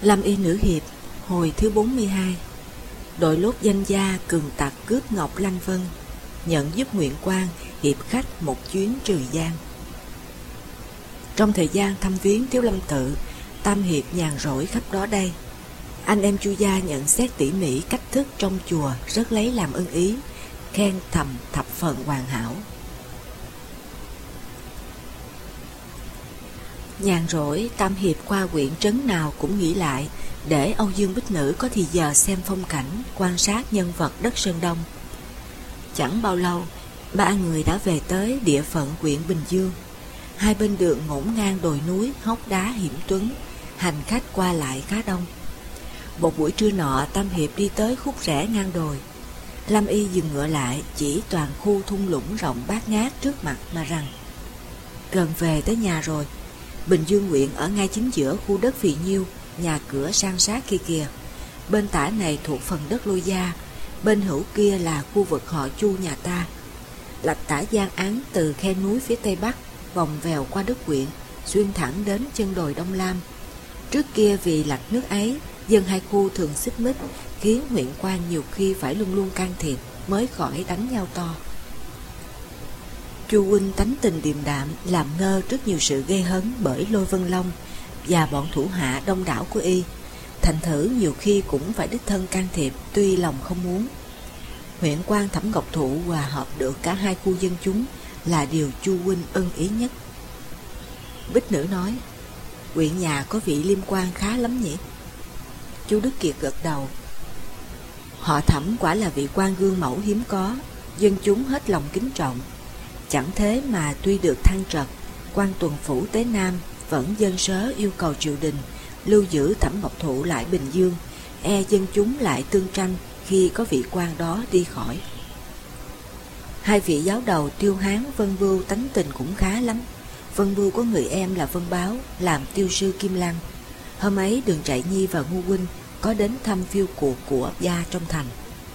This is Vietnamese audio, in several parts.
Lâm y nữ hiệp, hồi thứ 42. Đội lốt danh gia cường tặc cướp ngọc Lăng Vân, nhận giúp Nguyện Quan hiệp khách một chuyến trừ gian. Trong thời gian thăm viếng Tiếu Lâm Tự, Tam hiệp nhàn rỗi khắp đó đây. Anh em Chu gia nhận xét tỉ mỉ cách thức trong chùa, rất lấy làm ưng ý, khen thầm thập phần hoàn hảo. Nhàn rỗi, Tam hiệp qua huyện trấn nào cũng nghĩ lại, để Âu Dương Bích Nữ có thì giờ xem phong cảnh, quan sát nhân vật đất Sơn Đông. Chẳng bao lâu, ba người đã về tới địa phận huyện Bình Dương. Hai bên đường ngổn ngang đồi núi, hốc đá hiểm tuấn, hành khách qua lại khá đông. Một buổi trưa nọ, Tam hiệp đi tới khúc rẽ ngang đồi. Lâm y dừng ngựa lại, chỉ toàn khu thung lũng rộng bát ngát trước mặt mà rằng: gần về tới nhà rồi. Bình Dương huyện ở ngay chính giữa khu đất phì nhiêu, nhà cửa san sát kia kìa. Bên tả này thuộc phần đất Lôi Gia, bên hữu kia là khu vực họ Chu nhà ta. Lạch tả Giang Án từ khe núi phía tây bắc, vòng vèo qua đất huyện, xuyên thẳng đến chân đồi Đông Lam. Trước kia vì lạch nước ấy, dân hai khu thường xích mích, khiến huyện quan nhiều khi phải luôn luôn can thiệp mới khỏi đánh nhau to. Chu huynh tánh tình điềm đạm, làm ngơ trước nhiều sự gây hấn bởi Lôi Vân Long và bọn thủ hạ đông đảo của y, thành thử nhiều khi cũng phải đích thân can thiệp, tuy lòng không muốn. Huyện quan Thẩm Ngọc Thụ hòa hợp được cả hai khu dân chúng là điều Chu huynh ưng ý nhất. Bích Nữ nói: huyện nhà có vị liêm quan khá lắm nhỉ? Chu Đức Kiệt gật đầu. Họ Thẩm quả là vị quan gương mẫu hiếm có, dân chúng hết lòng kính trọng. Chẳng thế mà tuy được thăng trật, quan tuần phủ Tế Nam vẫn dân sớ yêu cầu triều đình lưu giữ Thẩm Ngọc Thụ lại Bình Dương, e dân chúng lại tương tranh khi có vị quan đó đi khỏi. Hai vị giáo đầu Tiêu Hán, Vân Bưu tánh tình cũng khá lắm. Vân Bưu có người em là Vân Báo, làm tiêu sư Kim Lăng. Hôm ấy Đường Trại Nhi và Ngu huynh có đến thăm phiêu cuộc của gia trong thành.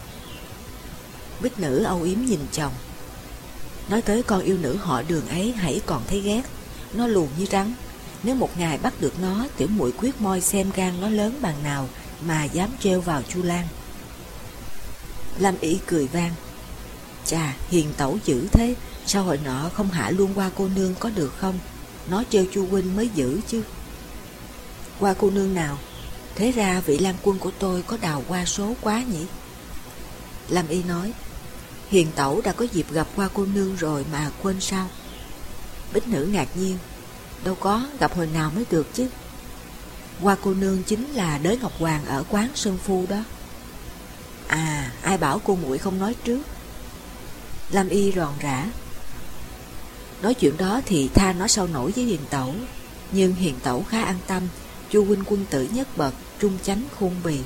Bích Nữ âu yếm nhìn chồng. Nói tới con yêu nữ họ Đường ấy hãy còn thấy ghét. Nó luồn như rắn. Nếu một ngày bắt được nó, tiểu muội quyết moi xem gan nó lớn bằng nào mà dám treo vào Chu Lan. Lâm ỷ cười vang. Chà, hiền tẩu dữ thế, sao hồi nọ không hạ luôn Hoa cô nương có được không? Nó treo Chu huynh mới giữ chứ. Hoa cô nương nào? Thế ra vị lang quân của tôi có đào hoa số quá nhỉ? Lâm y nói: hiền tẩu đã có dịp gặp Hoa cô nương rồi mà quên sao? Bích Nữ ngạc nhiên. Đâu có, gặp hồi nào mới được chứ. Hoa cô nương chính là Đới Ngọc Hoàng ở quán Sơn Phu đó. À, ai bảo cô muội không nói trước? Lâm y ròn rã. Nói chuyện đó thì tha nó sau nổi với hiền tẩu. Nhưng hiền tẩu khá an tâm, Chu huynh quân tử nhất bậc, trung chánh khôn bì.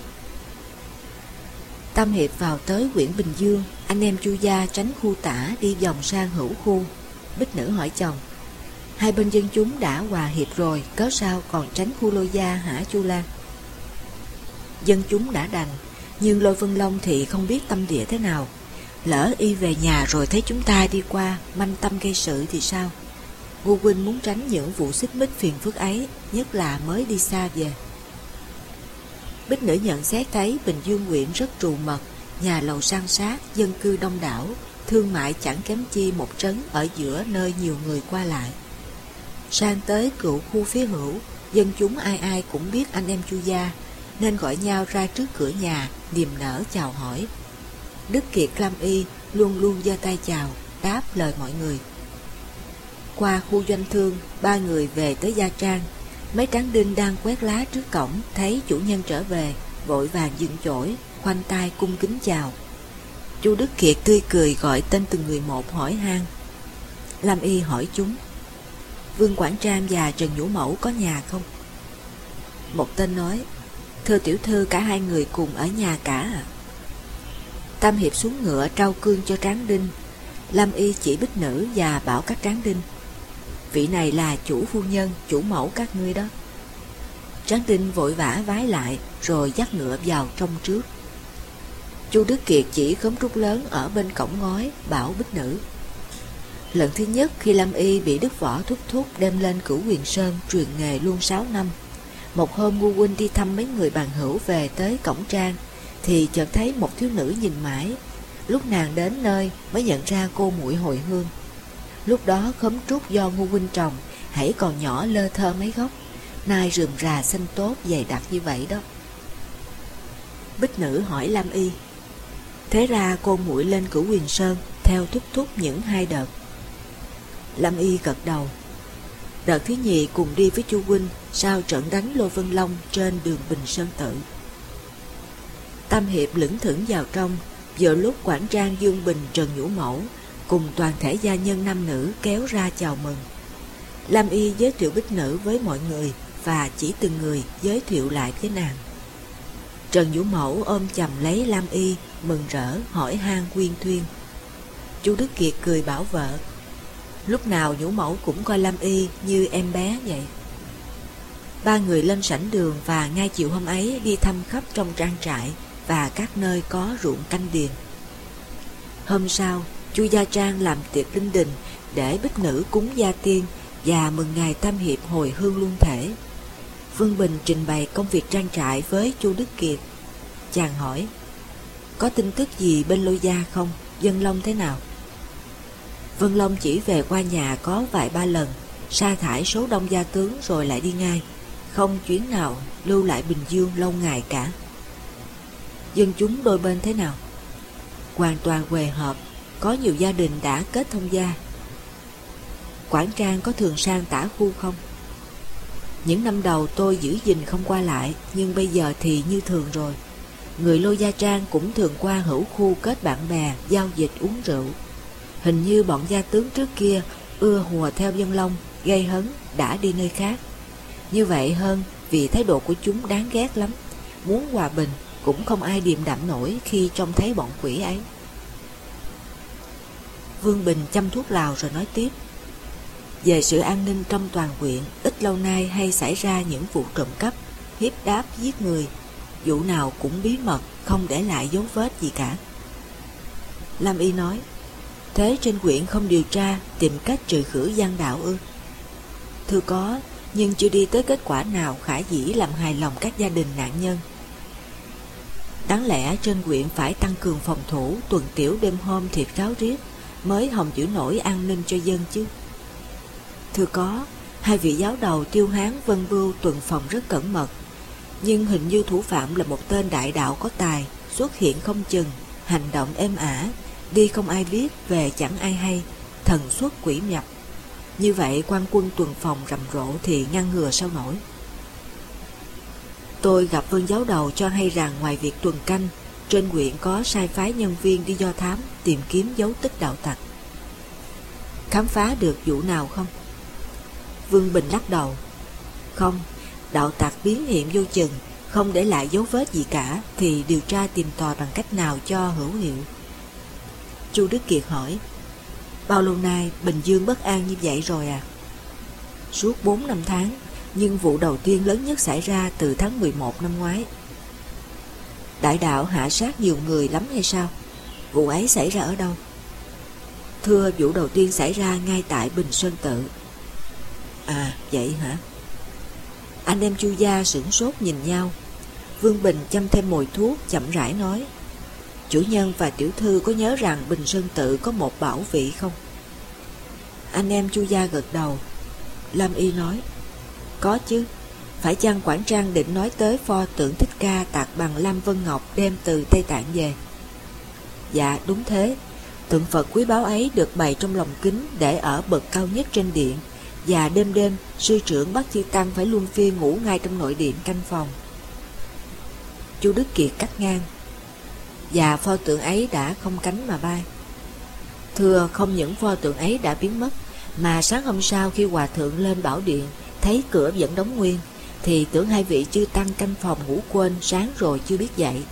Tam hiệp vào tới huyện Bình Dương, anh em Chu gia tránh khu tả đi vòng sang hữu khu. Bích Nữ hỏi chồng: hai bên dân chúng đã hòa hiệp rồi, cớ sao còn tránh khu Lôi Gia hả Chu Lan? Dân chúng đã đành, nhưng Lôi Vân Long thì không biết tâm địa thế nào. Lỡ y về nhà rồi thấy chúng ta đi qua, manh tâm gây sự thì sao? Ngu huynh muốn tránh những vụ xích mích phiền phức ấy, nhất là mới đi xa về. Bích Nữ nhận xét thấy Bình Dương huyện rất trù mật, nhà lầu san sát, dân cư đông đảo, thương mại chẳng kém chi một trấn ở giữa nơi nhiều người qua lại. Sang tới cựu khu phía hữu, dân chúng ai ai cũng biết anh em Chu gia, nên gọi nhau ra trước cửa nhà, niềm nở chào hỏi. Đức Kiệt Lâm y luôn luôn giơ tay chào, đáp lời mọi người. Qua khu doanh thương, ba người về tới Gia Trang. Mấy tráng đinh đang quét lá trước cổng thấy chủ nhân trở về, vội vàng dựng chổi, khoanh tay cung kính chào. Chu Đức Kiệt tươi cười gọi tên từng người một hỏi han. Lâm y hỏi chúng: Vương Quảng Tram và Trần Nhũ Mẫu có nhà không? Một tên nói: thưa tiểu thư, cả hai người cùng ở nhà cả ạ. Tam hiệp xuống ngựa trao cương cho tráng đinh. Lâm y chỉ Bích Nữ và bảo các tráng đinh: vị này là chủ phu nhân, chủ mẫu các ngươi đó. Tráng đinh vội vã vái lại rồi dắt ngựa vào trong trước. Chu Đức Kiệt chỉ khóm trúc lớn ở bên cổng ngói, bảo Bích Nữ: lần thứ nhất khi Lâm y bị Đức Võ thúc thúc đem lên Cửu Huyền Sơn truyền nghề luôn 6 năm, Một hôm Ngu huynh đi thăm mấy người bạn hữu về tới cổng trang, thì chợt thấy một thiếu nữ nhìn mãi. Lúc nàng đến nơi mới nhận ra cô muội hồi hương. Lúc đó khóm trúc do Ngu huynh trồng hãy còn nhỏ lơ thơ mấy gốc, nay rườm rà xanh tốt dày đặc như vậy đó. Bích Nữ hỏi Lam Y: thế ra cô muội lên Cửu Huyền Sơn theo thúc thúc những 2 đợt? Lam Y gật đầu. Đợt thứ nhì cùng đi với chu huynh sau trận đánh Lô Vân Long trên đường Bình Sơn Tự. Tam hiệp lững thững vào trong, vừa lúc quản trang Dương Bình, Trần Nhũ Mẫu cùng toàn thể gia nhân nam nữ kéo ra chào mừng. Lam Y giới thiệu Bích Nữ với mọi người và chỉ từng người giới thiệu lại với nàng. Trần Nhũ Mẫu ôm chầm lấy Lam Y, mừng rỡ hỏi han quyên thuyên. Chu Đức Kiệt cười bảo vợ: lúc nào Nhũ Mẫu cũng coi Lam Y như em bé vậy. 3 người lên sảnh đường và ngay chiều hôm ấy đi thăm khắp trong trang trại và các nơi có ruộng canh điền. Hôm sau, Chu Gia Trang làm tiệc linh đình để Bích Nữ cúng gia tiên và mừng ngày tam hiệp hồi hương luân thể. Vương Bình trình bày công việc trang trại với Chu Đức Kiệt. Chàng hỏi: có tin tức gì bên Lô Gia không? Vân Long thế nào? Vân Long chỉ về qua nhà có vài ba lần, sa thải số đông gia tướng rồi lại đi ngay, không chuyến nào lưu lại Bình Dương lâu ngày cả. Dân chúng đôi bên thế nào? Hoàn toàn huề hợp, có nhiều gia đình đã kết thông gia. Quản trang có thường sang Tả Khu không? Những năm đầu tôi giữ gìn không qua lại, nhưng bây giờ thì như thường rồi. Người Lô Gia Trang cũng thường qua Hữu Khu kết bạn bè, giao dịch uống rượu. Hình như bọn gia tướng trước kia ưa hùa theo Vân Long, gây hấn, đã đi nơi khác. Như vậy hơn, vì thái độ của chúng đáng ghét lắm. Muốn hòa bình cũng không ai điềm đạm nổi khi trông thấy bọn quỷ ấy. Vương Bình châm thuốc lào rồi nói tiếp: về sự an ninh trong toàn huyện, ít lâu nay hay xảy ra những vụ trộm cắp, hiếp đáp, giết người. Vụ nào cũng bí mật, không để lại dấu vết gì cả. Lam Y nói: thế trên huyện không điều tra, tìm cách trừ khử gian đạo ư? Thưa có, nhưng chưa đi tới kết quả nào khả dĩ làm hài lòng các gia đình nạn nhân. Đáng lẽ trên huyện phải tăng cường phòng thủ, tuần tiểu đêm hôm thiệt ráo riết, mới hòng giữ nổi an ninh cho dân chứ. Thưa có, 2 vị giáo đầu Tiêu Hán, Vân Bưu tuần phòng rất cẩn mật, nhưng hình như thủ phạm là một tên đại đạo có tài, xuất hiện không chừng, hành động êm ả, đi không ai biết, về chẳng ai hay, thần xuất quỷ nhập. Như vậy quan quân tuần phòng rầm rộ thì ngăn ngừa sao nổi. Tôi gặp Vân giáo đầu cho hay rằng ngoài việc tuần canh, trên huyện có sai phái nhân viên đi do thám, tìm kiếm dấu tích đạo tặc. Khám phá được vụ nào không? Vương Bình lắc đầu: không, đạo tặc biến hiện vô chừng, không để lại dấu vết gì cả, thì điều tra tìm tòi bằng cách nào cho hữu hiệu. Chu Đức Kiệt hỏi: bao lâu nay Bình Dương bất an như vậy rồi à? Suốt 4 năm tháng, nhưng vụ đầu tiên lớn nhất xảy ra từ tháng 11 năm ngoái. Đại đạo hạ sát nhiều người lắm hay sao? Vụ ấy xảy ra ở đâu? Thưa, vụ đầu tiên xảy ra ngay tại Bình Sơn Tự. À, vậy hả? Anh em Chu gia sửng sốt nhìn nhau. Vương Bình châm thêm mồi thuốc, chậm rãi nói: chủ nhân và tiểu thư có nhớ rằng Bình Sơn Tự có một bảo vị không? Anh em Chu gia gật đầu. Lam Y nói: có chứ. Phải chăng quản trang định nói tới pho tượng Thích Ca tạc bằng lam vân ngọc đem từ Tây Tạng về? Dạ đúng thế. Tượng Phật quý báu ấy được bày trong lồng kính để ở bậc cao nhất trên điện, và đêm đêm sư trưởng Bắc Chi Tăng phải luân phiên ngủ ngay trong nội điện canh phòng. Chu Đức Kiệt cắt ngang: và pho tượng ấy đã không cánh mà bay. Thưa, không những pho tượng ấy đã biến mất, mà sáng hôm sau khi hòa thượng lên bảo điện thấy cửa vẫn đóng nguyên, thì tưởng 2 vị chư tăng canh phòng ngủ quên, sáng rồi chưa biết dậy.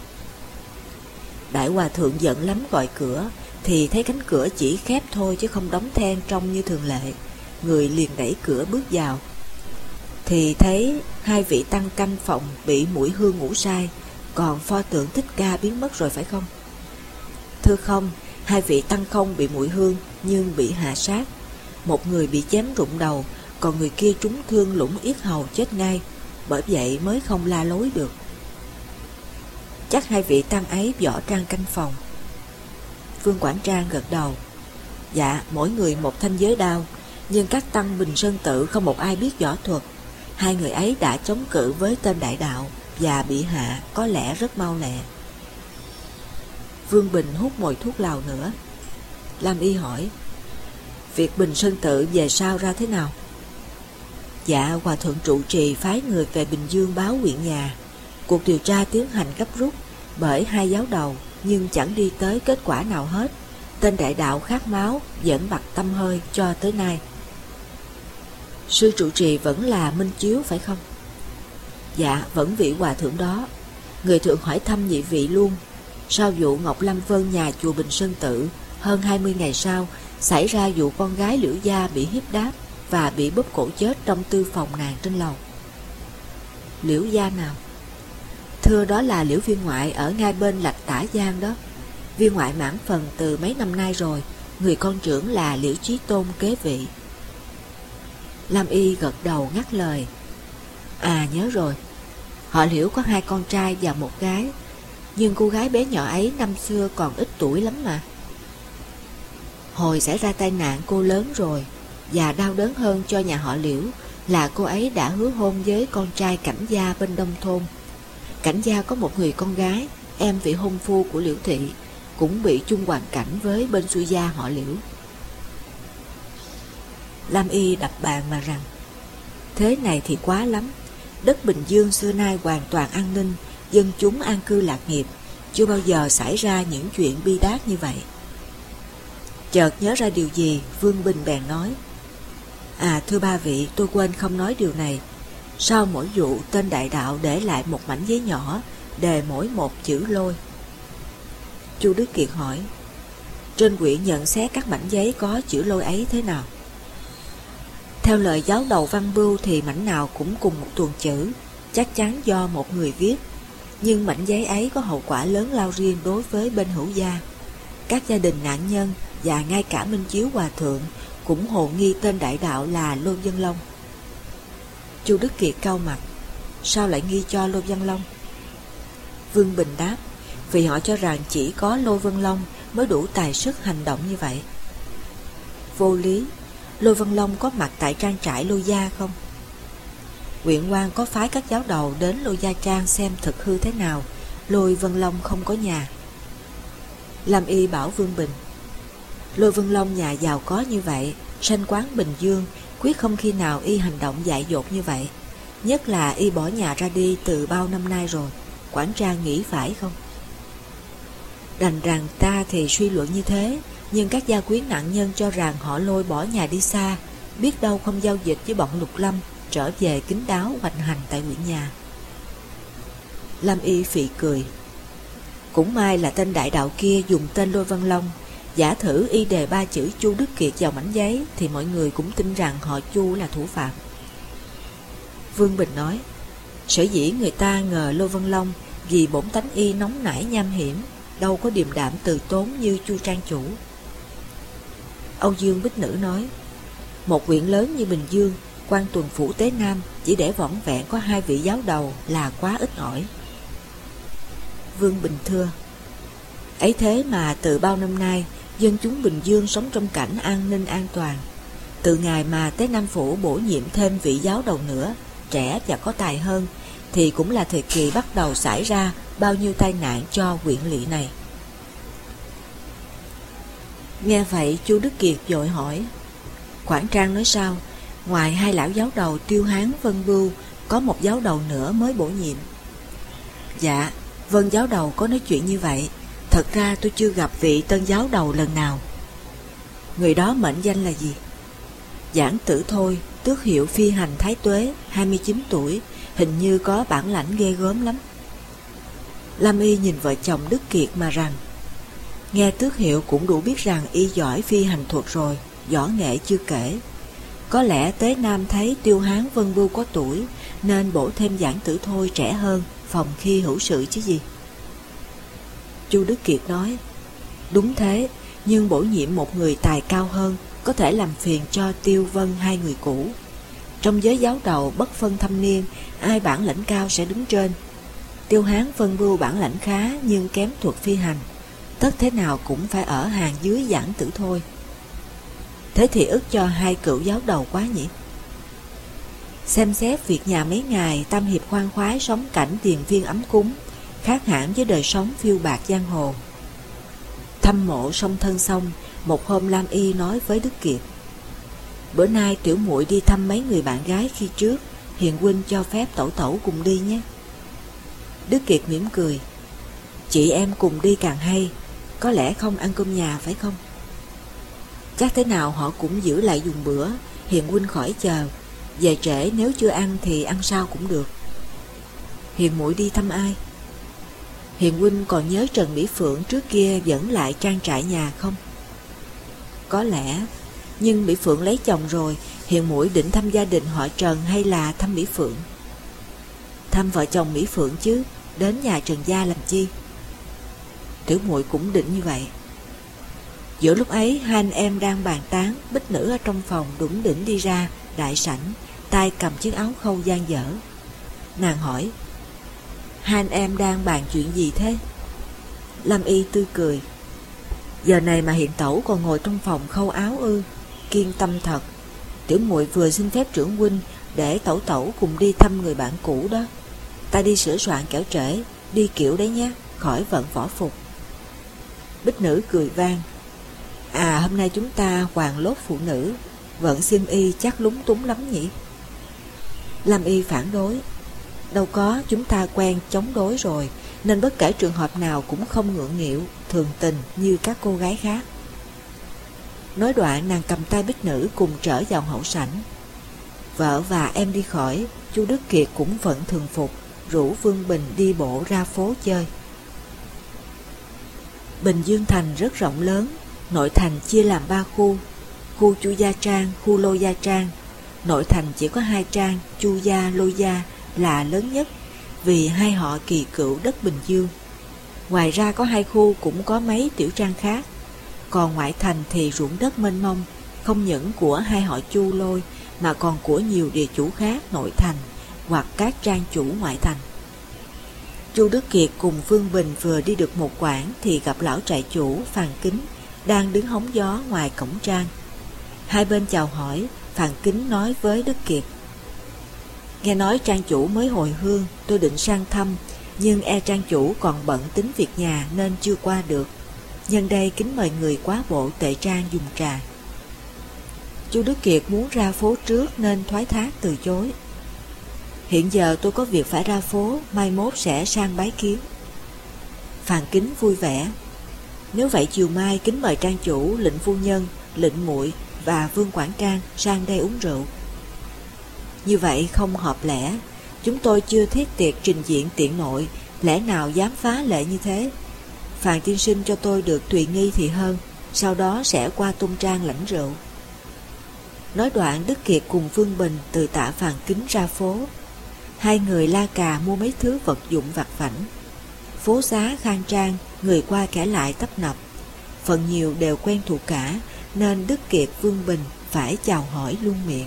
Đại hòa thượng giận lắm gọi cửa, thì thấy cánh cửa chỉ khép thôi chứ không đóng then trong như thường lệ. Người liền đẩy cửa bước vào, thì thấy 2 vị tăng canh phòng bị mũi hương ngủ say, còn pho tượng Thích Ca biến mất rồi phải không? Thưa không, 2 vị tăng không bị mũi hương nhưng bị hạ sát. Một người bị chém rụng đầu, còn người kia trúng thương lũng yết hầu chết ngay. bởi vậy mới không la lối được. Chắc hai vị tăng ấy võ trang canh phòng. Vương Quảng Trang gật đầu. Dạ, mỗi người một thanh giới đao, nhưng các tăng Bình Sơn Tự không một ai biết võ thuật. Hai người ấy đã chống cự với tên đại đạo và bị hạ, có lẽ rất mau lẹ. Vương Bình hút mồi thuốc lào nữa. Lam Y hỏi, việc Bình Sơn Tự về sau ra thế nào? Dạ, Hòa Thượng trụ trì phái người về Bình Dương báo huyện nhà. Cuộc điều tra tiến hành gấp rút bởi hai giáo đầu, nhưng chẳng đi tới kết quả nào hết. Tên đại đạo khát máu vẫn bặt tăm hơi cho tới nay. Sư trụ trì vẫn là Minh Chiếu phải không? Dạ, vẫn vị hòa thượng đó. Người thượng hỏi thăm nhị vị luôn. Sau vụ Ngọc Lâm Vân nhà chùa Bình Sơn Tự, hơn 20 ngày sau xảy ra vụ con gái Liễu Gia bị hiếp đáp và bị bóp cổ chết trong tư phòng nàng trên lầu. Liễu Gia nào? Thưa, đó là Liễu viên ngoại ở ngay bên Lạch Tả Giang đó. Viên ngoại mãn phần từ mấy năm nay rồi. Người con trưởng là Liễu Chí Tôn kế vị. Lam Y gật đầu ngắt lời. À, nhớ rồi. Họ Liễu có hai con trai và một gái, nhưng cô gái bé nhỏ ấy năm xưa còn ít tuổi lắm mà. Hồi xảy ra tai nạn cô lớn rồi, và đau đớn hơn cho nhà họ Liễu là cô ấy đã hứa hôn với con trai Cảnh Gia bên Đông Thôn. Cảnh Gia có một người con gái, em vị hôn phu của Liễu thị, cũng bị chung hoàn cảnh với bên xuôi gia họ Liễu. Lam Y đập bàn mà rằng, thế này thì quá lắm. Đất Bình Dương xưa nay hoàn toàn an ninh, dân chúng an cư lạc nghiệp, chưa bao giờ xảy ra những chuyện bi đát như vậy. Chợt nhớ ra điều gì, Vương Bình bèn nói, à, thưa ba vị, tôi quên không nói điều này. Sau mỗi vụ, tên đại đạo để lại một mảnh giấy nhỏ, đề mỗi một chữ lôi. Chu Đức Kiệt hỏi, trên quyển nhận xét các mảnh giấy có chữ lôi ấy thế nào? Theo lời giáo đầu Văn Bưu thì mảnh nào cũng cùng một tuồng chữ, chắc chắn do một người viết. Nhưng mảnh giấy ấy có hậu quả lớn lao riêng đối với bên hữu gia. Các gia đình nạn nhân và ngay cả Minh Chiếu Hòa Thượng cũng hồ nghi tên đại đạo là Lô Văn Long. Chu Đức Kiệt cau mặt, sao lại nghi cho Lô Văn Long? Vương Bình đáp, vì họ cho rằng chỉ có Lô Văn Long mới đủ tài sức hành động như vậy. Vô lý, Lô Văn Long có mặt tại trang trại Lô Gia không? Huyện quan có phái các giáo đầu đến Lô Gia Trang xem thực hư thế nào, Lô Văn Long không có nhà. Lam Y bảo Vương Bình, Lô Văn Long nhà giàu có như vậy, sanh quán Bình Dương, quyết không khi nào y hành động dại dột như vậy. Nhất là y bỏ nhà ra đi từ bao năm nay rồi. Quảng Trang nghĩ phải không? Đành rằng ta thì suy luận như thế, nhưng các gia quyến nạn nhân cho rằng họ Lôi bỏ nhà đi xa, biết đâu không giao dịch với bọn Lục Lâm, trở về kín đáo hoành hành tại huyện nhà. Lam Y phì cười, cũng may là tên đại đạo kia dùng tên Lôi Văn Long. Giả thử y đề 3 chữ Chu Đức Kiệt vào mảnh giấy thì mọi người cũng tin rằng họ Chu là thủ phạm. Vương Bình nói, sở dĩ người ta ngờ Lô Văn Long vì bổn tánh y nóng nảy nham hiểm, đâu có điềm đạm từ tốn như Chu trang chủ. Âu Dương Bích Nữ nói, một huyện lớn như Bình Dương, quan tuần phủ Tế Nam chỉ để vỏn vẹn có 2 vị giáo đầu là quá ít ỏi. Vương Bình thưa, ấy thế mà từ bao năm nay dân chúng Bình Dương sống trong cảnh an ninh an toàn. Từ ngày mà Tế Nam phủ bổ nhiệm thêm vị giáo đầu nữa, trẻ và có tài hơn, thì cũng là thời kỳ bắt đầu xảy ra bao nhiêu tai nạn cho huyện lỵ này. Nghe vậy, Chu Đức Kiệt vội hỏi, Quảng Trang nói sao? Ngoài 2 lão giáo đầu Tiêu Hán, Vân Bưu, có một giáo đầu nữa mới bổ nhiệm. Dạ, Vân giáo đầu có nói chuyện như vậy. Thật ra tôi chưa gặp vị tân giáo đầu lần nào. Người đó mệnh danh là gì? Giảng Tử thôi, tước hiệu phi hành thái tuế, 29 tuổi, hình như có bản lãnh ghê gớm lắm. Lam Y nhìn vợ chồng Đức Kiệt mà rằng, nghe tước hiệu cũng đủ biết rằng y giỏi phi hành thuật rồi, võ nghệ chưa kể. Có lẽ Tế Nam thấy Tiêu Hán Vân Bưu có tuổi, nên bổ thêm Giảng Tử thôi trẻ hơn, phòng khi hữu sự chứ gì. Chu Đức Kiệt nói, đúng thế, nhưng bổ nhiệm một người tài cao hơn có thể làm phiền cho Tiêu Vân 2 người cũ. Trong giới giáo đầu bất phân thâm niên, ai bản lãnh cao sẽ đứng trên. Tiêu Hán phân bưu bản lãnh khá nhưng kém thuật phi hành, tất thế nào cũng phải ở hàng dưới giảng tử thôi. Thế thì ức cho hai cựu giáo đầu quá nhỉ. Xem xét việc nhà mấy ngày, Tam Hiệp khoan khoái sống cảnh điền viên ấm cúng, khác hẳn với đời sống phiêu bạc giang hồ. Thăm mộ song thân xong, một hôm Lam Y nói với Đức Kiệt: bữa nay tiểu muội đi thăm mấy người bạn gái khi trước, hiền huynh cho phép tẩu tẩu cùng đi nhé. Đức Kiệt mỉm cười: chị em cùng đi càng hay, có lẽ không ăn cơm nhà phải không? Chắc thế nào họ cũng giữ lại dùng bữa, hiền huynh khỏi chờ, về trễ nếu chưa ăn thì ăn sau cũng được. Hiền muội đi thăm ai? Hiền huynh còn nhớ Trần Mỹ Phượng trước kia vẫn lại trang trại nhà không? Có lẽ, nhưng Mỹ Phượng lấy chồng rồi, hiền muội định thăm gia đình họ Trần hay là thăm Mỹ Phượng? Thăm vợ chồng Mỹ Phượng chứ, đến nhà Trần gia làm chi? Tiểu muội cũng định như vậy. Giữa lúc ấy hai anh em đang bàn tán, Bích Nữ ở trong phòng đủng đỉnh đi ra đại sảnh, tay cầm chiếc áo khâu dang dở. Nàng hỏi: hai anh em đang bàn chuyện gì thế? Lâm Y tươi cười: giờ này mà hiện tẩu còn ngồi trong phòng khâu áo ư? Kiên tâm thật. Tiểu muội vừa xin phép trưởng huynh để tẩu tẩu cùng đi thăm người bạn cũ đó. Ta đi sửa soạn kẻo trễ, đi kiểu đấy nhé, khỏi vận võ phục. Bích Nữ cười vang: à, hôm nay chúng ta hoàng lốt phụ nữ, vận xiêm y chắc lúng túng lắm nhỉ? Lâm Y phản đối: đâu có, chúng ta quen chống đối rồi, nên bất kể trường hợp nào cũng không ngượng nghịu, thường tình như các cô gái khác. Nói đoạn nàng cầm tay Bích Nữ cùng trở vào hậu sảnh. Vợ và em đi khỏi, chu Đức Kiệt cũng vẫn thường phục, rủ Vương Bình đi bộ ra phố chơi. Bình Dương thành rất rộng lớn, nội thành chia làm 3 khu: khu Chu Gia Trang, khu Lô Gia Trang. Nội thành chỉ có 2 trang, Chu Gia, Lô Gia là lớn nhất, vì hai họ kỳ cựu đất Bình Dương. Ngoài ra có 2 khu cũng có mấy tiểu trang khác. Còn ngoại thành thì ruộng đất mênh mông, không những của hai họ Chu Lôi mà còn của nhiều địa chủ khác nội thành hoặc các trang chủ ngoại thành. Chu Đức Kiệt cùng Vương Bình vừa đi được một quãng thì gặp lão trại chủ Phàn Kính đang đứng hóng gió ngoài cổng trang. Hai bên chào hỏi, Phàn Kính nói với Đức Kiệt: nghe nói trang chủ mới hồi hương, tôi định sang thăm, nhưng e trang chủ còn bận tính việc nhà nên chưa qua được. Nhân đây kính mời người quá bộ tệ trang dùng trà. Chu Đức Kiệt muốn ra phố trước nên thoái thác từ chối: hiện giờ tôi có việc phải ra phố, mai mốt sẽ sang bái kiến. Phàn Kính vui vẻ: nếu vậy chiều mai kính mời trang chủ, lệnh phu nhân, lệnh muội và Vương Quản Trang sang đây uống rượu. Như vậy không hợp lẽ, chúng tôi chưa thiết tiệc trình diện tiện nội, lẽ nào dám phá lệ như thế? Phàn tiên sinh cho tôi được tùy nghi thì hơn, sau đó sẽ qua Tôn Trang lãnh rượu. Nói đoạn Đức Kiệt cùng Vương Bình từ tạ Phàn Kính ra phố. Hai người la cà mua mấy thứ vật dụng vặt vãnh. Phố xá khang trang, người qua kẻ lại tấp nập, phần nhiều đều quen thuộc cả, nên Đức Kiệt Vương Bình phải chào hỏi luôn miệng.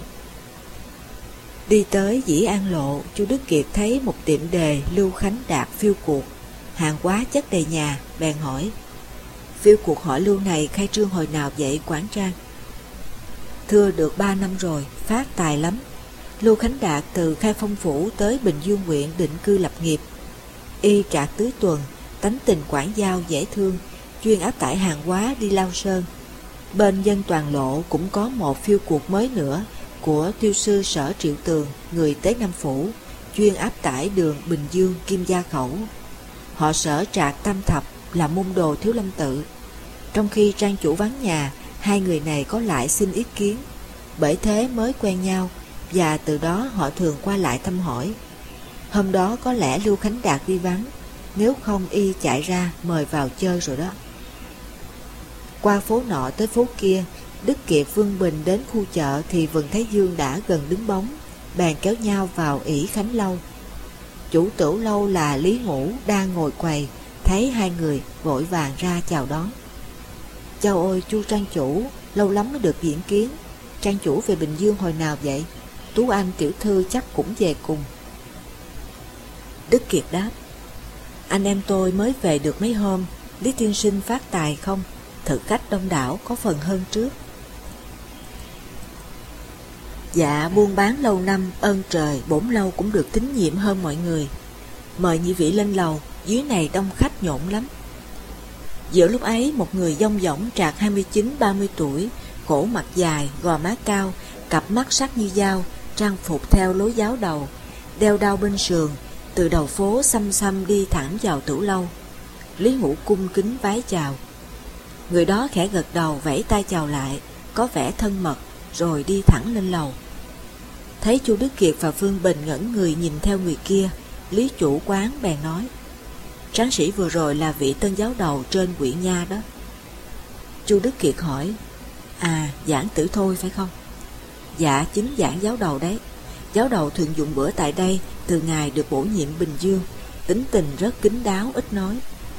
Đi tới Dĩ An Lộ, chu Đức Kiệt thấy một tiệm đề Lưu Khánh Đạt phiêu cuộc, hàng hóa chất đầy nhà, bèn hỏi: phiêu cuộc họ Lưu này khai trương hồi nào vậy Quản Trang? Thưa được 3 năm rồi, phát tài lắm. Lưu Khánh Đạt từ Khai Phong Phủ tới Bình Dương huyện định cư lập nghiệp. Y trạc tứ tuần, tánh tình quản giao dễ thương, chuyên áp tải hàng hóa đi Lao Sơn. Bên Dân Toàn Lộ cũng có một phiêu cuộc mới nữa của tiêu sư Sở Triệu Tường, người Tế Nam Phủ, chuyên áp tải đường Bình Dương Kim Gia Khẩu. Họ Sở Trạc Tam Thập là môn đồ Thiếu Lâm Tự. Trong khi trang chủ vắng nhà, hai người này có lại xin ý kiến, bởi thế mới quen nhau, và từ đó họ thường qua lại thăm hỏi. Hôm đó có lẽ Lưu Khánh Đạt đi vắng, nếu không y chạy ra mời vào chơi rồi đó. Qua phố nọ tới phố kia, Đức Kiệt Vương Bình đến khu chợ thì Vân Thái Dương đã gần đứng bóng, bèn kéo nhau vào ỷ Khánh Lâu. Chủ tửu lâu là Lý Ngũ đang ngồi quầy, thấy hai người vội vàng ra chào đón. Chào ôi chu trang chủ, lâu lắm mới được diện kiến. Trang chủ về Bình Dương hồi nào vậy? Tú Anh tiểu thư chắc cũng về cùng. Đức Kiệt đáp: Anh em tôi mới về được mấy hôm, Lý tiên sinh phát tài không? Thực khách đông đảo, có phần hơn trước. Dạ, buôn bán lâu năm, ơn trời, bổn lâu cũng được tín nhiệm hơn mọi người. Mời nhị vị lên lầu, dưới này đông khách nhộn lắm. Giữa lúc ấy, một người dong dỏng trạc 29-30 tuổi, cổ mặt dài, gò má cao, cặp mắt sắc như dao, trang phục theo lối giáo đầu, đeo đao bên sườn, từ đầu phố xăm xăm đi thẳng vào tử lâu. Lý Ngũ cung kính vái chào. Người đó khẽ gật đầu vẫy tay chào lại, có vẻ thân mật, rồi đi thẳng lên lầu. Thấy Chu Đức Kiệt và Phương Bình ngẩn người nhìn theo người kia, Lý chủ quán bèn nói: Tráng sĩ vừa rồi là vị tân giáo đầu trên Quỷ Nha đó. Chu Đức Kiệt hỏi: À, Giảng Tử Thôi phải không? Dạ, chính Giảng giáo đầu đấy. Giáo đầu thường dụng bữa tại đây từ ngày được bổ nhiệm Bình Dương, tính tình rất kín đáo, ít nói.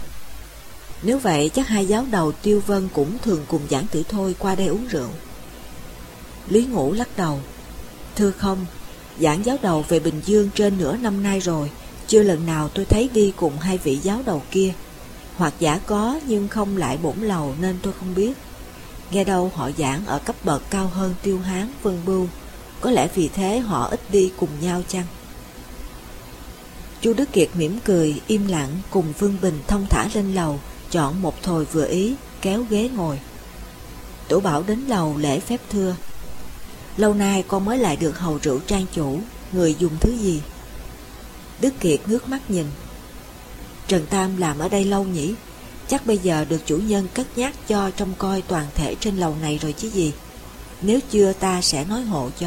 Nếu vậy chắc hai giáo đầu Tiêu Vân cũng thường cùng Giảng Tử Thôi qua đây uống rượu. Lý Ngũ lắc đầu: Thưa không, Giảng giáo đầu về Bình Dương trên nửa năm nay rồi, chưa lần nào tôi thấy đi cùng hai vị giáo đầu kia. Hoặc giả có nhưng không lại bổn lầu nên tôi không biết. Nghe đâu họ Giảng ở cấp bậc cao hơn Tiêu Hán, Vân Bưu, có lẽ vì thế họ ít đi cùng nhau chăng? Chu Đức Kiệt mỉm cười, im lặng cùng Phương Bình thông thả lên lầu, chọn một thồi vừa ý, kéo ghế ngồi. Tổ Bảo đến lầu lễ phép thưa: Lâu nay con mới lại được hầu rượu Trang chủ, người dùng thứ gì? Đức Kiệt ngước mắt nhìn: Trần Tam làm ở đây lâu nhỉ? Chắc bây giờ được chủ nhân cất nhắc cho trông coi toàn thể trên lầu này rồi chứ gì. Nếu chưa ta sẽ nói hộ cho.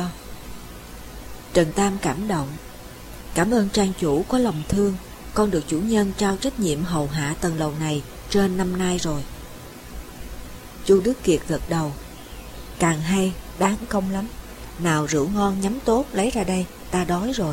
Trần Tam cảm động: Cảm ơn Trang chủ có lòng thương, con được chủ nhân trao trách nhiệm hầu hạ tầng lầu này trên năm nay rồi. Chu Đức Kiệt gật đầu: Càng hay, đáng công lắm. Nào rượu ngon nhắm tốt lấy ra đây, ta đói rồi.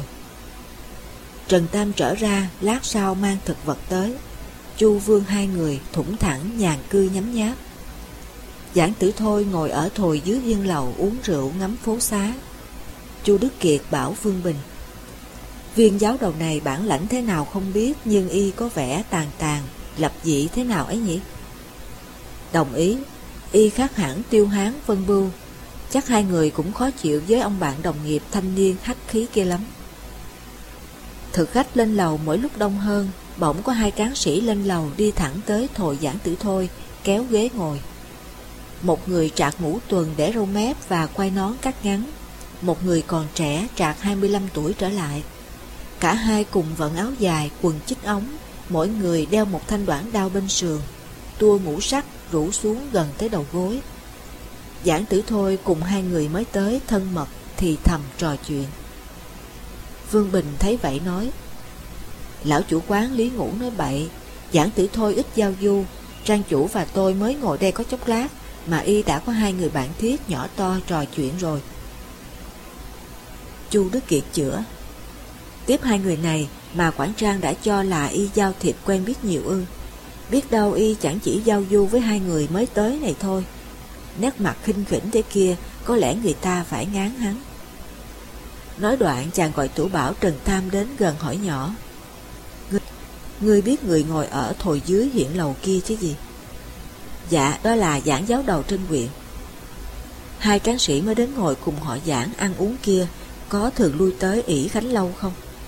Trần Tam trở ra, lát sau mang thực vật tới. Chu Vương hai người thủng thẳng nhàn cư nhấm nháp. Giảng Tử Thôi ngồi ở thồi dưới hiên lầu uống rượu ngắm phố xá. Chu Đức Kiệt bảo Phương Bình: Viên giáo đầu này bản lãnh thế nào không biết, nhưng y có vẻ tàn tàn, lập dị thế nào ấy nhỉ? Đồng ý, y khác hẳn Tiêu Hán, Vân Bưu. Chắc hai người cũng khó chịu với ông bạn đồng nghiệp thanh niên hách khí kia lắm. Thực khách lên lầu mỗi lúc đông hơn, bỗng có hai tráng sĩ lên lầu đi thẳng tới thồi Giảng Tử Thôi, kéo ghế ngồi. Một người trạc ngũ tuần để râu mép và quai nón cắt ngắn, một người còn trẻ trạc 25 tuổi trở lại. Cả hai cùng vận áo dài, quần chích ống, mỗi người đeo một thanh đoản đao bên sườn, tua ngũ sắc rủ xuống gần tới đầu gối. Giảng Tử Thôi cùng hai người mới tới thân mật thì thầm trò chuyện. Vương Bình thấy vậy nói: Lão chủ quán Lý Ngũ nói bậy, Giảng Tử Thôi ít giao du. Trang chủ và tôi mới ngồi đây có chốc lát mà y đã có hai người bạn thiết nhỏ to trò chuyện rồi. Chu Đức Kiệt chữa: Tiếp hai người này mà quản trang đã cho là y giao thiệp quen biết nhiều ư? Biết đâu y chẳng chỉ giao du với hai người mới tới này thôi. Nét mặt khinh khỉnh thế kia, có lẽ người ta phải ngán hắn. Nói đoạn chàng gọi Tửu Bảo Trần Tam đến gần hỏi nhỏ: Ngươi biết người ngồi ở thồi dưới hiện lầu kia chứ gì? Dạ, đó là Giảng giáo đầu trên huyện. Hai tráng sĩ mới đến ngồi cùng họ Giảng ăn uống kia có thường lui tới ỷ Khánh lâu không?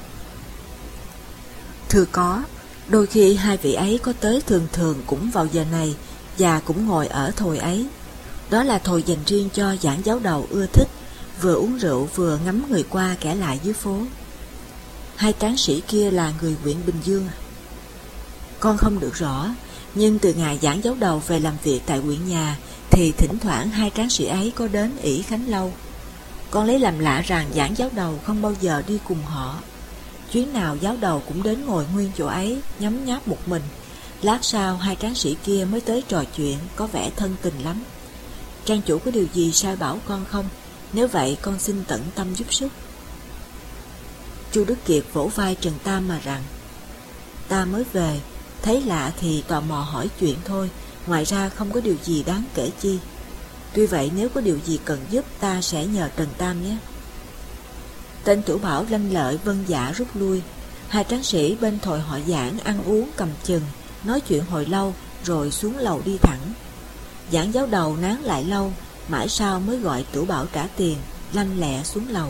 Thưa có, đôi khi hai vị ấy có tới thường thường cũng vào giờ này và cũng ngồi ở thồi ấy. Đó là thồi dành riêng cho Giảng giáo đầu ưa thích, vừa uống rượu vừa ngắm người qua kẻ lại dưới phố. Hai tráng sĩ kia là người huyện Bình Dương à? Con không được rõ, nhưng từ ngày Giảng giáo đầu về làm việc tại huyện nhà thì thỉnh thoảng hai tráng sĩ ấy có đến ỷ Khánh lâu. Con lấy làm lạ rằng Giảng giáo đầu không bao giờ đi cùng họ. Chuyến nào giáo đầu cũng đến ngồi nguyên chỗ ấy, nhấm nháp một mình. Lát sau hai tráng sĩ kia mới tới trò chuyện, có vẻ thân tình lắm. Trang chủ có điều gì sai bảo con không? Nếu vậy con xin tận tâm giúp sức. Chu Đức Kiệt vỗ vai Trần Tam mà rằng: Ta mới về, thấy lạ thì tò mò hỏi chuyện thôi, ngoài ra không có điều gì đáng kể chi. Tuy vậy nếu có điều gì cần giúp ta sẽ nhờ Trần Tam nhé. Tên Tử Bảo lanh lợi vân dạ rút lui. Hai tráng sĩ bên thồi họ Giảng ăn uống cầm chừng, nói chuyện hồi lâu rồi xuống lầu đi thẳng. Giảng giáo đầu nán lại lâu, mãi sau mới gọi Tử Bảo trả tiền, lanh lẹ xuống lầu.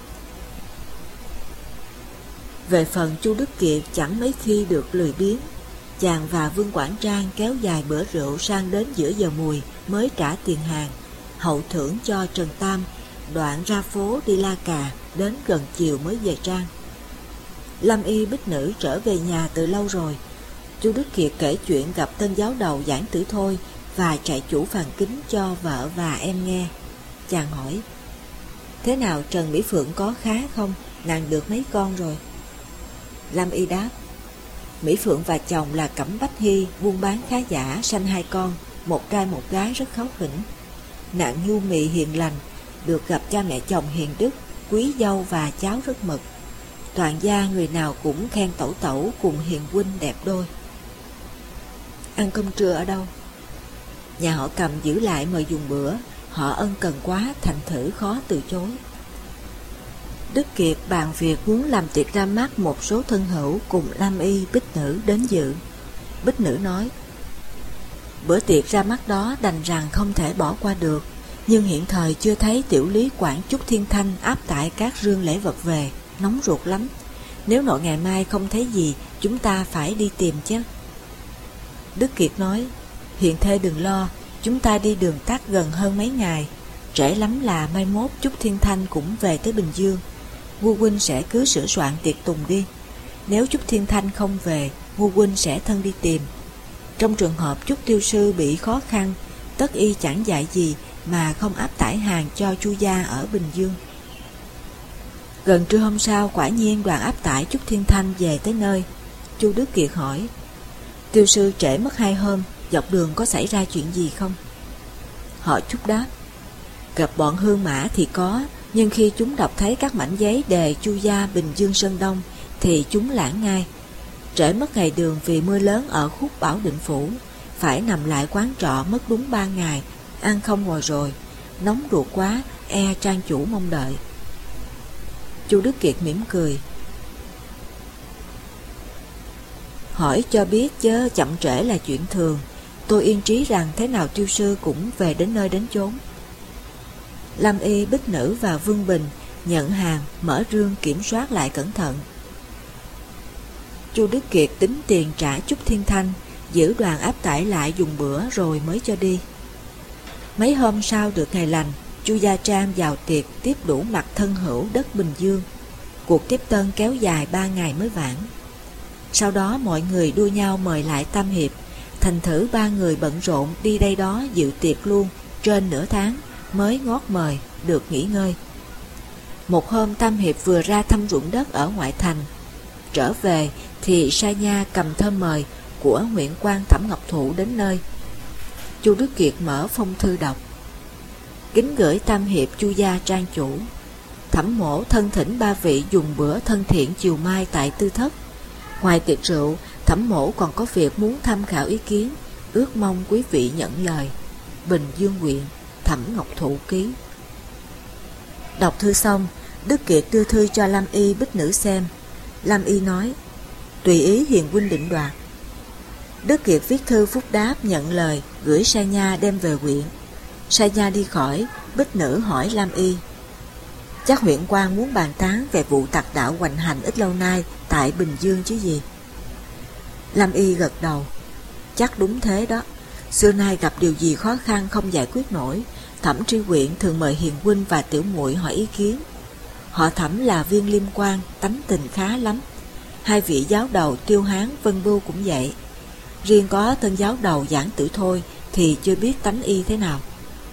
Về phần Chu Đức Kiệt chẳng mấy khi được lười biếng. Chàng và Vương Quảng Trang kéo dài bữa rượu sang đến giữa giờ mùi mới trả tiền hàng, hậu thưởng cho Trần Tam, đoạn ra phố đi la cà, đến gần chiều mới về trang. Lâm Y Bích Nữ trở về nhà từ lâu rồi. Chu Đức Kiệt kể chuyện gặp tân giáo đầu Giảng Tử Thôi và trại chủ Phàn Kính cho vợ và em nghe. Chàng hỏi: thế nào Trần Mỹ Phượng có khá không? Nàng được mấy con rồi? Lâm Y đáp: Mỹ Phượng và chồng là Cẩm Bách Hy buôn bán khá giả, sanh 2 con, một trai một gái rất kháu khỉnh. Nàng nhu mì hiền lành, được gặp cha mẹ chồng hiền đức, quý dâu và cháu rất mực. Toàn gia người nào cũng khen tẩu tẩu cùng hiền huynh đẹp đôi. Ăn cơm trưa ở đâu? Nhà họ Cầm giữ lại mời dùng bữa, họ ân cần quá thành thử khó từ chối. Đức Kiệt bàn việc muốn làm tiệc ra mắt một số thân hữu cùng Lam Y Bích Nữ đến dự. Bích Nữ nói: bữa tiệc ra mắt đó đành rằng không thể bỏ qua được, nhưng hiện thời chưa thấy tiểu lý quản Trúc Thiên Thanh áp tải các rương lễ vật về, nóng ruột lắm. Nếu nội ngày mai không thấy gì, chúng ta phải đi tìm chứ. Đức Kiệt nói: hiện thê đừng lo, chúng ta đi đường tắt gần hơn mấy ngày, trễ lắm là mai mốt Trúc Thiên Thanh cũng về tới Bình Dương. Vua huynh sẽ cứ sửa soạn tiệc tùng đi. Nếu Trúc Thiên Thanh không về, vua huynh sẽ thân đi tìm. Trong trường hợp Trúc Tiêu Sư bị khó khăn, tất y chẳng dạy gì mà không áp tải hàng cho Chu gia ở Bình Dương. Gần trưa hôm sau, quả nhiên đoàn áp tải Trúc Thiên Thanh về tới nơi. Chu Đức Kiệt hỏi: Tiêu sư trễ mất 2 hôm, dọc đường có xảy ra chuyện gì không? Họ Trúc đáp: gặp bọn Hương Mã thì có, nhưng khi chúng đọc thấy các mảnh giấy đề Chu gia Bình Dương Sơn Đông thì chúng lãng ngay. Trễ mất ngày đường vì mưa lớn ở khúc Bảo Định Phủ, phải nằm lại quán trọ mất đúng 3 ngày, ăn không ngồi rồi, nóng ruột quá, e trang chủ mong đợi. Chu Đức Kiệt mỉm cười: hỏi cho biết chớ chậm trễ là chuyện thường, tôi yên trí rằng thế nào Tiêu sư cũng về đến nơi đến chốn. Lâm Y, Bích Nữ và Vương Bình nhận hàng, mở rương kiểm soát lại cẩn thận. Chu Đức Kiệt tính tiền trả Trúc Thiên Thanh, giữ đoàn áp tải lại dùng bữa rồi mới cho đi. Mấy hôm sau được ngày lành, Chu Gia Trang vào tiệc tiếp đủ mặt thân hữu đất Bình Dương. Cuộc tiếp tân kéo dài 3 ngày mới vãn. Sau đó mọi người đua nhau mời lại Tam Hiệp, thành thử 3 người bận rộn đi đây đó dự tiệc luôn trên nửa tháng mới ngót mời được nghỉ ngơi. Một hôm Tam Hiệp vừa ra thăm ruộng đất ở ngoại thành, trở về thì Sa Nha cầm thơ mời của huyện quan Thẩm Ngọc Thụ đến nơi. Chu Đức Kiệt mở phong thư đọc: kính gửi Tam Hiệp Chu gia trang chủ, Thẩm mổ thân thỉnh 3 vị dùng bữa thân thiện chiều mai tại tư thất. Ngoài tiệc rượu, Thẩm mổ còn có việc muốn tham khảo ý kiến, ước mong quý vị nhận lời. Bình Dương huyện, Thẩm Ngọc Thụ ký. Đọc thư xong, Đức Kiệt đưa thư cho Lam Y, Bích Nữ xem. Lam Y nói: tùy ý hiền huynh định đoạt. Đức Kiệt viết thư phúc đáp nhận lời, gửi Sa Nha đem về huyện. Sa Nha đi khỏi, Bích Nữ hỏi Lam Y: chắc huyện quan muốn bàn tán về vụ tặc đạo hoành hành ít lâu nay tại Bình Dương chứ gì? Lam Y gật đầu: chắc đúng thế đó. Xưa nay gặp điều gì khó khăn không giải quyết nổi, Thẩm tri huyện thường mời hiền huynh và tiểu muội hỏi ý kiến. Họ Thẩm là viên liêm quan, tánh tình khá lắm. 2 vị giáo đầu Tiêu Hán, Vân Bưu cũng vậy. Riêng có tân giáo đầu Giảng Tử Thôi thì chưa biết tánh y thế nào.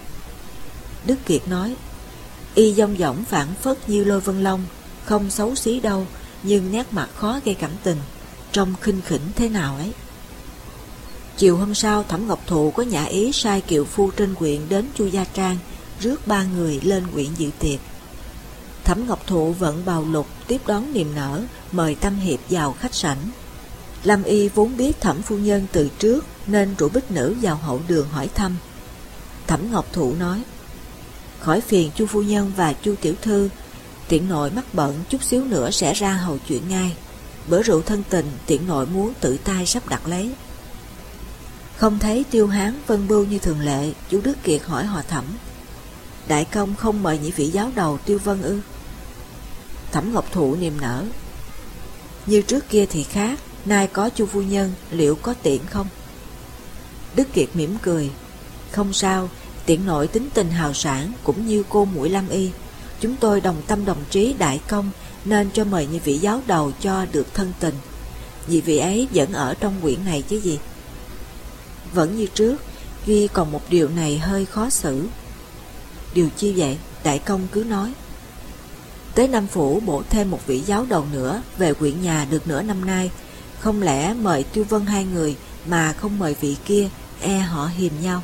Đức Kiệt nói: y dong dỏng phảng phất như Lôi Vân Long, không xấu xí đâu, nhưng nét mặt khó gây cảm tình, trông khinh khỉnh thế nào ấy. Chiều hôm sau, Thẩm Ngọc Thụ có nhã ý sai kiệu phu trên huyện đến Chu Gia Trang, rước 3 người lên huyện dự tiệc. Thẩm Ngọc Thụ vận bào lục tiếp đón niềm nở, mời Tam Hiệp vào khách sảnh. Lâm Y vốn biết Thẩm phu nhân từ trước nên rủ Bích Nữ vào hậu đường hỏi thăm. Thẩm Ngọc Thụ nói: khỏi phiền Chu phu nhân và Chu tiểu thư, Tiện nội mắc bận, chút xíu nữa sẽ ra hầu chuyện ngay. Bữa rượu thân tình, tiện nội muốn tự tay sắp đặt lấy. Không thấy Tiêu Hán vân bưu như thường lệ, chú Đức Kiệt hỏi họ Thẩm: đại công không mời nhị vị giáo đầu Tiêu Vân ư? Thẩm Ngọc Thụ niềm nở: như trước kia thì khác, nay có chu phu nhân, liệu có tiện không? Đức Kiệt mỉm cười: không sao, tiện nội tính tình hào sảng, cũng như cô muội Lam Y, chúng tôi đồng tâm đồng trí đại công, nên cho mời nhị vị giáo đầu cho được thân tình. Nhị vị ấy vẫn ở trong quyển này chứ gì? Vẫn như trước, duy còn một điều này hơi khó xử. Điều chi vậy? Đại công cứ nói. Tới Nam Phủ bổ thêm một vị giáo đầu nữa về huyện nhà được nửa năm nay, không lẽ mời Tiêu Vân hai người mà không mời vị kia, e họ hiềm nhau.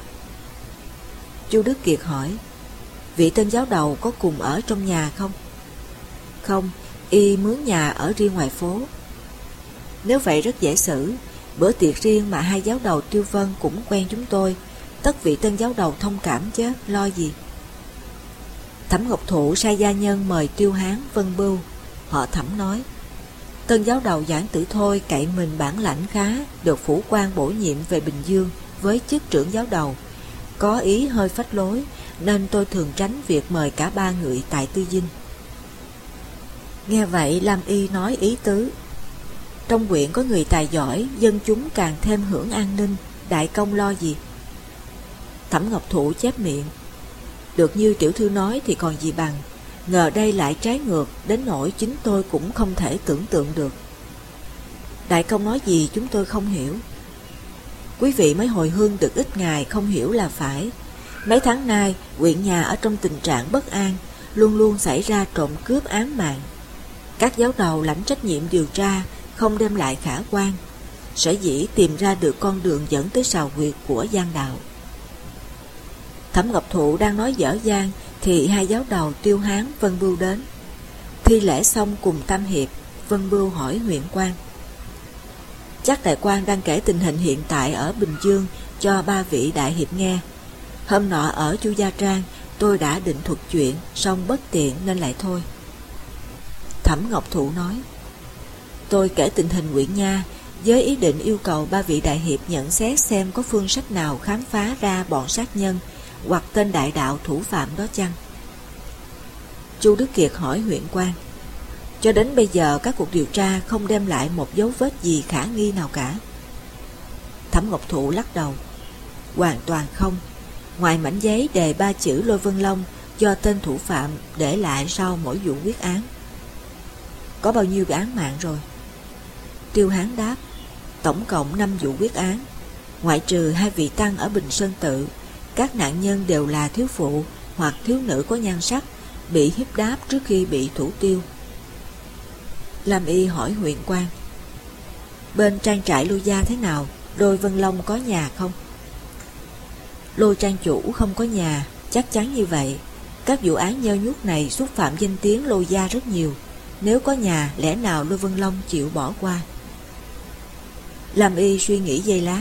Chu Đức Kiệt hỏi: vị tên giáo đầu có cùng ở trong nhà không? Không, y mướn nhà ở riêng ngoài phố. Nếu vậy rất dễ xử, bữa tiệc riêng mà hai giáo đầu Tiêu Vân cũng quen chúng tôi, tất vị tên giáo đầu thông cảm chứ, lo gì. Thẩm Ngọc Thụ sai gia nhân mời Tiêu Hán, Vân Bưu. Họ Thẩm nói: tân giáo đầu Giảng Tử Thôi cậy mình bản lãnh khá, được phủ quan bổ nhiệm về Bình Dương với chức trưởng giáo đầu, có ý hơi phách lối, nên tôi thường tránh việc mời cả ba người tại Tư Dinh. Nghe vậy Lam Y nói ý tứ: trong huyện có người tài giỏi, dân chúng càng thêm hưởng an ninh, đại công lo gì? Thẩm Ngọc Thụ chép miệng: được như tiểu thư nói thì còn gì bằng, ngờ đây lại trái ngược, đến nỗi chính tôi cũng không thể tưởng tượng được. Đại công nói gì chúng tôi không hiểu. Quý vị mới hồi hương được ít ngày, không hiểu là phải. Mấy tháng nay huyện nhà ở trong tình trạng bất an, luôn luôn xảy ra trộm cướp án mạng. Các giáo đầu lãnh trách nhiệm điều tra, không đem lại khả quan, sở dĩ tìm ra được con đường dẫn tới sào huyệt của gian đạo. Thẩm Ngọc Thụ đang nói dở dang thì hai giáo đầu Tiêu Hán, Vân Bưu đến. Thi lễ xong cùng tam hiệp, Vân Bưu hỏi huyện quan: chắc đại quan đang kể tình hình hiện tại ở Bình Dương cho ba vị đại hiệp nghe. Hôm nọ ở Chu Gia Trang tôi đã định thuật chuyện, song bất tiện nên lại thôi. Thẩm Ngọc Thụ nói: tôi kể tình hình huyện nha, với ý định yêu cầu ba vị đại hiệp nhận xét xem có phương sách nào khám phá ra bọn sát nhân hoặc tên đại đạo thủ phạm đó chăng? Chu Đức Kiệt hỏi huyện quan: cho đến bây giờ các cuộc điều tra không đem lại một dấu vết gì khả nghi nào cả. Thẩm Ngọc Thụ lắc đầu: hoàn toàn không, ngoài mảnh giấy đề 3 chữ Lôi Vân Long do tên thủ phạm để lại sau mỗi vụ quyết án. Có bao nhiêu án mạng rồi? Tiêu Hán đáp: tổng cộng 5 vụ quyết án, ngoại trừ 2 vị tăng ở Bình Sơn Tự. Các nạn nhân đều là thiếu phụ hoặc thiếu nữ có nhan sắc, bị hiếp đáp trước khi bị thủ tiêu. Lam Y hỏi huyện quan: bên trang trại Lôi gia thế nào? Lôi Vân Long có nhà không? Lôi trang chủ không có nhà, chắc chắn như vậy. Các vụ án nhơ nhuốc này xúc phạm danh tiếng Lôi gia rất nhiều. Nếu có nhà, lẽ nào Lôi Vân Long chịu bỏ qua? Lam Y suy nghĩ giây lát: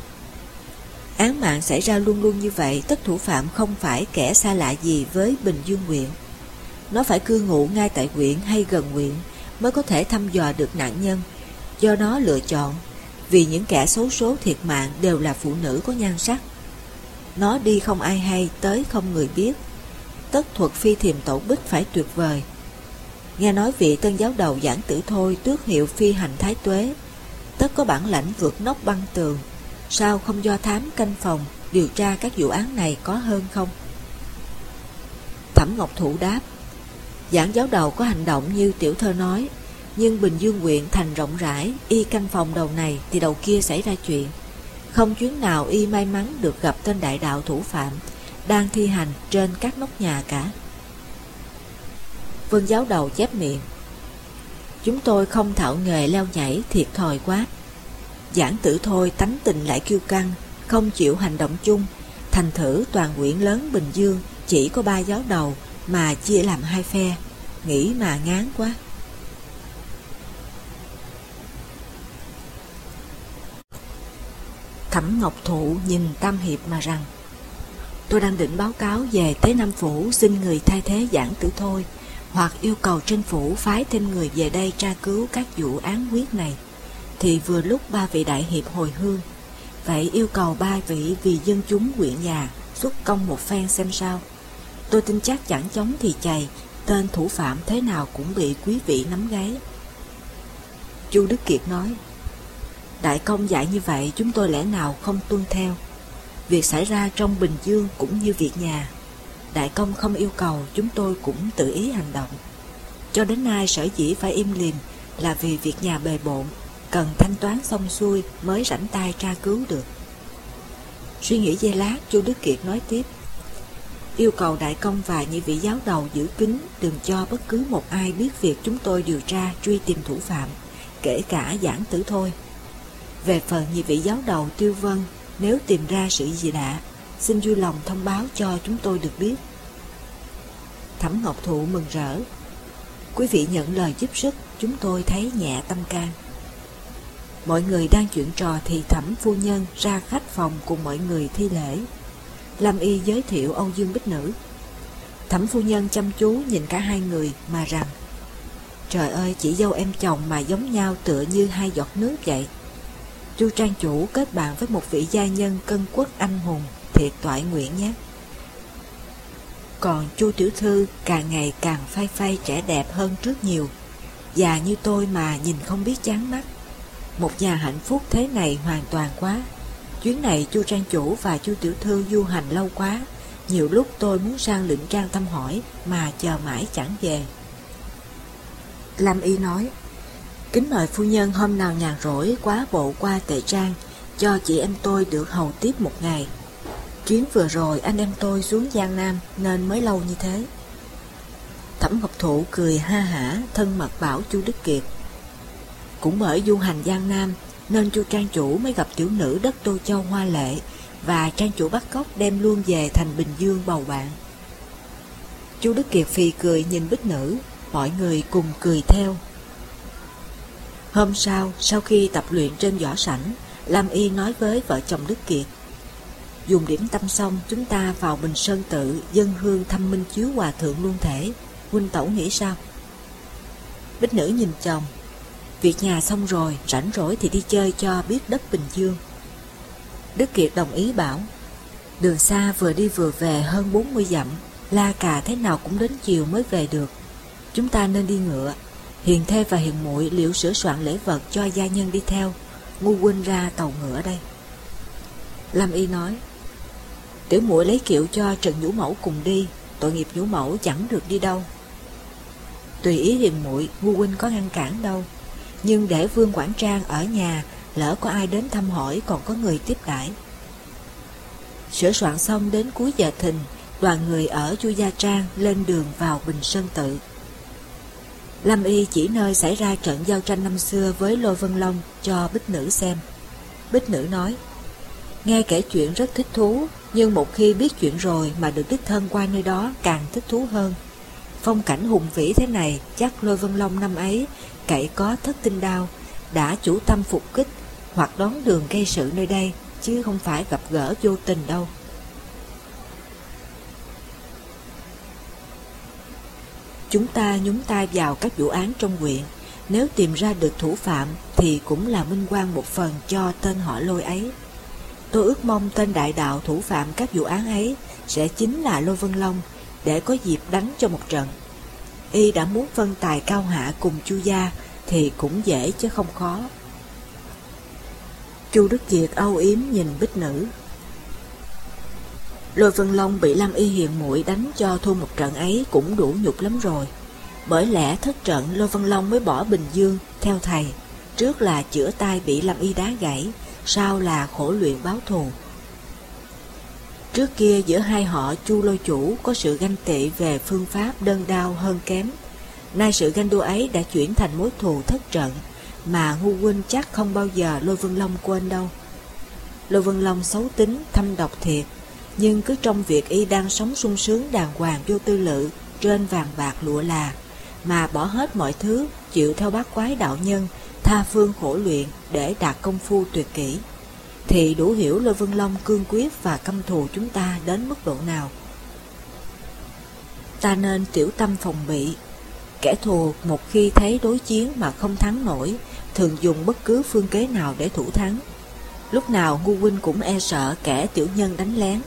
án mạng xảy ra luôn luôn như vậy, tất thủ phạm không phải kẻ xa lạ gì với Bình Dương huyện. Nó phải cư ngụ ngay tại huyện hay gần huyện mới có thể thăm dò được nạn nhân. Do nó lựa chọn, vì những kẻ xấu số thiệt mạng đều là phụ nữ có nhan sắc. Nó đi không ai hay, tới không người biết. Tất thuật phi thiềm tổ bích phải tuyệt vời. Nghe nói vị tân giáo đầu Giảng Tử Thôi tước hiệu phi hành thái tuế, tất có bản lãnh vượt nóc băng tường. Sao không do thám canh phòng điều tra các vụ án này có hơn không? Thẩm Ngọc Thụ đáp: Giảng giáo đầu có hành động như tiểu thơ nói, nhưng Bình Dương huyện thành rộng rãi, y canh phòng đầu này thì đầu kia xảy ra chuyện. Không chuyến nào y may mắn được gặp tên đại đạo thủ phạm đang thi hành trên các nóc nhà cả. Vân giáo đầu chép miệng: chúng tôi không thạo nghề leo nhảy, thiệt thòi quá. Giảng Tử Thôi tánh tình lại kiêu căng, không chịu hành động chung, thành thử toàn huyện lớn Bình Dương chỉ có 3 giáo đầu mà chia làm 2 phe, nghĩ mà ngán quá. Thẩm Ngọc Thụ nhìn Tam Hiệp mà rằng: tôi đang định báo cáo về Tế Nam Phủ xin người thay thế Giảng Tử Thôi, hoặc yêu cầu trên phủ phái thêm người về đây tra cứu các vụ án quyết này, thì vừa lúc ba vị đại hiệp hồi hương. Vậy yêu cầu ba vị vì dân chúng huyện nhà xuất công một phen xem sao. Tôi tin chắc chẳng chống thì chày, tên thủ phạm thế nào cũng bị quý vị nắm gáy. Chu Đức Kiệt nói: đại công dạy như vậy chúng tôi lẽ nào không tuân theo. Việc xảy ra trong Bình Dương cũng như việc nhà, đại công không yêu cầu chúng tôi cũng tự ý hành động. Cho đến nay sở dĩ phải im lìm là vì việc nhà bề bộn, cần thanh toán xong xuôi mới rảnh tay tra cứu được. Suy nghĩ giây lát, Chu Đức Kiệt nói tiếp: yêu cầu đại công và nhị vị giáo đầu giữ kín, đừng cho bất cứ một ai biết việc chúng tôi điều tra truy tìm thủ phạm, kể cả Giảng Tử thôi. Về phần nhị vị giáo đầu Tiêu Vân, nếu tìm ra sự gì lạ, xin vui lòng thông báo cho chúng tôi được biết. Thẩm Ngọc Thụ mừng rỡ: quý vị nhận lời giúp sức, chúng tôi thấy nhẹ tâm can. Mọi người đang chuyện trò thì Thẩm phu nhân ra khách phòng cùng mọi người thi lễ. Lâm Y giới thiệu Âu Dương Bích Nữ. Thẩm phu nhân chăm chú nhìn cả hai người mà rằng: trời ơi, chị dâu em chồng mà giống nhau tựa như hai giọt nước vậy. Chu trang chủ kết bạn với một vị gia nhân cân quốc anh hùng, thiệt toại nguyện nhé. Còn Chu tiểu thư càng ngày càng phai phai trẻ đẹp hơn trước nhiều, già như tôi mà nhìn không biết chán mắt. Một nhà hạnh phúc thế này hoàn toàn quá. Chuyến này Chu trang chủ và Chu tiểu thư du hành lâu quá, nhiều lúc tôi muốn sang Lĩnh Trang thăm hỏi mà chờ mãi chẳng về. Lâm Y nói: kính mời phu nhân hôm nào nhàn rỗi quá bộ qua Tệ Trang, cho chị em tôi được hầu tiếp một ngày. Chuyến vừa rồi anh em tôi xuống Giang Nam nên mới lâu như thế. Thẩm Ngọc Thụ cười ha hả thân mật bảo Chu Đức Kiệt: cũng bởi du hành Giang Nam nên Chu trang chủ mới gặp tiểu nữ đất Tô Châu hoa lệ, và trang chủ bắt cóc đem luôn về thành Bình Dương bầu bạn. Chu Đức Kiệt phì cười nhìn Bích Nữ, mọi người cùng cười theo. Hôm sau khi tập luyện trên võ sảnh, Lam Y nói với vợ chồng Đức Kiệt: dùng điểm tâm xong chúng ta vào Bình Sơn Tự dâng hương thăm minh chiếu hòa thượng luôn thể. Huynh tẩu nghĩ sao? Bích Nữ nhìn chồng: việc nhà xong rồi, rảnh rỗi thì đi chơi cho biết đất Bình Dương. Đức Kiệt đồng ý bảo: đường xa vừa đi vừa về hơn 40 dặm, la cà thế nào cũng đến chiều mới về được. Chúng ta nên đi ngựa. Hiền thê và hiền muội liệu sửa soạn lễ vật cho gia nhân đi theo. Ngu huynh ra tàu ngựa đây. Lâm Y nói: tiểu muội lấy kiệu cho Trần Nhũ Mẫu cùng đi, tội nghiệp Nhũ Mẫu chẳng được đi đâu. Tùy ý hiền muội, ngu huynh có ngăn cản đâu, nhưng để Vương Quản Trang ở nhà, lỡ có ai đến thăm hỏi còn có người tiếp đãi. Sửa soạn xong đến cuối giờ thìn, đoàn người ở Chu Gia Trang lên đường vào Bình Sơn Tự. Lâm Y chỉ nơi xảy ra trận giao tranh năm xưa với Lôi Vân Long cho Bích Nữ xem. Bích Nữ nói: nghe kể chuyện rất thích thú, nhưng một khi biết chuyện rồi mà được đích thân qua nơi đó càng thích thú hơn. Phong cảnh hùng vĩ thế này, chắc Lôi Vân Long năm ấy cậy có thất tinh đao, đã chủ tâm phục kích hoặc đón đường gây sự nơi đây, chứ không phải gặp gỡ vô tình đâu. Chúng ta nhúng tay vào các vụ án trong huyện, nếu tìm ra được thủ phạm thì cũng là minh oan một phần cho tên họ Lôi ấy. Tôi ước mong tên đại đạo thủ phạm các vụ án ấy sẽ chính là Lôi Vân Long, để có dịp đánh cho một trận. Y đã muốn phân tài cao hạ cùng Chu gia thì cũng dễ chứ không khó. Chu Đức Kiệt âu yếm nhìn Bích Nữ. Lôi Vân Long bị Lâm Y hiền muội đánh cho thua một trận ấy cũng đủ nhục lắm rồi. Bởi lẽ thất trận Lôi Vân Long mới bỏ Bình Dương theo thầy. Trước là chữa tay bị Lâm Y đá gãy, sau là khổ luyện báo thù. Trước kia giữa hai họ Chu Lôi chủ có sự ganh tị về phương pháp đơn đao hơn kém. Nay sự ganh đua ấy đã chuyển thành mối thù thất trận, mà ngu huynh chắc không bao giờ Lôi Vân Long quên đâu. Lôi Vân Long xấu tính, thâm độc thiệt, nhưng cứ trong việc y đang sống sung sướng đàng hoàng vô tư lự trên vàng bạc lụa là, mà bỏ hết mọi thứ, chịu theo bát quái đạo nhân, tha phương khổ luyện để đạt công phu tuyệt kỹ, thì đủ hiểu Lôi Vân Long cương quyết và căm thù chúng ta đến mức độ nào. Ta nên tiểu tâm phòng bị, Kẻ thù một khi thấy đối chiến mà không thắng nổi, thường dùng bất cứ phương kế nào để thủ thắng. Lúc nào Ngu huynh cũng e sợ kẻ tiểu nhân đánh lén.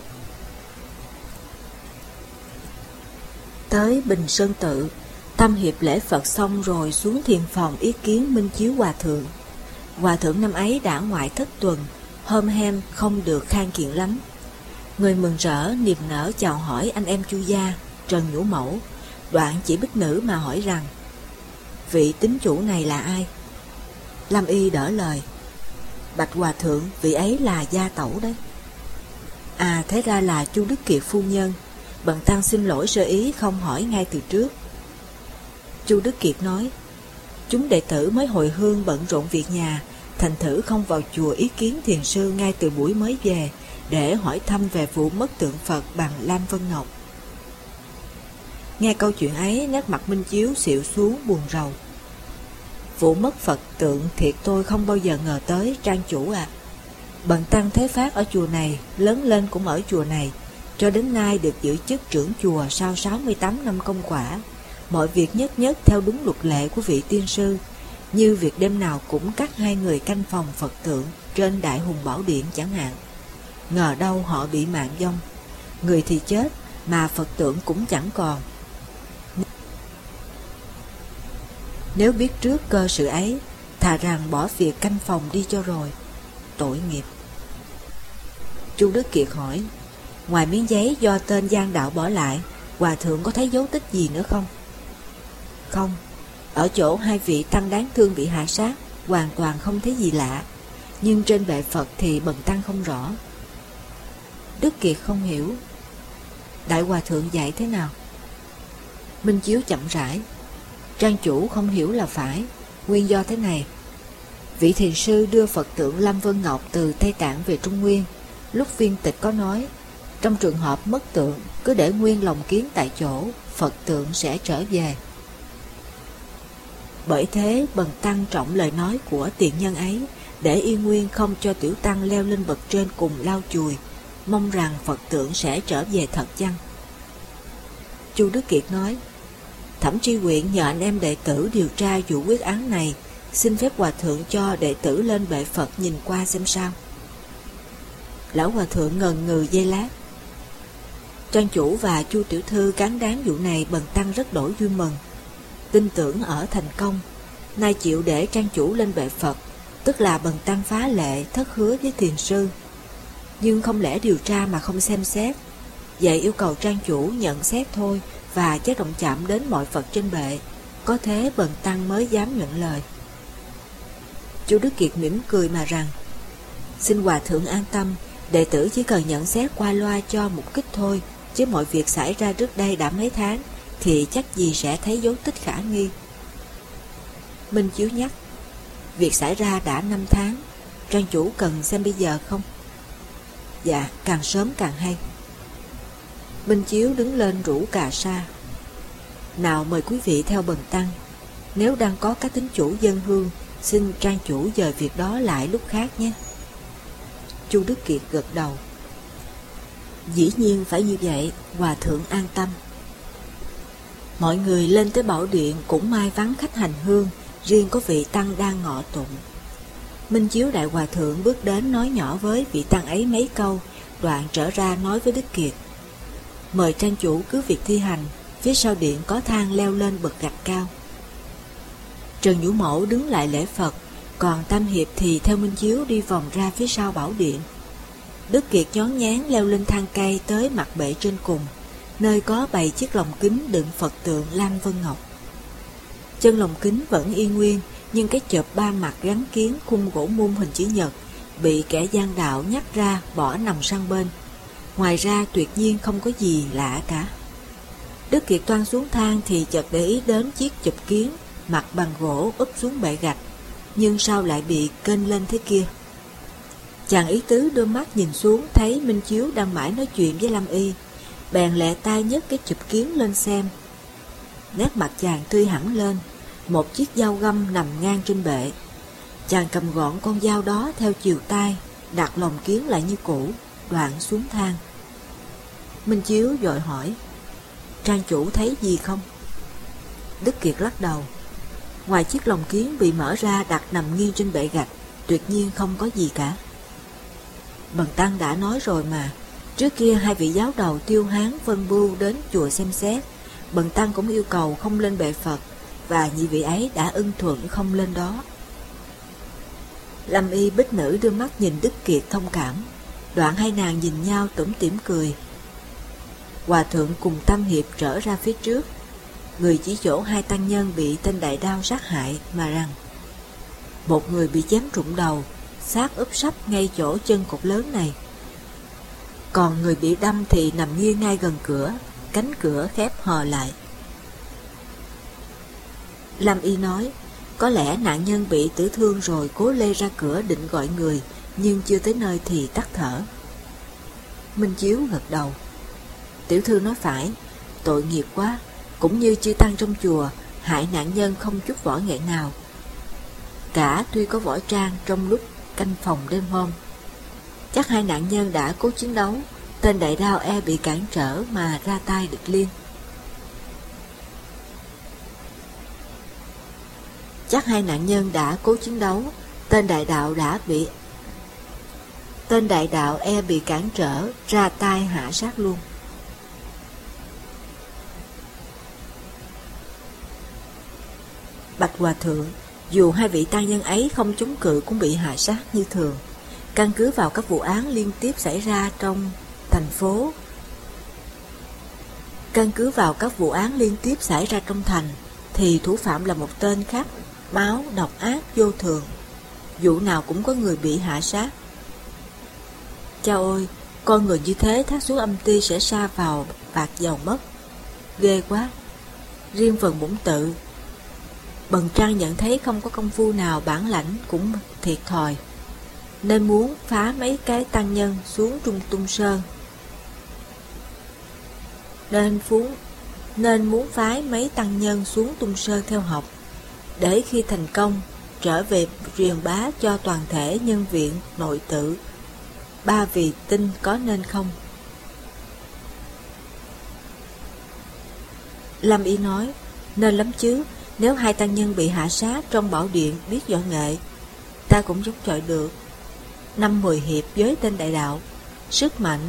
Tới Bình Sơn Tự, Tam Hiệp lễ Phật xong rồi xuống thiền phòng ý kiến Minh Chiếu Hòa Thượng. Hòa Thượng năm ấy đã ngoại thất tuần, hôm hem không được khang kiện lắm. Người mừng rỡ niềm nở chào hỏi anh em Chu gia, Trần Nhũ Mẫu, đoạn chỉ Bích Nữ mà hỏi rằng: vị tín chủ này là ai? Lâm Y đỡ lời: bạch Hòa Thượng, vị ấy là gia tẩu đấy. À, thế ra là Chu Đức Kiệt phu nhân. Bần tăng xin lỗi sơ ý không hỏi ngay từ trước. Chu Đức Kiệt nói: chúng đệ tử mới hồi hương bận rộn việc nhà, thành thử không vào chùa ý kiến thiền sư ngay từ buổi mới về, để hỏi thăm về vụ mất tượng Phật bằng Lam Vân Ngọc. Nghe câu chuyện ấy, nét mặt Minh Chiếu xịu xuống buồn rầu. Vụ mất Phật tượng thiệt tôi không bao giờ ngờ tới, trang chủ à. Bần tăng thế phát ở chùa này, lớn lên cũng ở chùa này, cho đến nay được giữ chức trưởng chùa sau 68 năm công quả. Mọi việc nhất nhất theo đúng luật lệ của vị tiên sư, như việc đêm nào cũng cắt 2 người canh phòng Phật tượng trên Đại Hùng Bảo Điện chẳng hạn. Ngờ đâu họ bị mạng vong, người thì chết mà Phật tượng cũng chẳng còn. Nếu biết trước cơ sự ấy, thà rằng bỏ việc canh phòng đi cho rồi. Tội nghiệp. Chu Đức Kiệt hỏi: ngoài miếng giấy do tên gian đạo bỏ lại, Hòa Thượng có thấy dấu tích gì nữa không? Không. Ở chỗ 2 vị tăng đáng thương bị hạ sát, hoàn toàn không thấy gì lạ, nhưng trên bệ Phật thì bần tăng không rõ. Đức Kiệt không hiểu. Đại Hòa Thượng dạy thế nào? Minh Chiếu chậm rãi: trang chủ không hiểu là phải. Nguyên do thế này: vị thiền sư đưa Phật tượng Lam Vân Ngọc từ Tây Tạng về Trung Nguyên, lúc viên tịch có nói, trong trường hợp mất tượng, cứ để nguyên lồng kiến tại chỗ, Phật tượng sẽ trở về. Bởi thế bần tăng trọng lời nói của tiền nhân ấy, để yên nguyên không cho tiểu tăng leo lên bậc trên cùng lau chùi, mong rằng Phật tượng sẽ trở về thật chăng? Chu Đức Kiệt nói: Thẩm tri huyện nhờ anh em đệ tử điều tra vụ quyết án này, xin phép Hòa Thượng cho đệ tử lên bệ Phật nhìn qua xem sao. Lão Hòa Thượng ngần ngừ giây lát: trang chủ và Chu tiểu thư cán đáng vụ này, bần tăng rất đổi vui mừng, tin tưởng ở thành công. Nay chịu để trang chủ lên bệ Phật, tức là bần tăng phá lệ thất hứa với thiền sư. Nhưng không lẽ điều tra mà không xem xét, vậy yêu cầu trang chủ nhận xét thôi, và chớ động chạm đến mọi Phật trên bệ, có thế bần tăng mới dám nhận lời. Chu Đức Kiệt mỉm cười mà rằng: xin Hòa Thượng an tâm, đệ tử chỉ cần nhận xét qua loa cho mục kích thôi, chứ mọi việc xảy ra trước đây đã mấy tháng, thì chắc gì sẽ thấy dấu tích khả nghi. Minh Chiếu nhắc: việc xảy ra đã 5 tháng, trang chủ cần xem bây giờ không? Dạ, càng sớm càng hay. Minh Chiếu đứng lên rủ cà sa: nào mời quý vị theo bần tăng, nếu đang có các tín chủ dân hương, xin trang chủ dời việc đó lại lúc khác nhé. Chu Đức Kiệt gật đầu: dĩ nhiên phải như vậy, Hòa Thượng an tâm. Mọi người lên tới bảo điện cũng may vắng khách hành hương, riêng có vị tăng đang ngọ tụng. Minh Chiếu đại Hòa Thượng bước đến nói nhỏ với vị tăng ấy mấy câu, đoạn trở ra nói với Đức Kiệt: mời trang chủ cứ việc thi hành, phía sau điện có thang leo lên bậc gạch cao. Trần Nhũ Mẫu đứng lại lễ Phật, còn Tam Hiệp thì theo Minh Chiếu đi vòng ra phía sau bảo điện. Đức Kiệt nhón nhán leo lên thang cây tới mặt bệ trên cùng, nơi có bày chiếc lồng kính đựng Phật tượng Lam Vân Ngọc. Chân lồng kính vẫn y nguyên, nhưng cái chộp 3 mặt gắn kiến khung gỗ mum hình chữ nhật bị kẻ gian đạo nhắc ra bỏ nằm sang bên. Ngoài ra tuyệt nhiên không có gì lạ cả. Đức Kiệt toan xuống thang thì chợt để ý đến chiếc chụp kiến mặt bằng gỗ úp xuống bệ gạch, nhưng sao lại bị kênh lên thế kia? Chàng ý tứ đưa mắt nhìn xuống, thấy Minh Chiếu đang mãi nói chuyện với Lâm Y, bèn lẹ tay nhấc cái chụp kiến lên xem. Nét mặt chàng tươi hẳn lên, một chiếc dao găm nằm ngang trên bệ. Chàng cầm gọn con dao đó theo chiều tay, đặt lồng kiến lại như cũ, đoạn xuống thang. Minh Chiếu vội hỏi: trang chủ thấy gì không? Đức Kiệt lắc đầu. Ngoài chiếc lồng kiến bị mở ra đặt nằm nghiêng trên bệ gạch, tuyệt nhiên không có gì cả. Bần tăng đã nói rồi mà, trước kia hai vị giáo đầu Tiêu Hán, Vân Bưu đến chùa xem xét, bần tăng cũng yêu cầu không lên bệ Phật, và nhị vị ấy đã ưng thuận không lên đó. Lâm Y Bích Nữ đưa mắt nhìn Đức Kiệt thông cảm, đoạn hai nàng nhìn nhau tủm tỉm cười. Hòa thượng cùng Tam Hiệp trở ra phía trước, người chỉ chỗ hai tăng nhân bị tên đại đao sát hại mà rằng: một người bị chém trụng đầu, xác úp sấp ngay chỗ chân cột lớn này, còn người bị đâm thì nằm nghiêng ngay gần cửa, cánh cửa khép hờ lại. Lâm Y nói: có lẽ nạn nhân bị tử thương rồi cố lê ra cửa định gọi người, nhưng chưa tới nơi thì tắt thở. Minh Chiếu gật đầu. Tiểu thư nói phải, tội nghiệp quá, cũng như chư tăng trong chùa hại nạn nhân không chút võ nghệ nào, cả tuy có võ trang trong lúc canh phòng đêm hôm. Chắc hai nạn nhân đã cố chiến đấu, tên đại đao e bị cản trở mà ra tay địch liên. Chắc hai nạn nhân đã cố chiến đấu, tên đại đạo e bị cản trở, ra tay hạ sát luôn. Bạch Hòa Thượng, dù hai vị tăng nhân ấy không chống cự cũng bị hạ sát như thường. Căn cứ vào các vụ án liên tiếp xảy ra trong thành, thì thủ phạm là một tên khác máu độc ác vô thường, vụ nào cũng có người bị hạ sát. Chao ôi, con người như thế thác xuống âm ti sẽ sa vào vạc dầu mất, ghê quá. Riêng phần Bổn Tự, Bần Trang nhận thấy không có công phu nào bản lãnh cũng thiệt thòi, nên muốn phá mấy cái tăng nhân xuống Trung Tung Sơn, nên muốn phái mấy tăng nhân xuống Tung Sơn theo học, để khi thành công trở về truyền bá cho toàn thể nhân viện nội tự. Ba vị tin có nên không? Lâm Y nói: nên lắm chứ. Nếu hai tăng nhân bị hạ sát trong bảo điện biết võ nghệ, ta cũng chống chọi được 5-10 hiệp với tên đại đạo. Sức mạnh.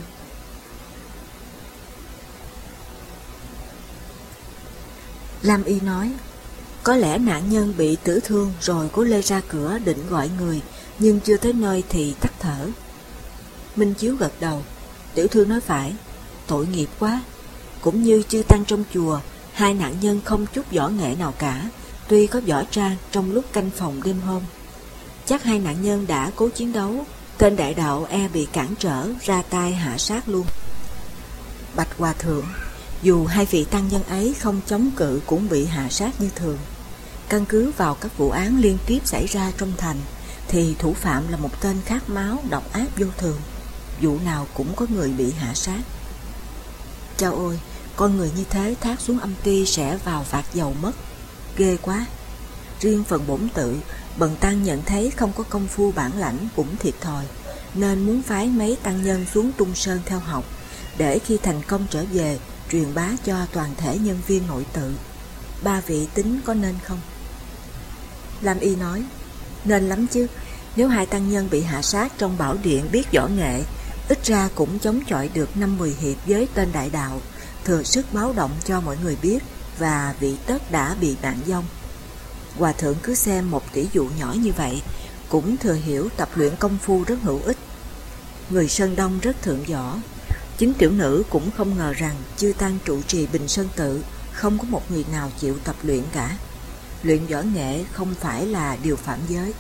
Lâm Y nói: có lẽ nạn nhân bị tử thương rồi cố lê ra cửa định gọi người, nhưng chưa tới nơi thì tắt thở. Minh Chiếu gật đầu. Tiểu thư nói phải, tội nghiệp quá. Cũng như chư tăng trong chùa, hai nạn nhân không chút võ nghệ nào cả, tuy có võ trang trong lúc canh phòng đêm hôm. Chắc hai nạn nhân đã cố chiến đấu, tên đại đạo e bị cản trở, ra tay hạ sát luôn. Bạch Hòa Thượng, dù hai vị tăng nhân ấy không chống cự cũng bị hạ sát như thường. Căn cứ vào các vụ án liên tiếp xảy ra trong thành, thì thủ phạm là một tên khát máu độc ác vô thường, vụ nào cũng có người bị hạ sát. Chao ôi, con người như thế thác xuống âm ti sẽ vào vạc dầu mất, ghê quá. Riêng phần Bổn Tự, Bần Tăng nhận thấy không có công phu bản lãnh cũng thiệt thòi, nên muốn phái mấy tăng nhân xuống Tung Sơn theo học, để khi thành công trở về truyền bá cho toàn thể nhân viên nội tự. Ba vị tính có nên không? Lam Y nói: nên lắm chứ. Nếu hai tăng nhân bị hạ sát trong bảo điện biết võ nghệ, ít ra cũng chống chọi được 5-10 hiệp với tên đại đạo, thừa sức báo động cho mọi người biết, và vị tất đã bị nạn vong. Hòa thượng cứ xem một tỷ dụ nhỏ như vậy, cũng thừa hiểu tập luyện công phu rất hữu ích. Người Sơn Đông rất thượng võ, chính tiểu nữ cũng không ngờ rằng chư tăng trụ trì Bình Sơn Tự không có một người nào chịu tập luyện cả. Luyện võ nghệ không phải là điều phạm giới.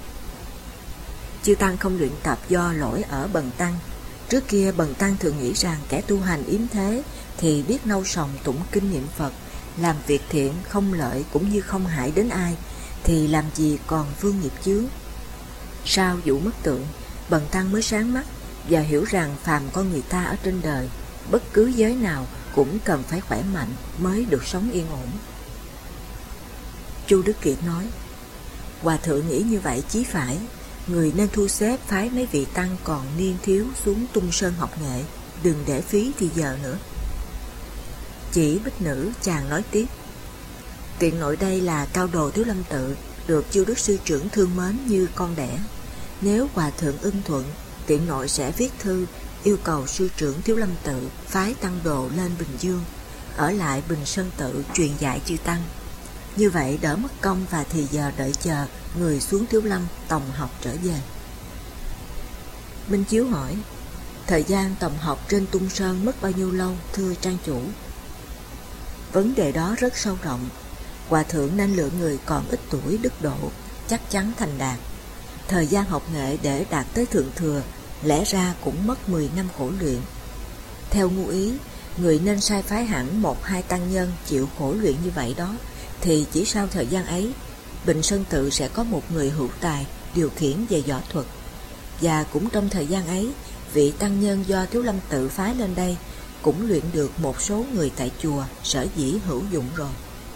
Chư tăng không luyện tập do lỗi ở Bần Tăng. Trước kia Bần Tăng thường nghĩ rằng kẻ tu hành yếm thế thì biết nâu sòng tụng kinh niệm Phật, làm việc thiện không lợi cũng như không hại đến ai, thì làm gì còn vương nghiệp chướng. Sau vụ mất tượng, Bần Tăng mới sáng mắt và hiểu rằng phàm con người ta ở trên đời, bất cứ giới nào cũng cần phải khỏe mạnh mới được sống yên ổn. Chu Đức Kiệt nói: Hòa thượng nghĩ như vậy chí phải, người nên thu xếp phái mấy vị tăng còn niên thiếu xuống Tung Sơn học nghệ, đừng để phí thì giờ nữa. Chỉ Bích Nữ chàng nói tiếp: Tiện nội đây là cao đồ Thiếu Lâm Tự, được Chu Đức sư trưởng thương mến như con đẻ. Nếu hòa thượng ưng thuận, tiện nội sẽ viết thư yêu cầu sư trưởng Thiếu Lâm Tự phái tăng đồ lên Bình Dương, ở lại Bình Sơn Tự truyền dạy chư tăng. Như vậy đỡ mất công và thì giờ đợi chờ người xuống Thiếu Lâm tòng học trở về. Minh Chiếu hỏi, thời gian tòng học trên Tung Sơn mất bao nhiêu lâu, thưa trang chủ? Vấn đề đó rất sâu rộng. Hòa thượng nên lựa người còn ít tuổi đức độ, chắc chắn thành đạt. Thời gian học nghệ để đạt tới thượng thừa lẽ ra cũng mất 10 năm khổ luyện. Theo ngu ý, người nên sai phái hẳn 1-2 tăng nhân chịu khổ luyện như vậy đó, thì chỉ sau thời gian ấy, Bình Sơn Tự sẽ có một người hữu tài điều khiển về võ thuật. Và cũng trong thời gian ấy, vị tăng nhân do Thiếu Lâm Tự phái lên đây cũng luyện được một số người tại chùa sở dĩ hữu dụng rồi.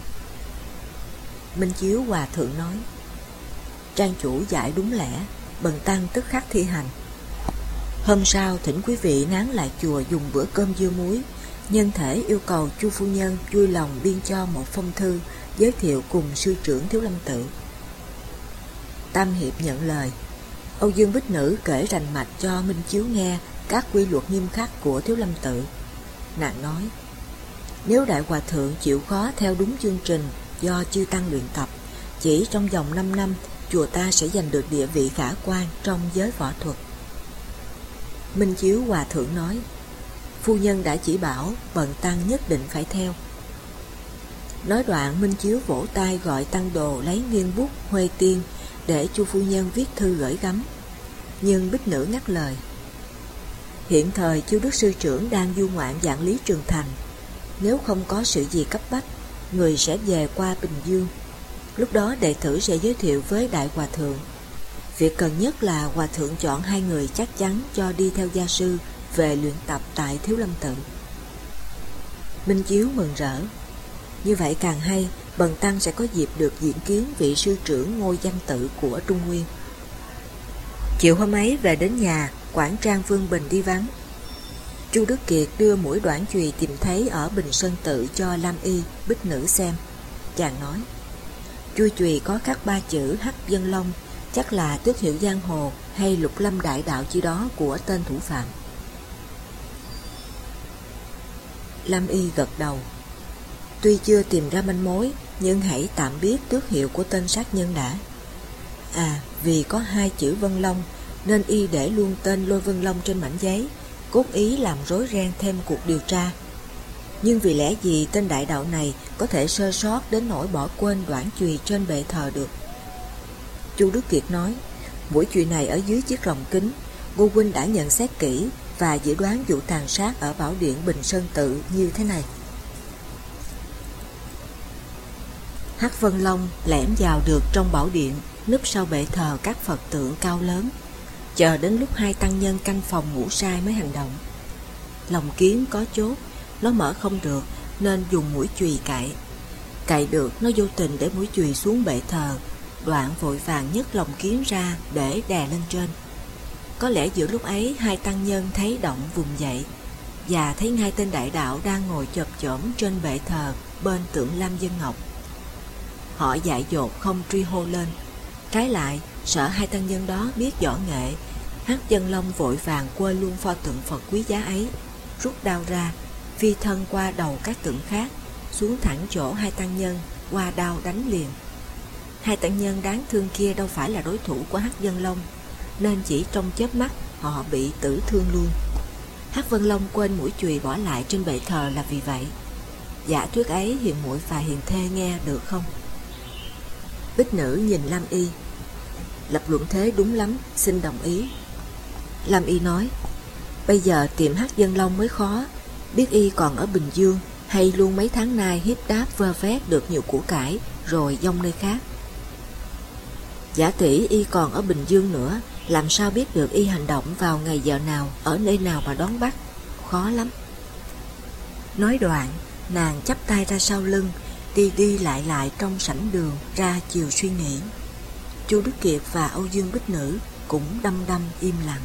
Minh Chiếu hòa thượng nói, trang chủ dạy đúng lẽ, bần tăng tức khắc thi hành. Hôm sau thỉnh quý vị nán lại chùa dùng bữa cơm dưa muối. Nhân thể yêu cầu Chu phu nhân vui lòng biên cho một phong thư giới thiệu cùng sư trưởng Thiếu Lâm Tự. Tam hiệp nhận lời. Âu Dương Bích Nữ kể rành mạch cho Minh Chiếu nghe các quy luật nghiêm khắc của Thiếu Lâm Tự. Nàng nói, nếu đại hòa thượng chịu khó theo đúng chương trình do chư tăng luyện tập, chỉ trong vòng 5 năm chùa ta sẽ giành được địa vị khả quan trong giới võ thuật. Minh Chiếu hòa thượng nói, phu nhân đã chỉ bảo, bần tăng nhất định phải theo. Nói đoạn, Minh Chiếu vỗ tay gọi tăng đồ lấy nghiêng bút huê tiên để Chu phu nhân viết thư gửi gắm. Nhưng Bích Nữ ngắt lời, hiện thời Chu Đức sư trưởng đang du ngoạn vạn lý Trường Thành, nếu không có sự gì cấp bách, người sẽ về qua Bình Dương. Lúc đó đệ tử sẽ giới thiệu với đại hòa thượng. Việc cần nhất là hòa thượng chọn 2 người chắc chắn cho đi theo gia sư về luyện tập tại Thiếu Lâm Tự. Minh Chiếu mừng rỡ, như vậy càng hay, bần tăng sẽ có dịp được diện kiến vị sư trưởng ngôi danh tự của Trung Nguyên. Chiều hôm ấy về đến nhà, quản trang Vương Bình đi vắng. Chu Đức Kiệt đưa mũi đoản chùy tìm thấy ở Bình Sơn Tự cho Lam Y, Bích Nữ xem. Chàng nói, chuôi chùy có khắc 3 chữ Hắc Vân Long, chắc là tước hiệu giang hồ hay Lục Lâm đại đạo chi đó của tên thủ phạm. Lam Y gật đầu. Tuy chưa tìm ra manh mối, nhưng hãy tạm biết tước hiệu của tên sát nhân đã. À, vì có 2 chữ Vân Long, nên y để luôn tên Lôi Vân Long trên mảnh giấy, cốt ý làm rối ren thêm cuộc điều tra. Nhưng vì lẽ gì tên đại đạo này có thể sơ sót đến nỗi bỏ quên đoản chùy trên bệ thờ được? Chu Đức Kiệt nói, mũi chùy này ở dưới chiếc lồng kính, Ngô huynh đã nhận xét kỹ và dự đoán vụ tàn sát ở bảo điện Bình Sơn Tự như thế này. Hắc Vân Long lẻn vào được trong bảo điện, núp sau bệ thờ các Phật tượng cao lớn, chờ đến lúc 2 tăng nhân canh phòng ngủ sai mới hành động. Lồng kiến có chốt, nó mở không được nên dùng mũi chùy cạy. Cạy được, nó vô tình để mũi chùy xuống bệ thờ, đoạn vội vàng nhấc lồng kiến ra để đè lên trên. Có lẽ giữa lúc ấy 2 tăng nhân thấy động vùng dậy và thấy ngay tên đại đạo đang ngồi chộp chổm trên bệ thờ bên tượng Lam Vân Ngọc. Họ dại dột không truy hô lên. Trái lại, sợ 2 tăng nhân đó biết võ nghệ, Hắc Vân Long vội vàng quơ luôn pho tượng Phật quý giá ấy, rút đao ra, phi thân qua đầu các tượng khác, xuống thẳng chỗ 2 tăng nhân, qua đao đánh liền. 2 tăng nhân đáng thương kia đâu phải là đối thủ của Hắc Vân Long, nên chỉ trong chớp mắt họ bị tử thương luôn. Hắc Vân Long quên mũi chùy bỏ lại trên bệ thờ là vì vậy. Giả thuyết ấy hiền muội và hiền thê nghe được không? Bích Nữ nhìn Lam Y, lập luận thế đúng lắm, xin đồng ý. Lam Y nói, bây giờ tìm Hắc Vân Long mới khó, biết y còn ở Bình Dương hay luôn mấy tháng nay hiếp đáp vơ vét được nhiều của cải rồi dông nơi khác. Giả tỷ y còn ở Bình Dương nữa, làm sao biết được y hành động vào ngày giờ nào, ở nơi nào mà đón bắt, khó lắm. Nói đoạn, nàng chắp tay ra sau lưng, đi đi lại trong sảnh đường ra chiều suy nghĩ. Chu Đức Kiệt và Âu Dương Bích Nữ cũng đăm đăm im lặng.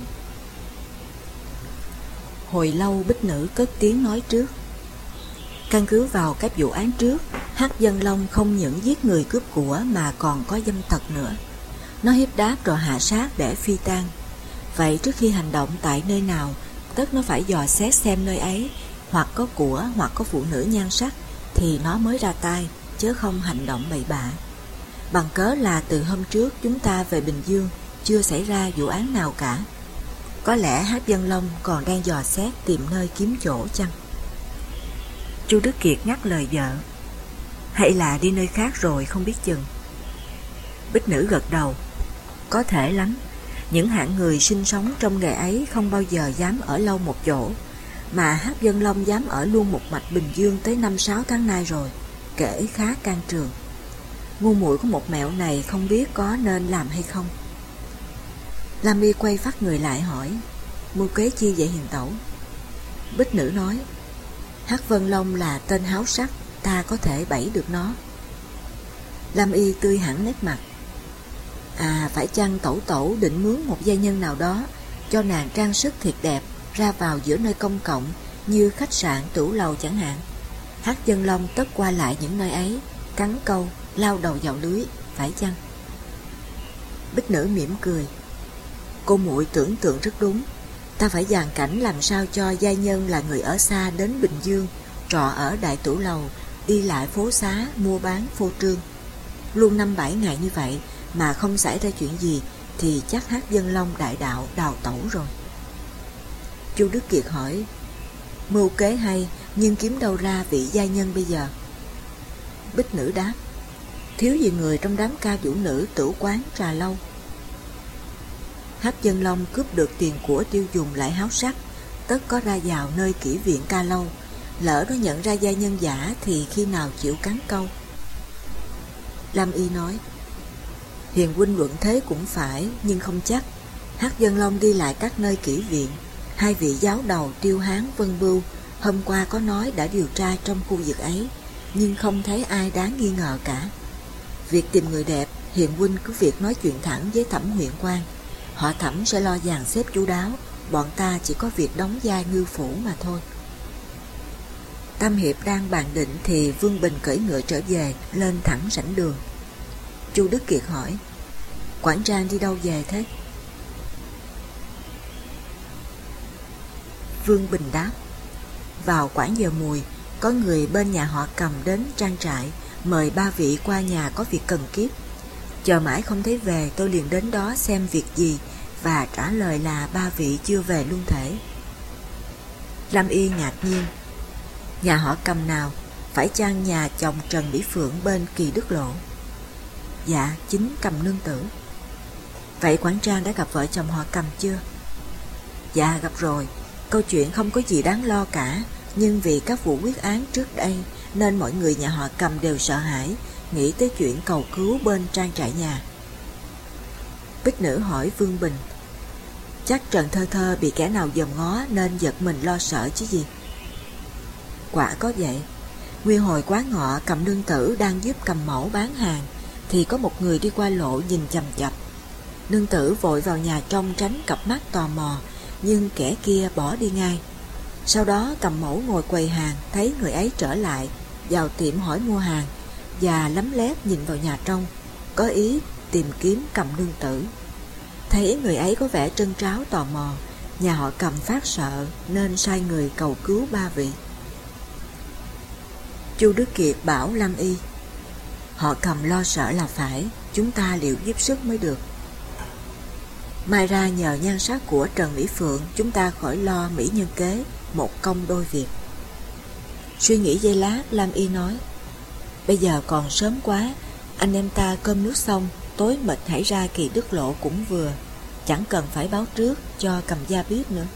Hồi lâu Bích Nữ cất tiếng nói trước. Căn cứ vào các vụ án trước, Hắc Dân Long không những giết người cướp của mà còn có dâm tật nữa. Nó hiếp đáp rồi hạ sát để phi tang. Vậy trước khi hành động tại nơi nào, tất nó phải dò xét xem nơi ấy hoặc có của hoặc có phụ nữ nhan sắc thì nó mới ra tay, chứ không hành động bậy bạ. Bằng cớ là từ hôm trước chúng ta về Bình Dương chưa xảy ra vụ án nào cả. Có lẽ Hắc Dân Long còn đang dò xét tìm nơi kiếm chỗ chăng? Chu Đức Kiệt ngắt lời vợ. Hay là đi nơi khác rồi không biết chừng. Bích Nữ gật đầu. Có thể lắm. Những hạng người sinh sống trong nghề ấy không bao giờ dám ở lâu một chỗ, mà Hắc Dân Long dám ở luôn một mạch Bình Dương tới 5-6 tháng nay rồi, kể khá can trường. Ngu muội của một mẹo này không biết có nên làm hay không. Lam Y quay phát người lại hỏi, mưu kế chi vậy hiền tẩu? Bích Nữ nói, Hắc Vân Long là tên háo sắc, ta có thể bẫy được nó. Lam Y tươi hẳn nét mặt. À, phải chăng tẩu định mướn một gia nhân nào đó cho nàng trang sức thiệt đẹp ra vào giữa nơi công cộng như khách sạn, tửu lầu chẳng hạn. Hắc Dân Long tất qua lại những nơi ấy, cắn câu, lao đầu vào lưới, phải chăng? Bích Nữ mỉm cười. Cô muội tưởng tượng rất đúng. Ta phải dàn cảnh làm sao cho gia nhân là người ở xa đến Bình Dương, trọ ở đại tửu lầu, đi lại phố xá, mua bán phô trương. Luôn 5-7 ngày như vậy mà không xảy ra chuyện gì thì chắc Hắc Dân Long đại đạo đào tẩu rồi. Chu Đức Kiệt hỏi, mưu kế hay nhưng kiếm đâu ra vị gia nhân bây giờ? Bích Nữ đáp, thiếu gì người trong đám ca vũ nữ, tửu quán, trà lâu. Hắc Dân Long cướp được tiền của tiêu dùng lại háo sắc, tất có ra vào nơi kỹ viện ca lâu. Lỡ nó nhận ra gia nhân giả thì khi nào chịu cắn câu? Lam Y nói, hiền huynh luận thế cũng phải, nhưng không chắc. Hắc Dân Long đi lại các nơi kỹ viện. Hai vị giáo đầu Tiêu Hán, Vân Bưu hôm qua có nói đã điều tra trong khu vực ấy, nhưng không thấy ai đáng nghi ngờ cả. Việc tìm người đẹp, hiền huynh cứ việc nói chuyện thẳng với Thẩm huyện quan. Họ Thẩm sẽ lo dàn xếp chu đáo, bọn ta chỉ có việc đóng vai ngư phủ mà thôi. Tam hiệp đang bàn định thì Vương Bình cưỡi ngựa trở về, lên thẳng sảnh đường. Chu Đức Kiệt hỏi, quản trang đi đâu về thế? Vương Bình đáp, vào khoảng giờ mùi, có người bên nhà họ Cầm đến trang trại, mời 3 vị qua nhà có việc cần kiếp. Chờ mãi không thấy về, tôi liền đến đó xem việc gì, và trả lời là 3 vị chưa về luôn thể. Lam Y ngạc nhiên, nhà họ Cầm nào? Phải chăng nhà chồng Trần Mỹ Phượng bên Kỳ Đức Lộ? Dạ, chính Cầm nương tử. Vậy quản trang đã gặp vợ chồng họ Cầm chưa? Dạ, gặp rồi. Câu chuyện không có gì đáng lo cả, nhưng vì các vụ quyết án trước đây nên mọi người nhà họ Cầm đều sợ hãi, nghĩ tới chuyện cầu cứu bên trang trại nhà. Bích Nữ hỏi Vương Bình, chắc Trần Thơ Thơ bị kẻ nào dòm ngó nên giật mình lo sợ chứ gì? Quả có vậy. Nguyên hồi quá ngọ, Cầm nương tử đang giúp Cầm mẫu bán hàng thì có một người đi qua lộ nhìn chằm chằm. Nương tử vội vào nhà trong tránh cặp mắt tò mò, nhưng kẻ kia bỏ đi ngay. Sau đó Cầm mẫu ngồi quầy hàng, thấy người ấy trở lại, vào tiệm hỏi mua hàng và lấm lét nhìn vào nhà trong, có ý tìm kiếm Cầm nương tử. Thấy người ấy có vẻ trân tráo tò mò, nhà họ Cầm phát sợ nên sai người cầu cứu 3 vị. Chu Đức Kiệt bảo Lam Y, họ Cầm lo sợ là phải, chúng ta liệu giúp sức mới được. Mai ra nhờ nhan sắc của Trần Mỹ Phượng, chúng ta khỏi lo mỹ nhân kế, một công đôi việc. Suy nghĩ giây lát, Lam Y nói, bây giờ còn sớm quá, anh em ta cơm nước xong, tối mệt hãy ra Kỳ Đức Lộ cũng vừa, chẳng cần phải báo trước cho Cầm gia biết nữa.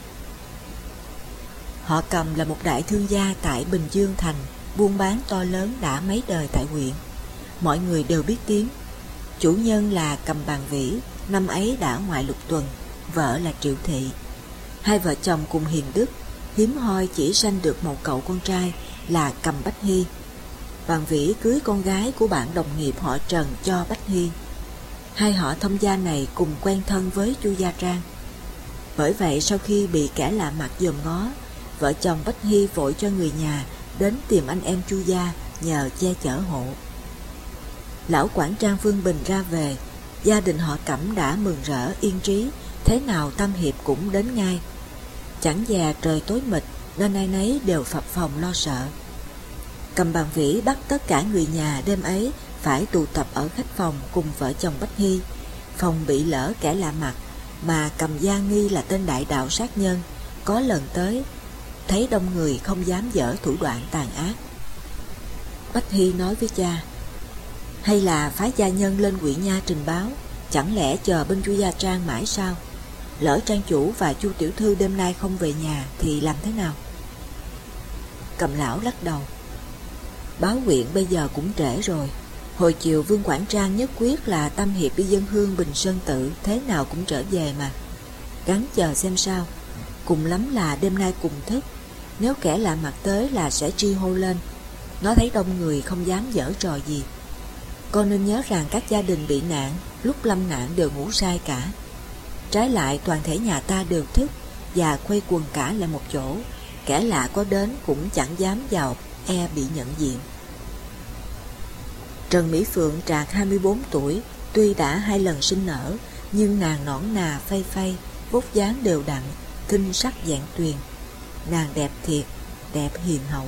Họ Cầm là một đại thương gia tại Bình Dương thành, buôn bán to lớn đã mấy đời tại huyện. Mọi người đều biết tiếng. Chủ nhân là Cầm Bàn Vĩ, năm ấy đã ngoại lục tuần, vợ là Triệu Thị. Hai vợ chồng cùng hiền đức, hiếm hoi chỉ sanh được một cậu con trai là Cầm Bách Hy. Bàn Vĩ cưới con gái của bạn đồng nghiệp họ Trần cho Bách Hy. Hai họ thông gia này cùng quen thân với Chu Gia Trang. Bởi vậy sau khi bị kẻ lạ mặt dòm ngó, vợ chồng Bách Hy vội cho người nhà đến tìm anh em Chu Gia nhờ che chở hộ. Lão quản trang Phương Bình ra về, gia đình họ Cẩm đã mừng rỡ yên trí, thế nào Tam Hiệp cũng đến ngay. Chẳng dè trời tối mịt nên ai nấy đều phập phồng lo sợ. Cầm Bàn Vĩ bắt tất cả người nhà đêm ấy phải tụ tập ở khách phòng cùng vợ chồng Bách Hy. Phòng bị lỡ kẻ lạ mặt, mà Cầm gia nghi là tên đại đạo sát nhân, có lần tới thấy đông người không dám dở thủ đoạn tàn ác. Bách Hy nói với cha: hay là phái gia nhân lên Quỵ Nha trình báo, chẳng lẽ chờ bên Chu Gia Trang mãi sao? Lỡ trang chủ và Chu tiểu thư đêm nay không về nhà thì làm thế nào? Cầm lão lắc đầu: báo huyện bây giờ cũng trễ rồi. Hồi chiều Vương Quản Trang nhất quyết là Tam Hiệp đi dân hương Bình Sơn Tự, thế nào cũng trở về mà. Gắng chờ xem sao, cùng lắm là đêm nay cùng thức. Nếu kẻ lạ mặt tới là sẽ tri hô lên. Nó thấy đông người không dám giở trò gì. Con nên nhớ rằng các gia đình bị nạn, lúc lâm nạn đều ngủ say cả. Trái lại toàn thể nhà ta đều thức và quay quần cả lại một chỗ. Kẻ lạ có đến cũng chẳng dám vào, e bị nhận diện. Trần Mỹ Phượng trạc 24 tuổi, tuy đã 2 lần sinh nở, nhưng nàng nõn nà phây phây, vóc dáng đều đặn, thinh sắc dạng tuyền. Nàng đẹp thiệt, đẹp hiền hậu.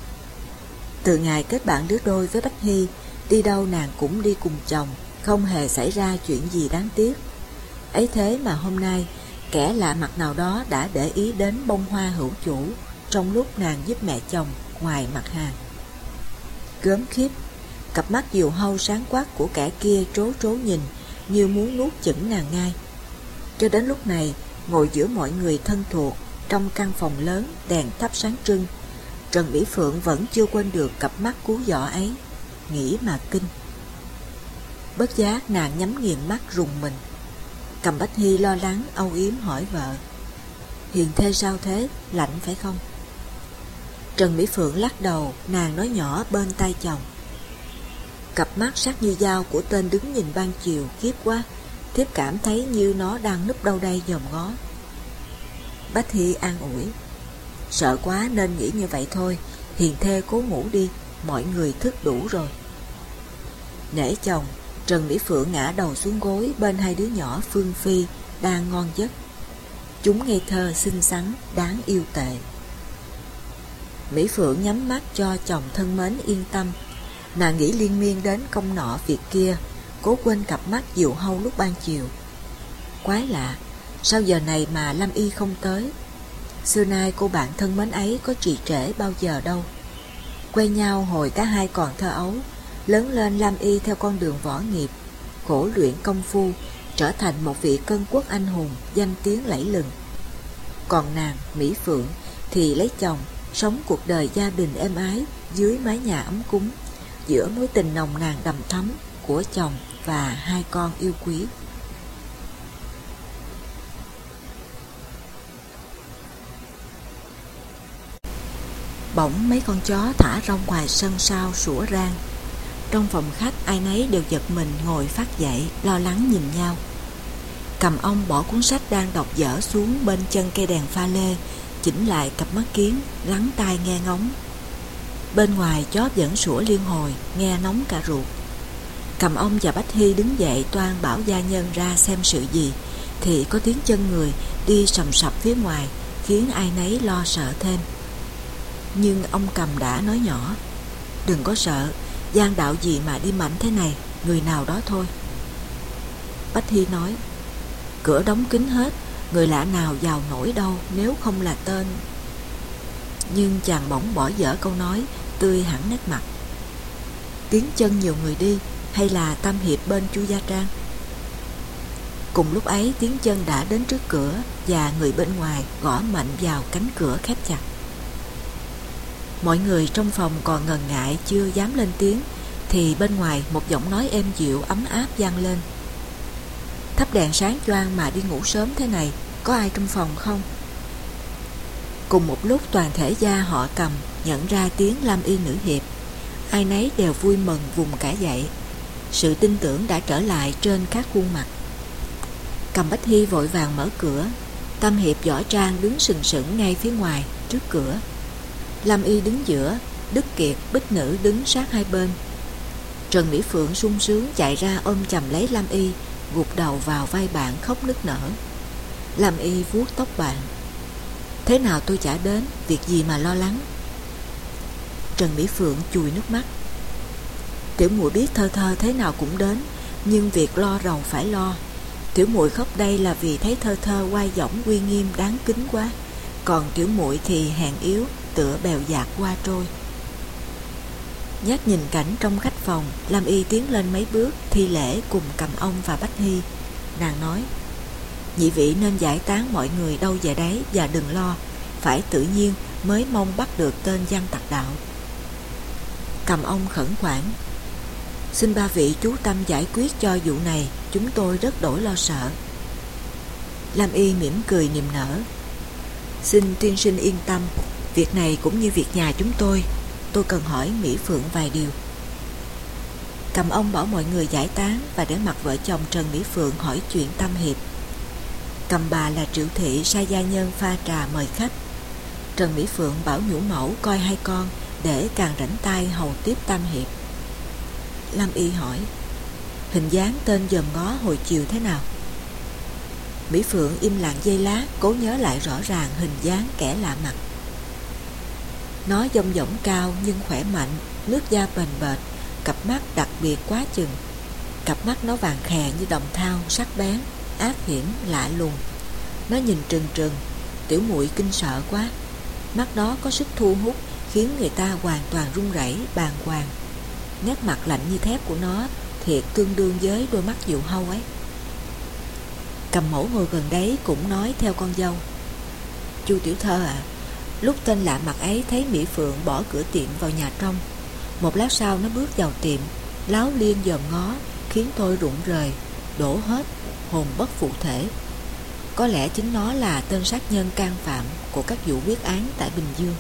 Từ ngày kết bạn đứa đôi với Bách Hy, đi đâu nàng cũng đi cùng chồng, không hề xảy ra chuyện gì đáng tiếc. Ấy thế mà hôm nay, kẻ lạ mặt nào đó đã để ý đến bông hoa hữu chủ, trong lúc nàng giúp mẹ chồng ngoài mặt hàng. Gớm khiếp, cặp mắt diều hâu sáng quắc của kẻ kia trố trố nhìn, như muốn nuốt chửng nàng ngay. Cho đến lúc này, ngồi giữa mọi người thân thuộc, trong căn phòng lớn đèn thắp sáng trưng, Trần Mỹ Phượng vẫn chưa quên được cặp mắt cú dọ ấy, nghĩ mà kinh. Bất giác nàng nhắm nghiền mắt rùng mình. Cầm Bách Hy lo lắng âu yếm hỏi vợ: hiền thê sao thế, lạnh phải không? Trần Mỹ Phượng lắc đầu, nàng nói nhỏ bên tai chồng: cặp mắt sắc như dao của tên đứng nhìn ban chiều khiếp quá, thiếp cảm thấy như nó đang núp đâu đây dòm ngó. Bách Hy an ủi: sợ quá nên nghĩ như vậy thôi, hiền thê cố ngủ đi, mọi người thức đủ rồi. Nể chồng, Trần Mỹ Phượng ngã đầu xuống gối bên 2 đứa nhỏ Phương Phi đang ngon giấc. Chúng ngây thơ xinh xắn, đáng yêu tệ. Mỹ Phượng nhắm mắt cho chồng thân mến yên tâm. Nàng nghĩ liên miên đến công nọ việc kia, cố quên cặp mắt diều hâu lúc ban chiều. Quái lạ, sao giờ này mà Lâm Y không tới? Xưa nay cô bạn thân mến ấy có trì trễ bao giờ đâu. Quen nhau hồi cả hai còn thơ ấu, lớn lên Lam Y theo con đường võ nghiệp, khổ luyện công phu, trở thành một vị cân quốc anh hùng danh tiếng lẫy lừng. Còn nàng Mỹ Phượng thì lấy chồng, sống cuộc đời gia đình êm ái dưới mái nhà ấm cúng, giữa mối tình nồng nàn đầm thắm của chồng và 2 con yêu quý. Bỗng mấy con chó thả rong ngoài sân sau sủa rang. Trong phòng khách ai nấy đều giật mình ngồi phát dậy, lo lắng nhìn nhau. Cầm ông bỏ cuốn sách đang đọc dở xuống bên chân cây đèn pha lê, chỉnh lại cặp mắt kiến, lắng tai nghe ngóng. Bên ngoài chó vẫn sủa liên hồi, nghe nóng cả ruột. Cầm ông và Bách Hy đứng dậy toan bảo gia nhân ra xem sự gì, thì có tiếng chân người đi sầm sập phía ngoài, khiến ai nấy lo sợ thêm. Nhưng ông Cầm đã nói nhỏ: đừng có sợ, gian đạo gì mà đi mạnh thế này, người nào đó thôi. Bách Hy nói: cửa đóng kín hết, người lạ nào vào nổi đâu nếu không là tên. Nhưng chàng bỗng bỏ dở câu nói, tươi hẳn nét mặt. Tiếng chân nhiều người đi, hay là Tam Hiệp bên Chu Gia Trang? Cùng lúc ấy tiếng chân đã đến trước cửa, và người bên ngoài gõ mạnh vào cánh cửa khép chặt. Mọi người trong phòng còn ngần ngại chưa dám lên tiếng, thì bên ngoài một giọng nói êm dịu ấm áp vang lên: thắp đèn sáng choang mà đi ngủ sớm thế này, có ai trong phòng không? Cùng một lúc toàn thể gia họ Cầm nhận ra tiếng Lam Y nữ hiệp, ai nấy đều vui mừng vùng cả dậy. Sự tin tưởng đã trở lại trên các khuôn mặt. Cầm Bách Hy vội vàng mở cửa. Tam Hiệp võ trang đứng sừng sững ngay phía ngoài trước cửa. Lam Y đứng giữa, Đức Kiệt, Bích Nữ đứng sát hai bên. Trần Mỹ Phượng sung sướng chạy ra ôm chầm lấy Lam Y, gục đầu vào vai bạn khóc nức nở. Lam Y vuốt tóc bạn. Thế nào tôi chả đến, việc gì mà lo lắng. Trần Mỹ Phượng chùi nước mắt. Tiểu muội biết Thơ Thơ thế nào cũng đến, nhưng việc lo rầu phải lo. Tiểu muội khóc đây là vì thấy Thơ Thơ oai dõng uy nghiêm đáng kính quá, còn tiểu muội thì hèn yếu, tựa bèo dạt qua trôi. Nhát nhìn cảnh trong khách phòng, Lam Y tiến lên mấy bước thi lễ cùng Cầm Ông và Bách Hy. Nàng nói: nhị vị nên giải tán mọi người đâu về đấy và đừng lo, phải tự nhiên mới mong bắt được tên gian tặc đạo. Cầm Ông khẩn khoản: xin ba vị chú tâm giải quyết cho vụ này, chúng tôi rất đổi lo sợ. Lam Y mỉm cười niềm nở: xin tiên sinh yên tâm, việc này cũng như việc nhà chúng tôi cần hỏi Mỹ Phượng vài điều. Cầm Ông bảo mọi người giải tán và để mặc vợ chồng Trần Mỹ Phượng hỏi chuyện Tam Hiệp. Cầm Bà là Triệu Thị sai gia nhân pha trà mời khách. Trần Mỹ Phượng bảo nhũ mẫu coi hai con để càng rảnh tay hầu tiếp Tam Hiệp. Lam Y hỏi: hình dáng tên dòm ngó hồi chiều thế nào? Mỹ Phượng im lặng giây lát, cố nhớ lại rõ ràng hình dáng kẻ lạ mặt. Nó dong dỏng cao nhưng khỏe mạnh, nước da bền bệt, cặp mắt đặc biệt quá chừng. Cặp mắt nó vàng khè như đồng thau, sắc bén, ác hiểm, lạ lùng. Nó nhìn trừng trừng, tiểu muội kinh sợ quá. Mắt đó có sức thu hút, khiến người ta hoàn toàn run rẩy, bàng hoàng. Nét mặt lạnh như thép của nó thiệt tương đương với đôi mắt diều hâu ấy. Cầm Mẫu ngồi gần đấy cũng nói theo con dâu: chu tiểu thơ ạ, lúc tên lạ mặt ấy thấy Mỹ Phượng bỏ cửa tiệm vào nhà trong, một lát sau nó bước vào tiệm, láo liên dòm ngó, khiến tôi rụng rời, đổ hết, hồn bất phụ thể. Có lẽ chính nó là tên sát nhân can phạm của các vụ quyết án tại Bình Dương.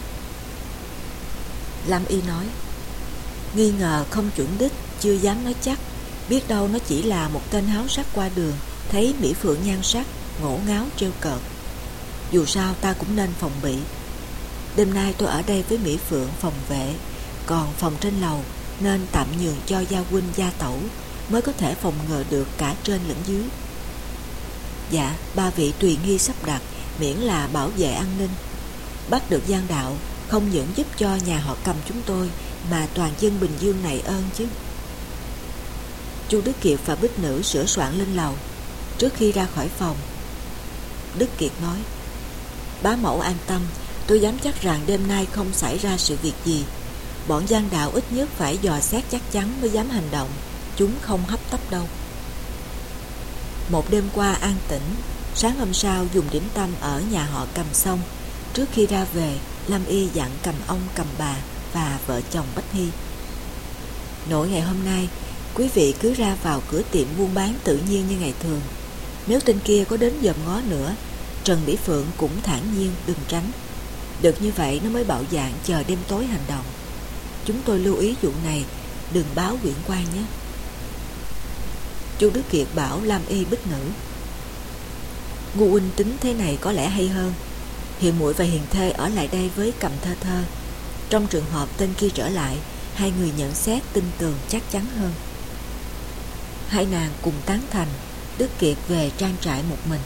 Lam Y nói: nghi ngờ không chuẩn đích, chưa dám nói chắc. Biết đâu nó chỉ là một tên háo sắc qua đường, thấy Mỹ Phượng nhan sắc, ngổ ngáo trêu cợt. Dù sao ta cũng nên phòng bị. Đêm nay tôi ở đây với Mỹ Phượng phòng vệ, còn phòng trên lầu nên tạm nhường cho gia huynh gia tẩu, mới có thể phòng ngừa được cả trên lẫn dưới. Dạ, ba vị tùy nghi sắp đặt, miễn là bảo vệ an ninh. Bắt được gian đạo không những giúp cho nhà họ Cầm chúng tôi, mà toàn dân Bình Dương này ơn chứ. Chu Đức Kiệt và Bích Nữ sửa soạn lên lầu. Trước khi ra khỏi phòng, Đức Kiệt nói: bá mẫu an tâm, tôi dám chắc rằng đêm nay không xảy ra sự việc gì. Bọn gian đạo ít nhất phải dò xét chắc chắn mới dám hành động, chúng không hấp tấp đâu. Một đêm qua an tĩnh, sáng hôm sau dùng điểm tâm ở nhà họ Cầm xong. Trước khi ra về, Lam Y dặn Cầm Ông, Cầm Bà và vợ chồng Bách Hy: nỗi ngày hôm nay, quý vị cứ ra vào cửa tiệm buôn bán tự nhiên như ngày thường. Nếu tên kia có đến dòm ngó nữa, Trần Mỹ Phượng cũng thản nhiên đừng tránh. Được như vậy nó mới bạo dạn chờ đêm tối hành động. Chúng tôi lưu ý vụ này, đừng báo huyện quan nhé. Chu Đức Kiệt bảo Lam Y, Bích Nữ: Ngu huynh tính thế này có lẽ hay hơn. Hiền muội và Hiền thê ở lại đây với Cầm Thơ Thơ. Trong trường hợp tên kia trở lại, hai người nhận xét tin tường chắc chắn hơn. Hai nàng cùng tán thành. Đức Kiệt về trang trại một mình.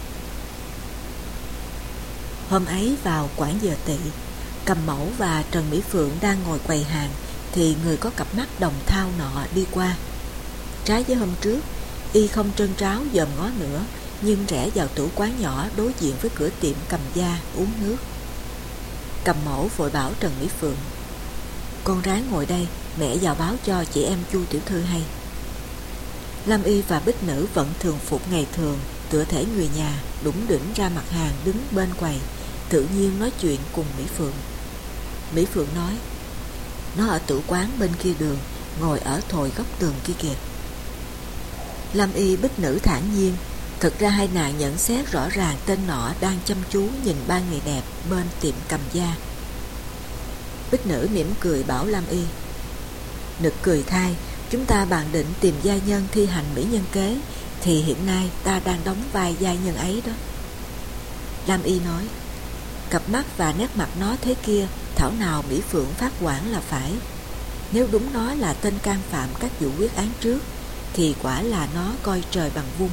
Hôm ấy vào quãng giờ tỵ, Cầm Mẫu và Trần Mỹ Phượng đang ngồi quầy hàng, thì người có cặp mắt đồng thau nọ đi qua. Trái với hôm trước, y không trân tráo dòm ngó nữa, nhưng rẽ vào tủ quán nhỏ đối diện với cửa tiệm Cầm Gia uống nước. Cầm Mẫu vội bảo Trần Mỹ Phượng: con ráng ngồi đây, mẹ vào báo cho chị em Chu tiểu thư hay. Lam Y và Bích Nữ vẫn thường phục ngày thường, tựa thể người nhà, đủng đỉnh ra mặt hàng đứng bên quầy, tự nhiên nói chuyện cùng Mỹ Phượng. Mỹ Phượng nói: nó ở tủ quán bên kia đường, ngồi ở thồi góc tường kia kìa. Lam Y, Bích Nữ thản nhiên. Thực ra hai nàng nhận xét rõ ràng tên nọ đang chăm chú nhìn ba người đẹp bên tiệm Cầm Gia. Bích Nữ mỉm cười bảo Lam Y: nực cười thay, chúng ta bàn định tìm gia nhân thi hành mỹ nhân kế, thì hiện nay ta đang đóng vai gia nhân ấy đó. Lam Y nói: cặp mắt và nét mặt nó thế kia, thảo thảo nào Mỹ Phượng phát quản là phải. Nếu đúng nó là tên can phạm các vụ quyết án trước, thì quả là nó coi trời bằng vung.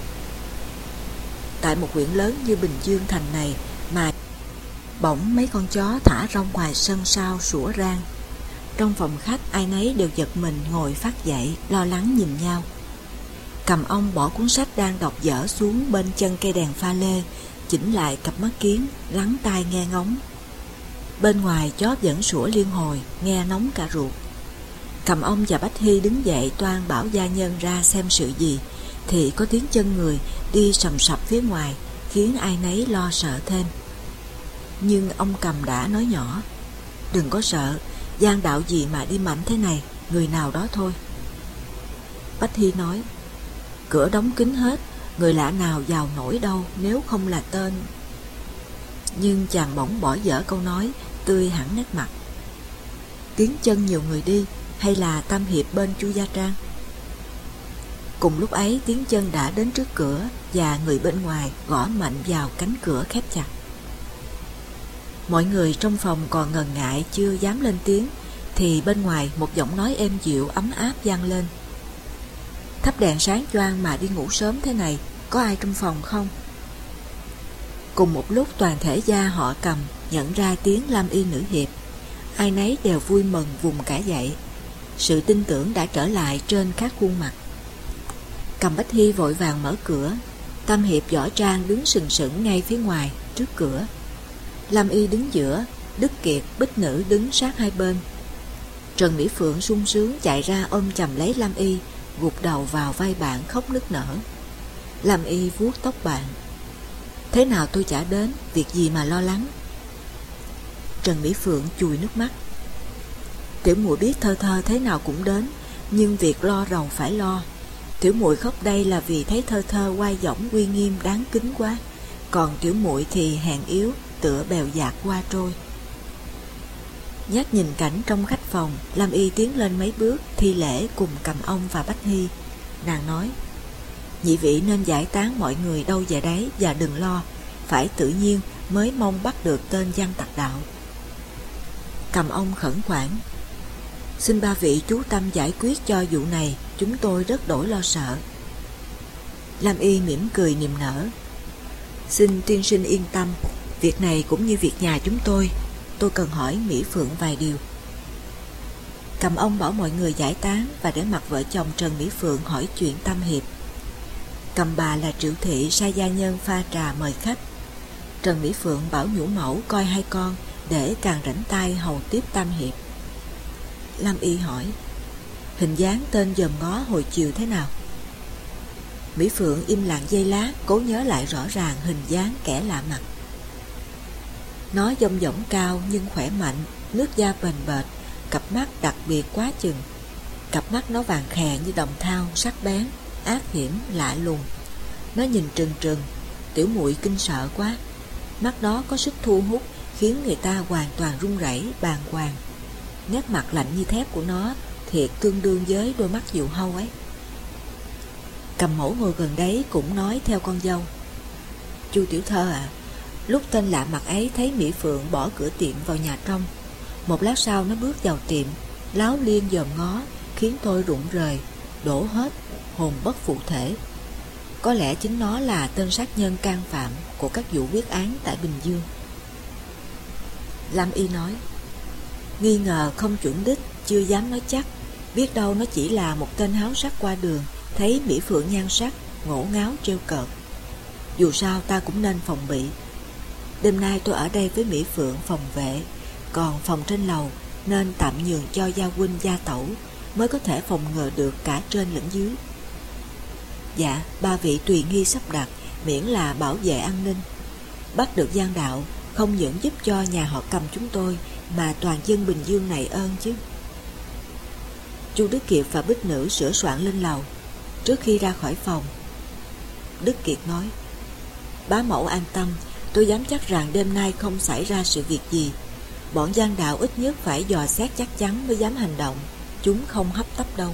Tại một huyện lớn như Bình Dương thành này mà bỗng mấy con chó thả rong ngoài sân sau sủa rang. Trong phòng khách ai nấy đều giật mình ngồi phát dậy, lo lắng nhìn nhau. Cầm ông bỏ cuốn sách đang đọc dở xuống bên chân cây đèn pha lê, chỉnh lại cặp mắt kiến, lắng tai nghe ngóng. Bên ngoài chó vẫn sủa liên hồi, nghe nóng cả ruột. Cầm ông và Bách Hy đứng dậy toan bảo gia nhân ra xem sự gì, thì có tiếng chân người đi sầm sập phía ngoài, khiến ai nấy lo sợ thêm. Nhưng ông Cầm đã nói nhỏ: "Đừng có sợ, gian đạo gì mà đi mạnh thế này, người nào đó thôi." Bách Hy nói: "Cửa đóng kín hết, người lạ nào vào nổi đâu nếu không là tên." Nhưng chàng bỗng bỏ dở câu nói, tươi hẳn nét mặt: "Tiếng chân nhiều người đi, hay là Tam Hiệp bên Chu Gia Trang?" Cùng lúc ấy tiếng chân đã đến trước cửa, và người bên ngoài gõ mạnh vào cánh cửa khép chặt. Mọi người trong phòng còn ngần ngại chưa dám lên tiếng, thì bên ngoài một giọng nói êm dịu ấm áp vang lên: "Thắp đèn sáng choang mà đi ngủ sớm thế này, có ai trong phòng không?" Cùng một lúc toàn thể gia họ Cầm nhận ra tiếng Lam Y nữ hiệp, ai nấy đều vui mừng vùng cả dậy. Sự tin tưởng đã trở lại trên các khuôn mặt. Cầm Bách Hy vội vàng mở cửa. Tam Hiệp võ trang đứng sừng sững ngay phía ngoài trước cửa. Lam Y đứng giữa, Đức Kiệt, Bích Nữ đứng sát hai bên. Trần Mỹ Phượng sung sướng chạy ra ôm chầm lấy Lam Y, gục đầu vào vai bạn khóc nức nở. Lam Y vuốt tóc bạn: "Thế nào tôi chả đến, việc gì mà lo lắng?" Trần Mỹ Phượng chùi nước mắt: "Tiểu muội biết Thơ Thơ thế nào cũng đến, nhưng việc lo rầu phải lo. Tiểu muội khóc đây là vì thấy Thơ Thơ oai dõng uy nghiêm đáng kính quá, còn tiểu muội thì hèn yếu, tựa bèo dạt qua trôi." Nhát nhìn cảnh trong khách phòng, Lam Y tiến lên mấy bước thi lễ cùng Cầm Ông và Bách Hy. Nàng nói: "Nhị vị nên giải tán mọi người đâu về đấy, và đừng lo, phải tự nhiên mới mong bắt được tên gian tặc đạo." Cầm Ông khẩn khoản: "Xin ba vị chú tâm giải quyết cho vụ này, chúng tôi rất đổi lo sợ." Lam Y mỉm cười niềm nở: "Xin tiên sinh yên tâm, việc này cũng như việc nhà chúng tôi cần hỏi Mỹ Phượng vài điều." Cầm Ông bảo mọi người giải tán và để mặc vợ chồng Trần Mỹ Phượng hỏi chuyện Tam Hiệp. Cầm Bà là Triệu Thị sai gia nhân pha trà mời khách. Trần Mỹ Phượng bảo nhũ mẫu coi hai con để càng rảnh tay hầu tiếp Tam Hiệp. Lam Y hỏi: "Hình dáng tên dòm ngó hồi chiều thế nào?" Mỹ Phượng im lặng giây lát, cố nhớ lại rõ ràng hình dáng kẻ lạ mặt. Nó dong dỏng cao nhưng khỏe mạnh, nước da bền bệt, cặp mắt đặc biệt quá chừng. Cặp mắt nó vàng khè như đồng thau, sắc bén, ác hiểm, lạ lùng. Nó nhìn trừng trừng, tiểu muội kinh sợ quá. Mắt nó có sức thu hút, khiến người ta hoàn toàn run rẩy, bàng hoàng. Nét mặt lạnh như thép của nó thiệt tương đương với đôi mắt diều hâu ấy. Cầm Mẫu ngồi gần đấy cũng nói theo con dâu: "Chu tiểu thơ à, lúc tên lạ mặt ấy thấy Mỹ Phượng bỏ cửa tiệm vào nhà trong, một lát sau nó bước vào tiệm, láo liên dòm ngó, khiến tôi rụng rời, đổ hết, hồn bất phụ thể. Có lẽ chính nó là tên sát nhân can phạm của các vụ quyết án tại Bình Dương." Lam Y nói: "Nghi ngờ không chuẩn đích, chưa dám nói chắc. Biết đâu nó chỉ là một tên háo sắc qua đường, thấy Mỹ Phượng nhan sắc, ngổ ngáo trêu cợt. Dù sao ta cũng nên phòng bị. Đêm nay tôi ở đây với Mỹ Phượng phòng vệ, còn phòng trên lầu nên tạm nhường cho gia huynh gia tẩu, mới có thể phòng ngừa được cả trên lẫn dưới." "Dạ, ba vị tùy nghi sắp đặt, miễn là bảo vệ an ninh. Bắt được gian đạo không những giúp cho nhà họ Cầm chúng tôi, mà toàn dân Bình Dương này ơn chứ." Chu Đức Kiệt và Bích Nữ sửa soạn lên lầu. Trước khi ra khỏi phòng, Đức Kiệt nói: "Bá mẫu an tâm, tôi dám chắc rằng đêm nay không xảy ra sự việc gì. Bọn gian đạo ít nhất phải dò xét chắc chắn mới dám hành động, chúng không hấp tấp đâu."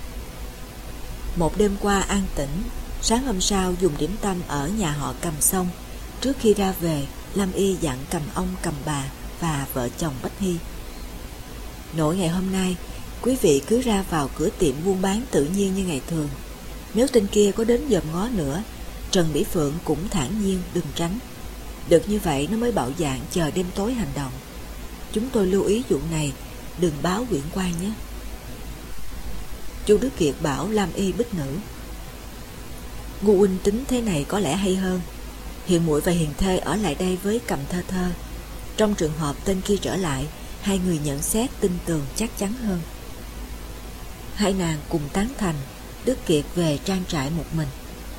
Một đêm qua an tĩnh, sáng hôm sau dùng điểm tâm ở nhà họ Cầm xong. Trước khi ra về, Lam Y dặn Cầm Ông Cầm Bà và vợ chồng Bách Hy. Nỗi ngày hôm nay, quý vị cứ ra vào cửa tiệm buôn bán tự nhiên như ngày thường. Nếu tên kia có đến dòm ngó nữa, Trần Mỹ Phượng cũng thản nhiên đừng tránh. Được như vậy nó mới bạo dạn chờ đêm tối hành động. Chúng tôi lưu ý vụ này, đừng báo huyện quan nhé. Chu Đức Kiệt bảo Lam Y Bích Nữ: Ngu huynh tính thế này có lẽ hay hơn. Hiền muội và Hiền thê ở lại đây với Cầm Thơ Thơ. Trong trường hợp tên kia trở lại, hai người nhận xét tin tường chắc chắn hơn. Hai nàng cùng tán thành. Đức Kiệt về trang trại một mình.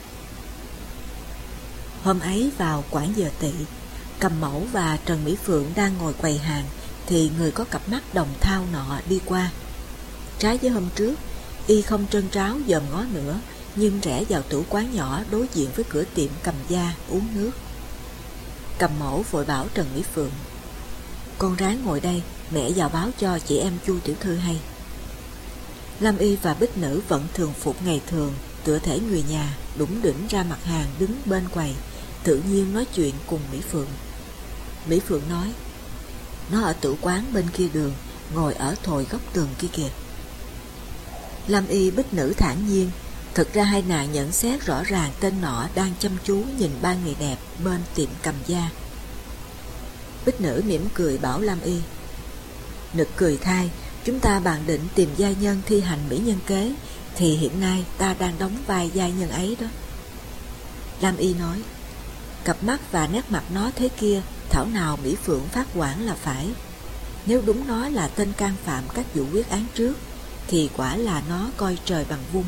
Hôm ấy vào quãng giờ tỵ, Cầm Mẫu và Trần Mỹ Phượng đang ngồi quầy hàng thì người có cặp mắt đồng thau nọ đi qua. Trái với hôm trước, y không trân tráo dòm ngó nữa, nhưng rẽ vào tủ quán nhỏ đối diện với cửa tiệm Cầm Gia uống nước. Cầm Mẫu vội bảo Trần Mỹ Phượng: Con ráng ngồi đây, mẹ vào báo cho chị em Chu tiểu thư hay. Lam Y và Bích Nữ vẫn thường phục ngày thường, tựa thể người nhà, đủng đỉnh ra mặt hàng đứng bên quầy, tự nhiên nói chuyện cùng Mỹ Phượng. Mỹ Phượng nói: Nó ở tủ quán bên kia đường, ngồi ở thồi góc tường kia kìa. Lam Y Bích Nữ thản nhiên. Thực ra hai nàng nhận xét rõ ràng tên nọ đang chăm chú nhìn ba người đẹp bên tiệm Cầm Gia. Bích Nữ mỉm cười bảo Lam Y: Nực cười thay, chúng ta bàn định tìm giai nhân thi hành mỹ nhân kế, thì hiện nay ta đang đóng vai giai nhân ấy đó. Lam Y nói: Cặp mắt và nét mặt nó thế kia, thảo nào Mỹ Phượng phát quản là phải. Nếu đúng nó là tên can phạm các vụ quyết án trước, thì quả là nó coi trời bằng vung.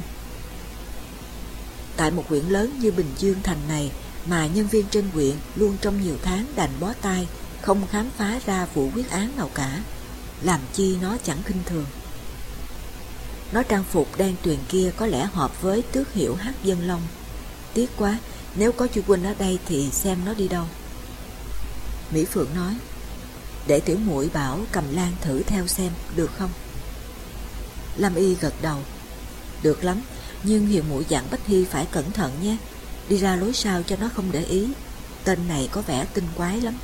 Tại một huyện lớn như Bình Dương thành này mà nhân viên trên huyện luôn trong nhiều tháng đành bó tay, không khám phá ra vụ quyết án nào cả, làm chi nó chẳng khinh thường. Nó trang phục đen tuyền kia có lẽ hợp với tước hiệu Hắc Dân Long. Tiếc quá, nếu có chu huynh ở đây thì xem nó đi đâu. Mỹ Phượng nói: Để tiểu muội bảo Cầm Lan thử theo xem được không? Lam Y gật đầu: Được lắm, nhưng Hiền muội dặn Bách Hy phải cẩn thận nhé, đi ra lối sau cho nó không để ý. Tên này có vẻ tinh quái lắm.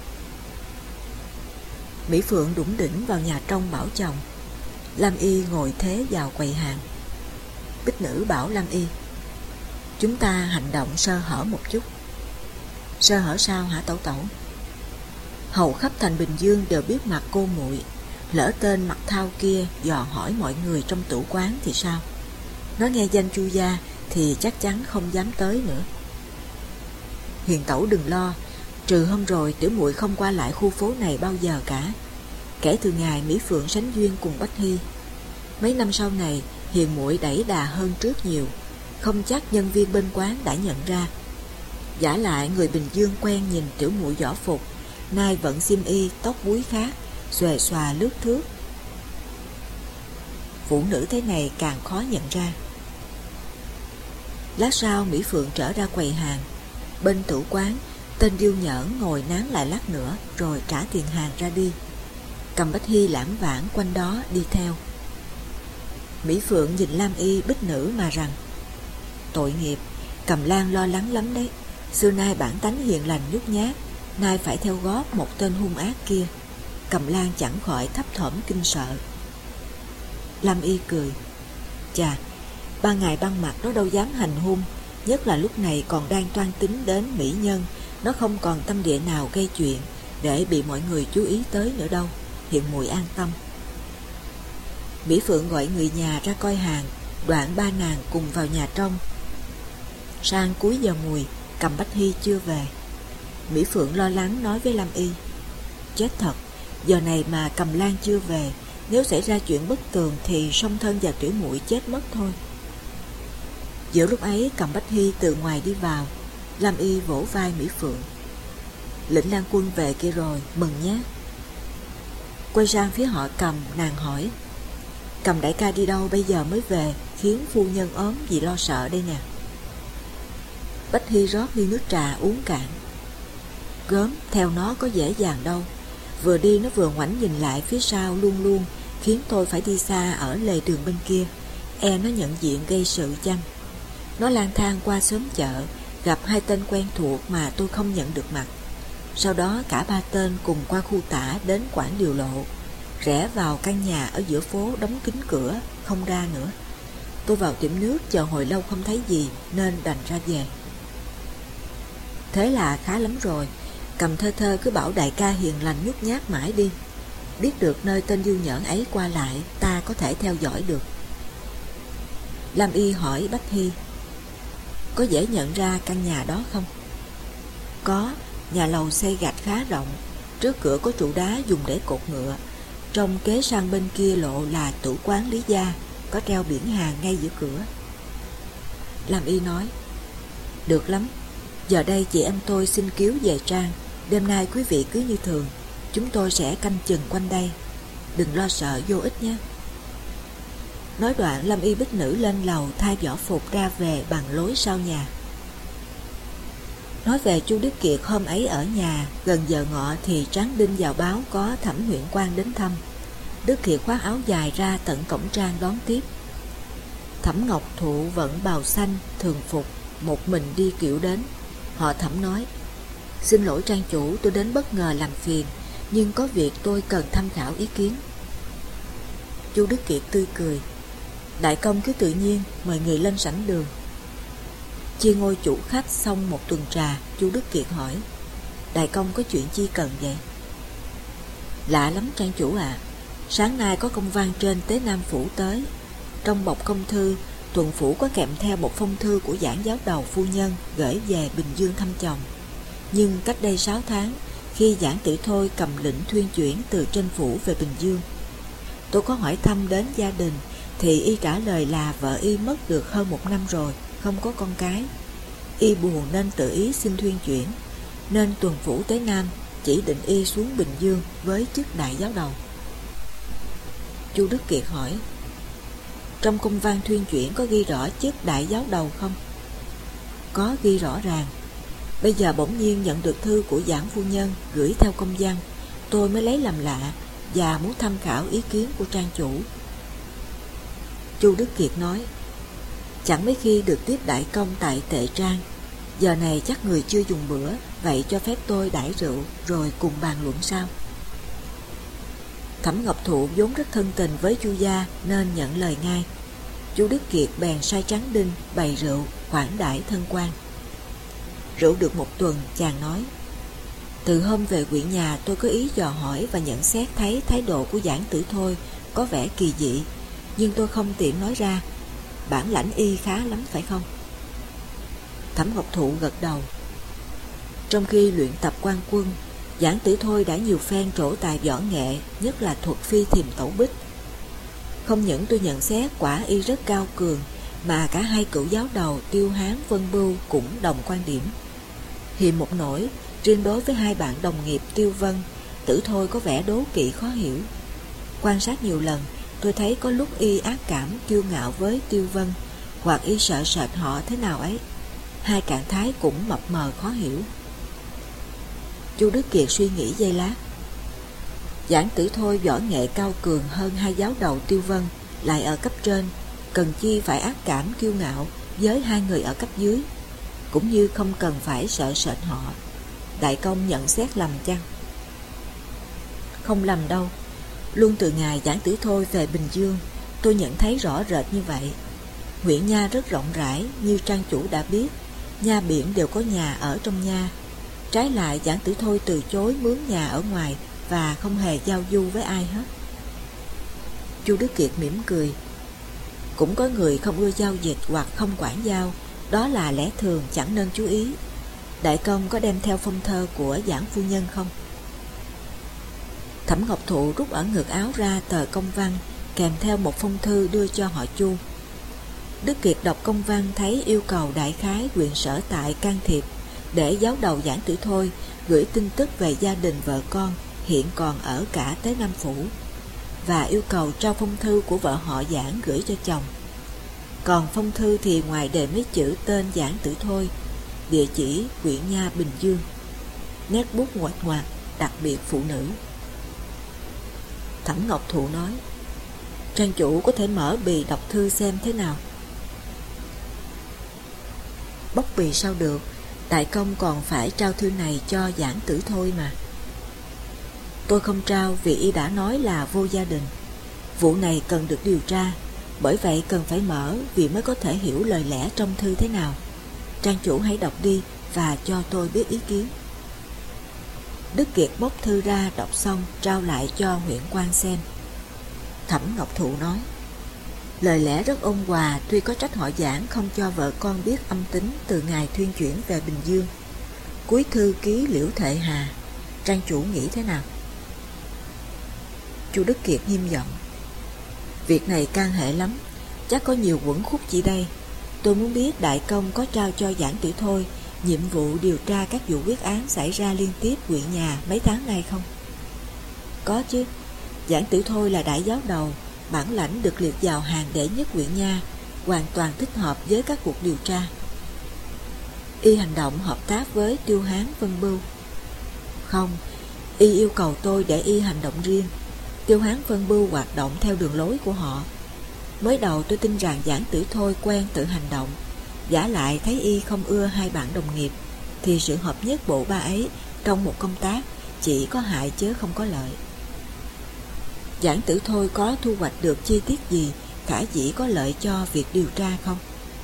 Mỹ Phượng đủng đỉnh vào nhà trong bảo chồng. Lam Y ngồi thế vào quầy hàng. Bích Nữ bảo Lam Y: Chúng ta hành động sơ hở một chút. Sơ hở sao hả tẩu tẩu? Hầu khắp thành Bình Dương đều biết mặt cô muội, lỡ tên mặt thau kia dò hỏi mọi người trong tủ quán thì sao? Nó nghe danh Chu gia thì chắc chắn không dám tới nữa. Hiền tẩu đừng lo, trừ hôm rồi tiểu muội không qua lại khu phố này bao giờ cả. Kể từ ngày Mỹ Phượng sánh duyên cùng Bách Hy, mấy năm sau này Hiền muội đẩy đà hơn trước nhiều, không chắc nhân viên bên quán đã nhận ra. Giả lại người Bình Dương quen nhìn tiểu muội võ phục, nay vẫn xiêm y tóc búi khác, xuề xòa lướt thướt. Phụ nữ thế này càng khó nhận ra. Lát sau Mỹ Phượng trở ra quầy hàng. Bên tủ quán, tên điêu nhởn ngồi nán lại lát nữa rồi trả tiền hàng ra đi. Cầm Bách Hy lãng vãng quanh đó đi theo. Mỹ Phượng nhìn Lam Y Bích Nữ mà rằng: Tội nghiệp, Cầm Lan lo lắng lắm đấy. Xưa nay bản tánh hiền lành nhút nhát, nay phải theo gót một tên hung ác kia. Cầm Lan chẳng khỏi thấp thỏm kinh sợ. Lam Y cười: Chà, ban ngày ban mặt nó đâu dám hành hung, nhất là lúc này còn đang toan tính đến mỹ nhân. Nó không còn tâm địa nào gây chuyện để bị mọi người chú ý tới nữa đâu. Hiện muội an tâm. Mỹ Phượng gọi người nhà ra coi hàng, đoạn ba nàng cùng vào nhà trong. Sang cuối giờ mùi, Cầm Bách Hy chưa về. Mỹ Phượng lo lắng nói với Lam Y: Chết thật, giờ này mà Cầm Lan chưa về, nếu xảy ra chuyện bất tường thì song thân và tiểu muội chết mất thôi. Giữa lúc ấy Cầm Bách Hy từ ngoài đi vào. Lam Y vỗ vai Mỹ Phượng: Lĩnh Lan Quân về kia rồi, mừng nhé. Quay sang phía họ Cầm, nàng hỏi: Cầm đại ca đi đâu bây giờ mới về, khiến phu nhân ốm vì lo sợ đây nè. Bách Hy rót ly nước trà uống cạn. Gớm, theo nó có dễ dàng đâu. Vừa đi nó vừa ngoảnh nhìn lại phía sau luôn luôn, khiến tôi phải đi xa ở lề đường bên kia. E nó nhận diện gây sự chăng? Nó lang thang qua xóm chợ, gặp hai tên quen thuộc mà tôi không nhận được mặt. Sau đó cả ba tên cùng qua khu tả đến quãng điều lộ, rẽ vào căn nhà ở giữa phố đóng kín cửa, không ra nữa. Tôi vào tiệm nước chờ hồi lâu không thấy gì nên đành ra về. Thế là khá lắm rồi, Cầm thơ thơ cứ bảo đại ca hiền lành nhút nhát mãi đi. Biết được nơi tên Dương Nhẫn ấy qua lại, ta có thể theo dõi được. Lam Y hỏi Bách Hy: có dễ nhận ra căn nhà đó không? Có, nhà lầu xây gạch khá rộng, trước cửa có trụ đá dùng để cột ngựa. Trong kế sang bên kia lộ là tử quán Lý Gia, có treo biển hàng ngay giữa cửa. Lam Y nói: được lắm, giờ đây chị em tôi xin cứu về Trang. Đêm nay quý vị cứ như thường, chúng tôi sẽ canh chừng quanh đây. Đừng lo sợ vô ích nhé. Nói đoạn Lam Y Bích Nữ lên lầu thay võ phục ra về bằng lối sau nhà. Nói về Chu Đức Kiệt hôm ấy ở nhà, gần giờ ngọ thì Tráng Đinh vào báo có Thẩm huyện quan đến thăm. Đức Kiệt khoác áo dài ra tận cổng Trang đón tiếp. Thẩm Ngọc Thụ vận bào xanh thường phục, một mình đi kiệu đến. Họ Thẩm nói: xin lỗi Trang chủ, tôi đến bất ngờ làm phiền, nhưng có việc tôi cần tham khảo ý kiến. Chu Đức Kiệt tươi cười: đại công cứ tự nhiên, mời người lên sảnh đường. Chia ngôi chủ khách xong một tuần trà, Chu Đức Kiệt hỏi: đại công có chuyện chi cần vậy? Lạ lắm Trang chủ ạ. Sáng nay có công văn trên Tế Nam Phủ tới. Trong bọc công thư, tuần phủ có kèm theo một phong thư của giảng giáo đầu phu nhân gửi về Bình Dương thăm chồng. Nhưng cách đây 6 tháng, khi giảng Tử Thôi cầm lệnh thuyên chuyển từ trên phủ về Bình Dương, tôi có hỏi thăm đến gia đình thì y trả lời là vợ y mất được hơn 1 năm rồi, không có con cái. Y buồn nên tự ý xin thuyên chuyển, nên tuần phủ Tế Nam chỉ định y xuống Bình Dương với chức đại giáo đầu. Chu Đức Kiệt hỏi: trong công văn thuyên chuyển có ghi rõ chức đại giáo đầu không? Có ghi rõ ràng. Bây giờ bỗng nhiên nhận được thư của giảng phu nhân gửi theo công văn, tôi mới lấy làm lạ và muốn tham khảo ý kiến của Trang chủ. Chu Đức Kiệt nói: chẳng mấy khi được tiếp đại công tại Tệ Trang. Giờ này chắc người chưa dùng bữa, vậy cho phép tôi đãi rượu rồi cùng bàn luận sau. Thẩm Ngọc Thụ vốn rất thân tình với Chu gia nên nhận lời ngay. Chu Đức Kiệt bèn sai Tráng Đinh bày rượu khoản đãi thân quan. Rượu được 1 tuần, chàng nói: từ hôm về huyện nhà tôi có ý dò hỏi và nhận xét thấy thái độ của giảng Tử Thôi có vẻ kỳ dị, nhưng tôi không tiện nói ra. Bản lãnh y khá lắm phải không? Thẩm Ngọc Thụ gật đầu. Trong khi luyện tập quan quân, giảng Tử Thôi đã nhiều phen trổ tài võ nghệ, nhất là thuật phi thiềm tẩu bích. Không những tôi nhận xét quả y rất cao cường, mà cả hai cựu giáo đầu Tiêu Hán, Vân Bưu cũng đồng quan điểm. Hiềm một nỗi, riêng đối với hai bạn đồng nghiệp Tiêu Vân, Tử Thôi có vẻ đố kỵ khó hiểu. Quan sát nhiều lần, tôi thấy có lúc y ác cảm kiêu ngạo với Tiêu Vân, hoặc y sợ sệt họ thế nào ấy. Hai trạng thái cũng mập mờ khó hiểu. Chu Đức Kiệt suy nghĩ giây lát. Giảng Tử Thôi võ nghệ cao cường hơn hai giáo đầu Tiêu Vân, lại ở cấp trên, cần chi phải ác cảm kiêu ngạo với hai người ở cấp dưới, cũng như không cần phải sợ sệt họ. Đại công nhận xét lầm chăng? Không lầm đâu. Luôn từ ngày giảng Tử Thôi về Bình Dương, tôi nhận thấy rõ rệt như vậy. Huyện Nha rất rộng rãi, như Trang chủ đã biết, nha biển đều có nhà ở trong nha. Trái lại giảng Tử Thôi từ chối mướn nhà ở ngoài và không hề giao du với ai hết. Chu Đức Kiệt mỉm cười. Cũng có người không ưa giao dịch hoặc không quản giao, đó là lẽ thường chẳng nên chú ý. Đại công có đem theo phong thơ của giảng phu nhân không? Thẩm Ngọc Thụ rút ở ngực áo ra tờ công văn kèm theo một phong thư đưa cho họ Chu. Đức Kiệt đọc công văn thấy yêu cầu đại khái huyện sở tại can thiệp để giáo đầu giảng Tử Thôi gửi tin tức về gia đình vợ con hiện còn ở cả Tế Nam Phủ, và yêu cầu trao phong thư của vợ họ giảng gửi cho chồng. Còn phong thư thì ngoài đề mấy chữ tên giảng Tử Thôi, địa chỉ huyện Nha Bình Dương, nét bút ngoạch ngoạc đặc biệt phụ nữ. Thẩm Ngọc Thụ nói: Trang chủ có thể mở bì đọc thư xem thế nào. Bóc bì sao được, Đại công còn phải trao thư này cho Giảng Tử Thôi mà. Tôi không trao vì y đã nói là vô gia đình. Vụ này cần được điều tra, bởi vậy cần phải mở vì mới có thể hiểu lời lẽ trong thư thế nào. Trang chủ hãy đọc đi và cho tôi biết ý kiến. Đức Kiệt bóc thư ra đọc xong trao lại cho huyện quan xem. Thẩm Ngọc Thụ nói: lời lẽ rất ôn hòa, tuy có trách họ Giảng không cho vợ con biết âm tính từ ngày thuyên chuyển về Bình Dương. Cuối thư ký Liễu Thệ Hà. Trang chủ nghĩ thế nào? Chu Đức Kiệt nghiêm giọng: việc này can hệ lắm, chắc có nhiều uẩn khúc chỉ đây. Tôi muốn biết đại công có trao cho Giảng Tử Thôi nhiệm vụ điều tra các vụ quyết án xảy ra liên tiếp huyện nhà mấy tháng nay không? Có chứ. Giảng Tử Thôi là đại giáo đầu, bản lãnh được liệt vào hàng đệ nhất huyện nha, hoàn toàn thích hợp với các cuộc điều tra. Y hành động hợp tác với Tiêu Hán Vân Bưu. Không, y yêu cầu tôi để y hành động riêng. Tiêu Hán Vân Bưu hoạt động theo đường lối của họ. Mới đầu tôi tin rằng Giảng Tử Thôi quen tự hành động, giả lại thấy y không ưa hai bạn đồng nghiệp, thì sự hợp nhất bộ ba ấy trong một công tác chỉ có hại chứ không có lợi. Giảng Tử Thôi có thu hoạch được chi tiết gì khả dĩ có lợi cho việc điều tra không?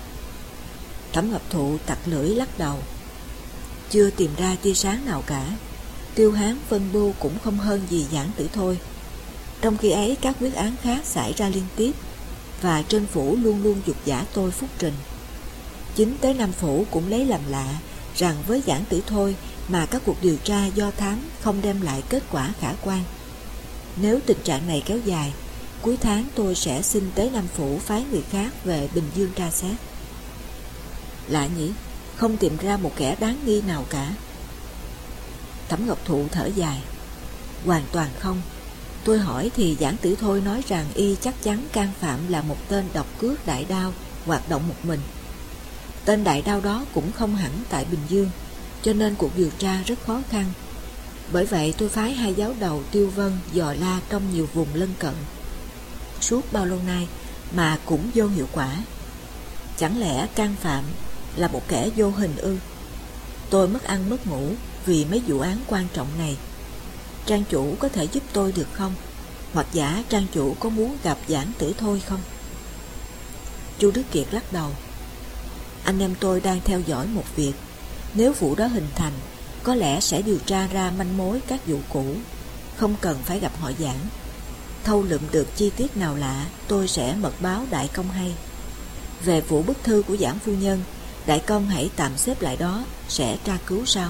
Thẩm Ngọc Thụ tặc lưỡi lắc đầu: chưa tìm ra tia sáng nào cả. Tiêu Hán Vân Bưu cũng không hơn gì Giảng Tử Thôi. Trong khi ấy các quyết án khác xảy ra liên tiếp, và trên phủ luôn luôn giục giả tôi phúc trình. Chính tới Nam phủ cũng lấy làm lạ rằng với Giảng Tử Thôi mà các cuộc điều tra do thám không đem lại kết quả khả quan. Nếu tình trạng này kéo dài, cuối tháng tôi sẽ xin tới Nam phủ phái người khác về Bình Dương tra xét. Lạ nhỉ, không tìm ra một kẻ đáng nghi nào cả. Thẩm Ngọc Thụ thở dài: hoàn toàn không. Tôi hỏi thì Giảng Tử Thôi nói rằng y chắc chắn can phạm là một tên độc cướp đại đao hoạt động một mình. Tên đại đao đó cũng không hẳn tại Bình Dương, cho nên cuộc điều tra rất khó khăn. Bởi vậy tôi phái hai giáo đầu Tiêu Vân dò la trong nhiều vùng lân cận. Suốt bao lâu nay mà cũng vô hiệu quả. Chẳng lẽ can phạm là một kẻ vô hình ư? Tôi mất ăn mất ngủ vì mấy vụ án quan trọng này. Trang chủ có thể giúp tôi được không? Hoặc giả trang chủ có muốn gặp Giảng Tử Thôi không? Chu Đức Kiệt lắc đầu: anh em tôi đang theo dõi một việc. Nếu vụ đó hình thành, có lẽ sẽ điều tra ra manh mối các vụ cũ, không cần phải gặp họ Giảng. Thâu lượm được chi tiết nào lạ, tôi sẽ mật báo đại công hay. Về vụ bức thư của Giảng phu nhân, đại công hãy tạm xếp lại đó, sẽ tra cứu sau.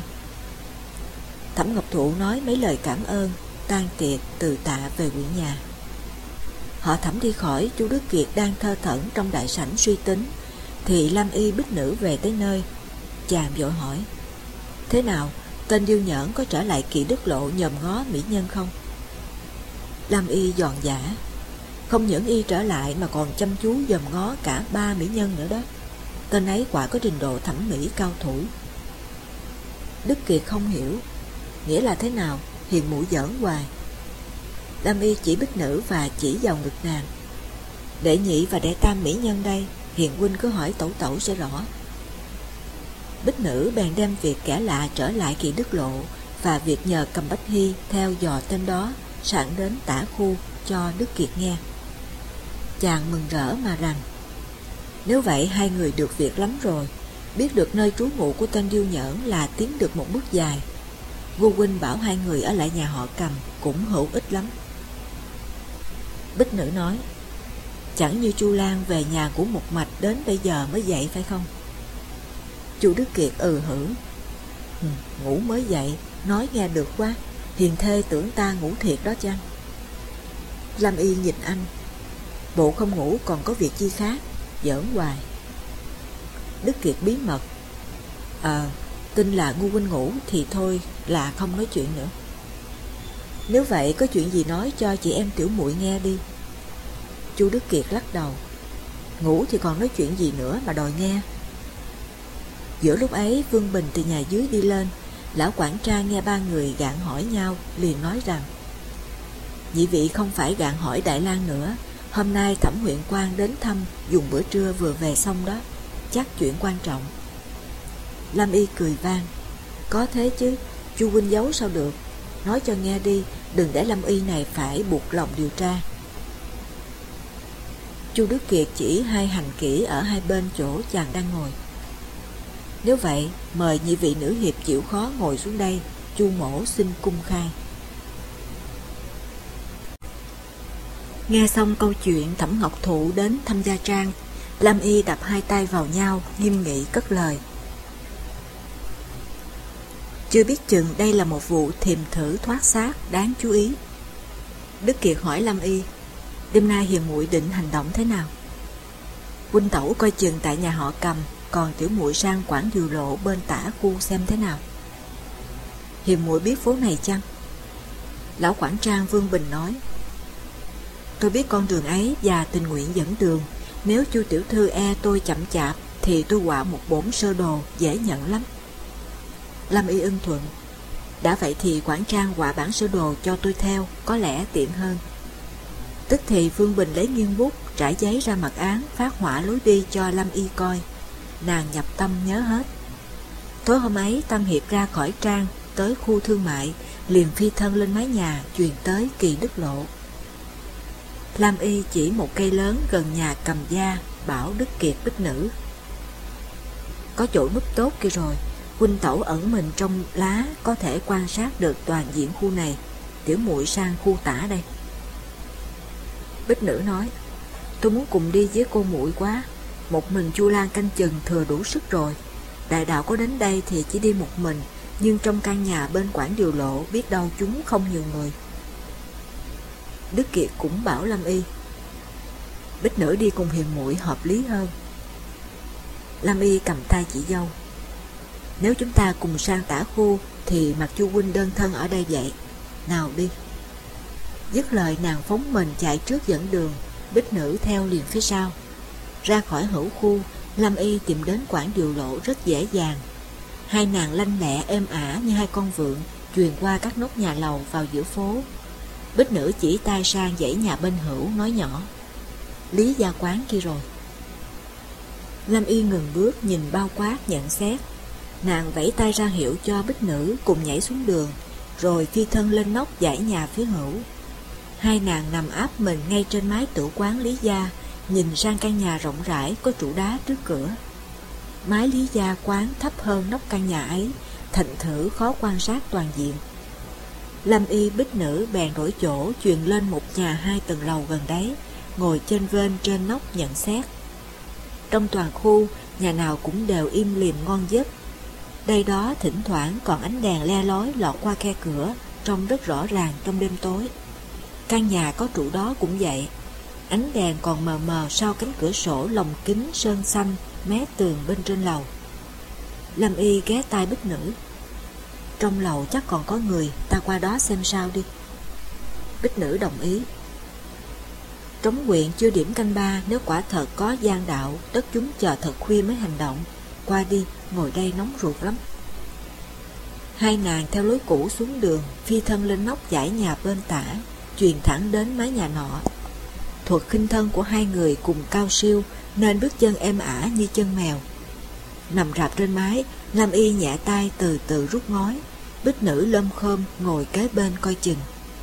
Thẩm Ngọc Thụ nói mấy lời cảm ơn, tan tiệc từ tạ về huyện nhà. Họ Thẩm đi khỏi, Chu Đức Kiệt đang thơ thẩn trong đại sảnh suy tính, thì Lam Y Bích Nữ về tới nơi. Chàng vội hỏi: thế nào, tên Điêu Nhẫn có trở lại Kỵ Đức Lộ nhòm ngó mỹ nhân không? Lam Y giòn giả: không những y trở lại mà còn chăm chú dòm ngó cả 3 mỹ nhân nữa đó. Tên ấy quả có trình độ thẩm mỹ cao thủ. Đức Kiệt không hiểu: nghĩa là thế nào? Hiền muội giỡn hoài. Lam Y chỉ Bích Nữ và chỉ vào ngực nàng: đệ nhị và đệ tam mỹ nhân đây, Hiền huynh cứ hỏi tẩu tẩu sẽ rõ. Bích Nữ bèn đem việc kẻ lạ trở lại Kỵ Đức Lộ và việc nhờ Cầm Bách Hy theo dò tên đó sẵn đến tả khu cho Đức Kiệt nghe. Chàng mừng rỡ mà rằng: nếu vậy hai người được việc lắm rồi. Biết được nơi trú ngụ của tên Điêu Nhẫn là tiến được một bước dài. Vua huynh bảo hai người ở lại nhà họ Cầm cũng hữu ích lắm. Bích Nữ nói: chẳng như Chu Lan về nhà của một mạch đến bây giờ mới dậy phải không? Chu Đức Kiệt hử: ngủ mới dậy, nói nghe được quá. Hiền thê tưởng ta ngủ thiệt đó chăng? Lam Y nhìn anh: bộ không ngủ còn có việc chi khác, giỡn hoài. Đức Kiệt bí mật: tin là ngu huynh ngủ thì thôi là không nói chuyện nữa. Nếu vậy có chuyện gì nói cho chị em tiểu muội nghe đi. Chu Đức Kiệt lắc đầu: ngủ thì còn nói chuyện gì nữa mà đòi nghe. Giữa lúc ấy Vương Bình từ nhà dưới đi lên. Lão quản tra nghe ba người gạn hỏi nhau, liền nói rằng: nhị vị không phải gạn hỏi Đại Lang nữa. Hôm nay Thẩm huyện quan đến thăm dùng bữa trưa vừa về xong đó, chắc chuyện quan trọng. Lam Y cười vang. Có thế chứ, chu huynh giấu sao được. Nói cho nghe đi, đừng để Lâm Y này phải buộc lòng điều tra. Chu Đức Kiệt chỉ hai hành kỹ ở hai bên chỗ chàng đang ngồi. Nếu vậy, mời nhị vị nữ hiệp chịu khó ngồi xuống đây, Chu mỗ xin cung khai. Nghe xong câu chuyện Thẩm Ngọc Thụ đến thăm gia trang, Lam Y đập hai tay vào nhau, nghiêm nghị cất lời. Chưa biết chừng đây là một vụ thìm thử thoát xác đáng chú ý. Đức Kiệt hỏi Lam Y, đêm nay hiền muội định hành động thế nào? Huynh tẩu coi chừng tại nhà họ Cầm, còn tiểu muội sang Quảng Điều Lộ bên tả khu xem thế nào. Hiền muội biết phố này chăng? Lão quản trang Vương Bình nói. Tôi biết con đường ấy và tình nguyện dẫn đường. Nếu Chu tiểu thư e tôi chậm chạp thì tôi họa một bổn sơ đồ dễ nhận lắm. Lam Y ưng thuận. Đã vậy thì quản trang họa bản sơ đồ cho tôi theo, có lẽ tiện hơn. Tức thì Vương Bình lấy nghiêng bút, trải giấy ra mặt án, phát họa lối đi cho Lam Y coi. Nàng nhập tâm nhớ hết. Tối hôm ấy Tam Hiệp ra khỏi trang, tới khu thương mại, liền phi thân lên mái nhà, truyền tới Kỳ Đức Lộ. Lam Y chỉ một cây lớn gần nhà Cầm gia, bảo Đức Kiệt Bích Nữ. Có chỗ núp tốt kia rồi, huynh tẩu ẩn mình trong lá, có thể quan sát được toàn diện khu này. Tiểu muội sang khu tả đây. Bích Nữ nói, tôi muốn cùng đi với cô muội quá. Một mình Chu Lan canh chừng thừa đủ sức rồi. Đại đạo có đến đây thì chỉ đi một mình, nhưng trong căn nhà bên Quảng Điều Lộ biết đâu chúng không nhiều người. Đức Kiệt cũng bảo Lam Y, Bích Nữ đi cùng hiền muội hợp lý hơn. Lam Y cầm tay chị dâu. Nếu chúng ta cùng sang tả khu thì mặc Chu huynh đơn thân ở đây vậy. Nào đi. Dứt lời nàng phóng mình chạy trước dẫn đường, Bích Nữ theo liền phía sau. Ra khỏi hữu khu, Lam Y tìm đến Quảng Điều Lộ rất dễ dàng. Hai nàng lanh lẹ êm ả như hai con vượn, truyền qua các nóc nhà lầu vào giữa phố. Bích Nữ chỉ tay sang dãy nhà bên hữu, nói nhỏ, Lý gia quán kia rồi. Lam Y ngừng bước nhìn bao quát nhận xét. Nàng vẫy tay ra hiệu cho Bích Nữ cùng nhảy xuống đường, rồi phi thân lên nóc dãy nhà phía hữu. Hai nàng nằm áp mình ngay trên mái tửu quán Lý gia, nhìn sang căn nhà rộng rãi có trụ đá trước cửa. Mái Lý gia quán thấp hơn nóc căn nhà ấy, thành thử khó quan sát toàn diện. Lam Y Bích Nữ bèn đổi chỗ truyền lên một nhà 2 tầng lầu gần đấy, ngồi chênh vênh trên nóc nhận xét. Trong toàn khu, nhà nào cũng đều im lìm ngon giấc. Đây đó thỉnh thoảng còn ánh đèn le lói lọt qua khe cửa, trông rất rõ ràng trong đêm tối. Căn nhà có trụ đó cũng vậy. Ánh đèn còn mờ mờ sau cánh cửa sổ lồng kính sơn xanh mé tường bên trên lầu. Lam Y ghé tai Bích Nữ. Trong lầu chắc còn có người, ta qua đó xem sao đi. Bích Nữ đồng ý. Trống quyện chưa điểm canh 3, nếu quả thật có gian đạo, tất chúng chờ thật khuya mới hành động. Qua đi, ngồi đây nóng ruột lắm. Hai nàng theo lối cũ xuống đường, phi thân lên nóc dãy nhà bên tả, truyền thẳng đến mái nhà nọ. Thuật khinh thân của hai người cùng cao siêu, nên bước chân êm ả như chân mèo. Nằm rạp trên mái, Lam Y nhẹ tay từ từ rút ngói. Bích Nữ lơm khơm ngồi kế bên coi chừng.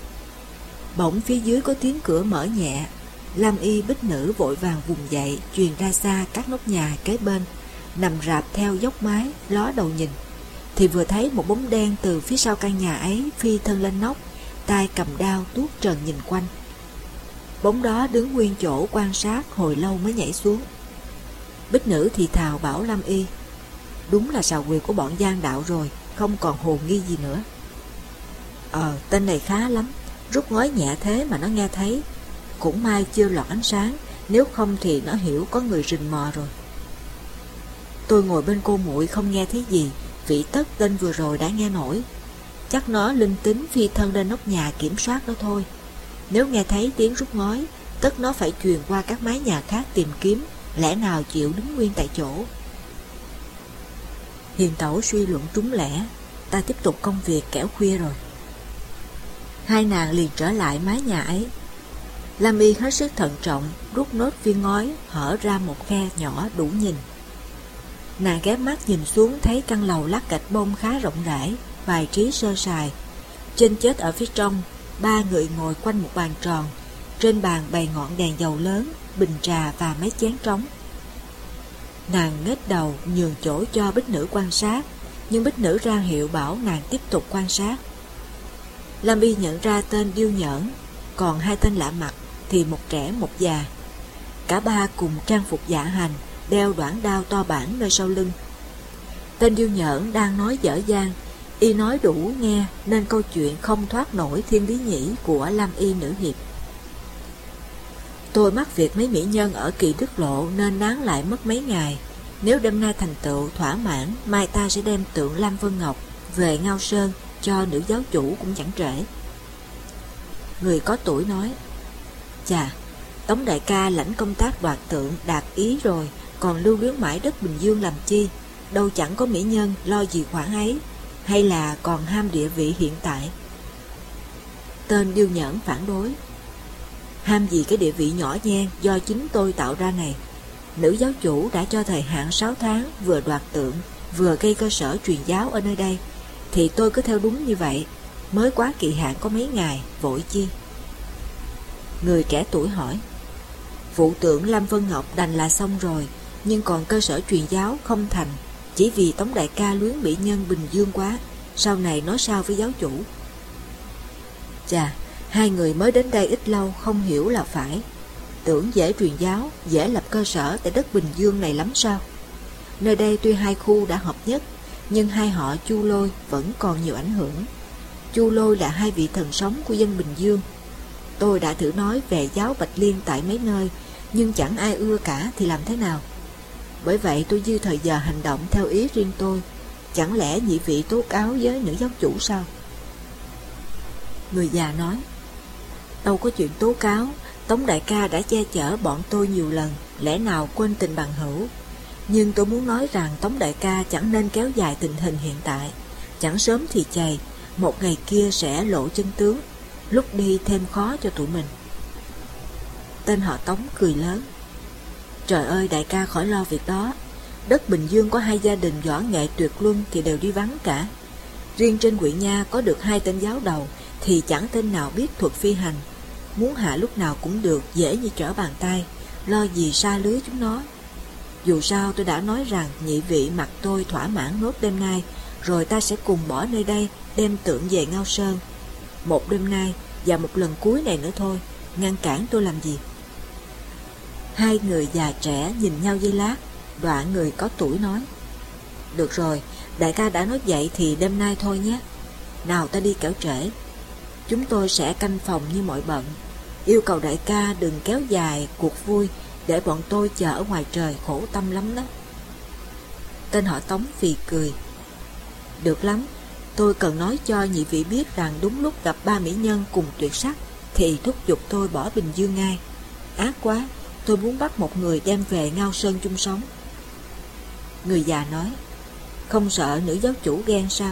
Bỗng phía dưới có tiếng cửa mở nhẹ. Lam Y Bích Nữ vội vàng vùng dậy, truyền ra xa các nóc nhà kế bên. Nằm rạp theo dốc mái, ló đầu nhìn, thì vừa thấy một bóng đen từ phía sau căn nhà ấy phi thân lên nóc, tay cầm đao tuốt trần nhìn quanh. Bóng đó đứng nguyên chỗ quan sát hồi lâu mới nhảy xuống. Bích Nữ thì thào bảo Lam Y, đúng là sào quyệt của bọn gian đạo rồi, không còn hồ nghi gì nữa. Tên này khá lắm, rút ngói nhẹ thế mà nó nghe thấy. Cũng may chưa lọt ánh sáng, nếu không thì nó hiểu có người rình mò rồi. Tôi ngồi bên cô muội không nghe thấy gì, vị Tất tên vừa rồi đã nghe nổi. Chắc nó linh tính phi thân lên nóc nhà kiểm soát đó thôi. Nếu nghe thấy tiếng rút ngói, tất nó phải truyền qua các mái nhà khác tìm kiếm, lẽ nào chịu đứng nguyên tại chỗ. Hiền tẩu suy luận trúng lẽ, ta tiếp tục công việc kẻo khuya rồi. Hai nàng liền trở lại mái nhà ấy. Lam Y hết sức thận trọng, rút nốt viên ngói, hở ra một khe nhỏ đủ nhìn. Nàng ghé mắt nhìn xuống thấy căn lầu lát gạch bông khá rộng rãi, bài trí sơ sài. Trên chết ở phía trong, 3 người ngồi quanh một bàn tròn. Trên bàn bày ngọn đèn dầu lớn, bình trà và mấy chén trống. Nàng nghếch đầu nhường chỗ cho Bích Nữ quan sát, nhưng Bích Nữ ra hiệu bảo nàng tiếp tục quan sát. Lam Y nhận ra tên Điêu Nhẫn, còn 2 tên lạ mặt thì một trẻ một già. Cả 3 cùng trang phục dạ hành, đeo đoản đao to bản nơi sau lưng. Tên Điêu Nhẫn đang nói dở dang, y nói đủ nghe nên câu chuyện không thoát nổi thiên lý nhĩ của Lam Y nữ hiệp. Tôi mắc việc mấy mỹ nhân ở Kỳ Đức Lộ nên nán lại mất mấy ngày. Nếu đêm nay thành tựu thỏa mãn, mai ta sẽ đem tượng Lam Vân Ngọc về Ngao Sơn cho nữ giáo chủ cũng chẳng trễ. Người có tuổi nói: Chà, Tống đại ca lãnh công tác đoạt tượng đạt ý rồi, còn lưu luyến mãi đất Bình Dương làm chi? Đâu chẳng có mỹ nhân lo gì khoản ấy, hay là còn ham địa vị hiện tại? Tên Điêu Nhẫn phản đối: Ham gì cái địa vị nhỏ nhen do chính tôi tạo ra này. Nữ giáo chủ đã cho thời hạn 6 tháng, vừa đoạt tượng, vừa gây cơ sở truyền giáo ở nơi đây, thì tôi cứ theo đúng như vậy. Mới quá kỳ hạn có mấy ngày, vội chi? Người trẻ tuổi hỏi: Vụ tượng Lam Vân Ngọc đành là xong rồi, nhưng còn cơ sở truyền giáo không thành, chỉ vì Tống đại ca luyến mỹ nhân Bình Dương quá. Sau này nói sao với giáo chủ? Chà, 2 người mới đến đây ít lâu không hiểu là phải. Tưởng dễ truyền giáo, dễ lập cơ sở tại đất Bình Dương này lắm sao? Nơi đây tuy 2 khu đã hợp nhất, nhưng 2 họ Chu Lôi vẫn còn nhiều ảnh hưởng. Chu Lôi là 2 vị thần sống của dân Bình Dương. Tôi đã thử nói về giáo Bạch Liên tại mấy nơi, nhưng chẳng ai ưa cả thì làm thế nào? Bởi vậy tôi dư thời giờ hành động theo ý riêng tôi. Chẳng lẽ nhị vị tố cáo với nữ giáo chủ sao? Người già nói: Đâu có chuyện tố cáo, Tống đại ca đã che chở bọn tôi nhiều lần, lẽ nào quên tình bằng hữu. Nhưng tôi muốn nói rằng Tống đại ca chẳng nên kéo dài tình hình hiện tại. Chẳng sớm thì chày, một ngày kia sẽ lộ chân tướng, lúc đi thêm khó cho tụi mình. Tên họ Tống cười lớn: Trời ơi, đại ca khỏi lo việc đó. Đất Bình Dương có 2 gia đình võ nghệ tuyệt luân thì đều đi vắng cả. Riêng trên Quỵ Nha có được 2 tên giáo đầu thì chẳng tên nào biết thuật phi hành. Muốn hạ lúc nào cũng được, dễ như trở bàn tay, lo gì xa lưới chúng nó. Dù sao tôi đã nói rằng nhị vị mặc tôi thỏa mãn nốt đêm nay, rồi ta sẽ cùng bỏ nơi đây, đem tượng về Ngao Sơn. Một đêm nay và một lần cuối này nữa thôi, ngăn cản tôi làm gì? 2 người già trẻ nhìn nhau giây lát, đoạn người có tuổi nói: Được rồi, đại ca đã nói vậy thì đêm nay thôi nhé. Nào ta đi kẻo trễ. Chúng tôi sẽ canh phòng như mọi bận. Yêu cầu đại ca đừng kéo dài cuộc vui, để bọn tôi chờ ở ngoài trời khổ tâm lắm đó. Tên họ Tống phì cười: Được lắm, tôi cần nói cho nhị vị biết rằng đúng lúc gặp 3 mỹ nhân cùng tuyệt sắc thì thúc giục tôi bỏ Bình Dương ngay. Ác quá, tôi muốn bắt một người đem về Ngao Sơn chung sống. Người già nói: Không sợ nữ giáo chủ ghen sao?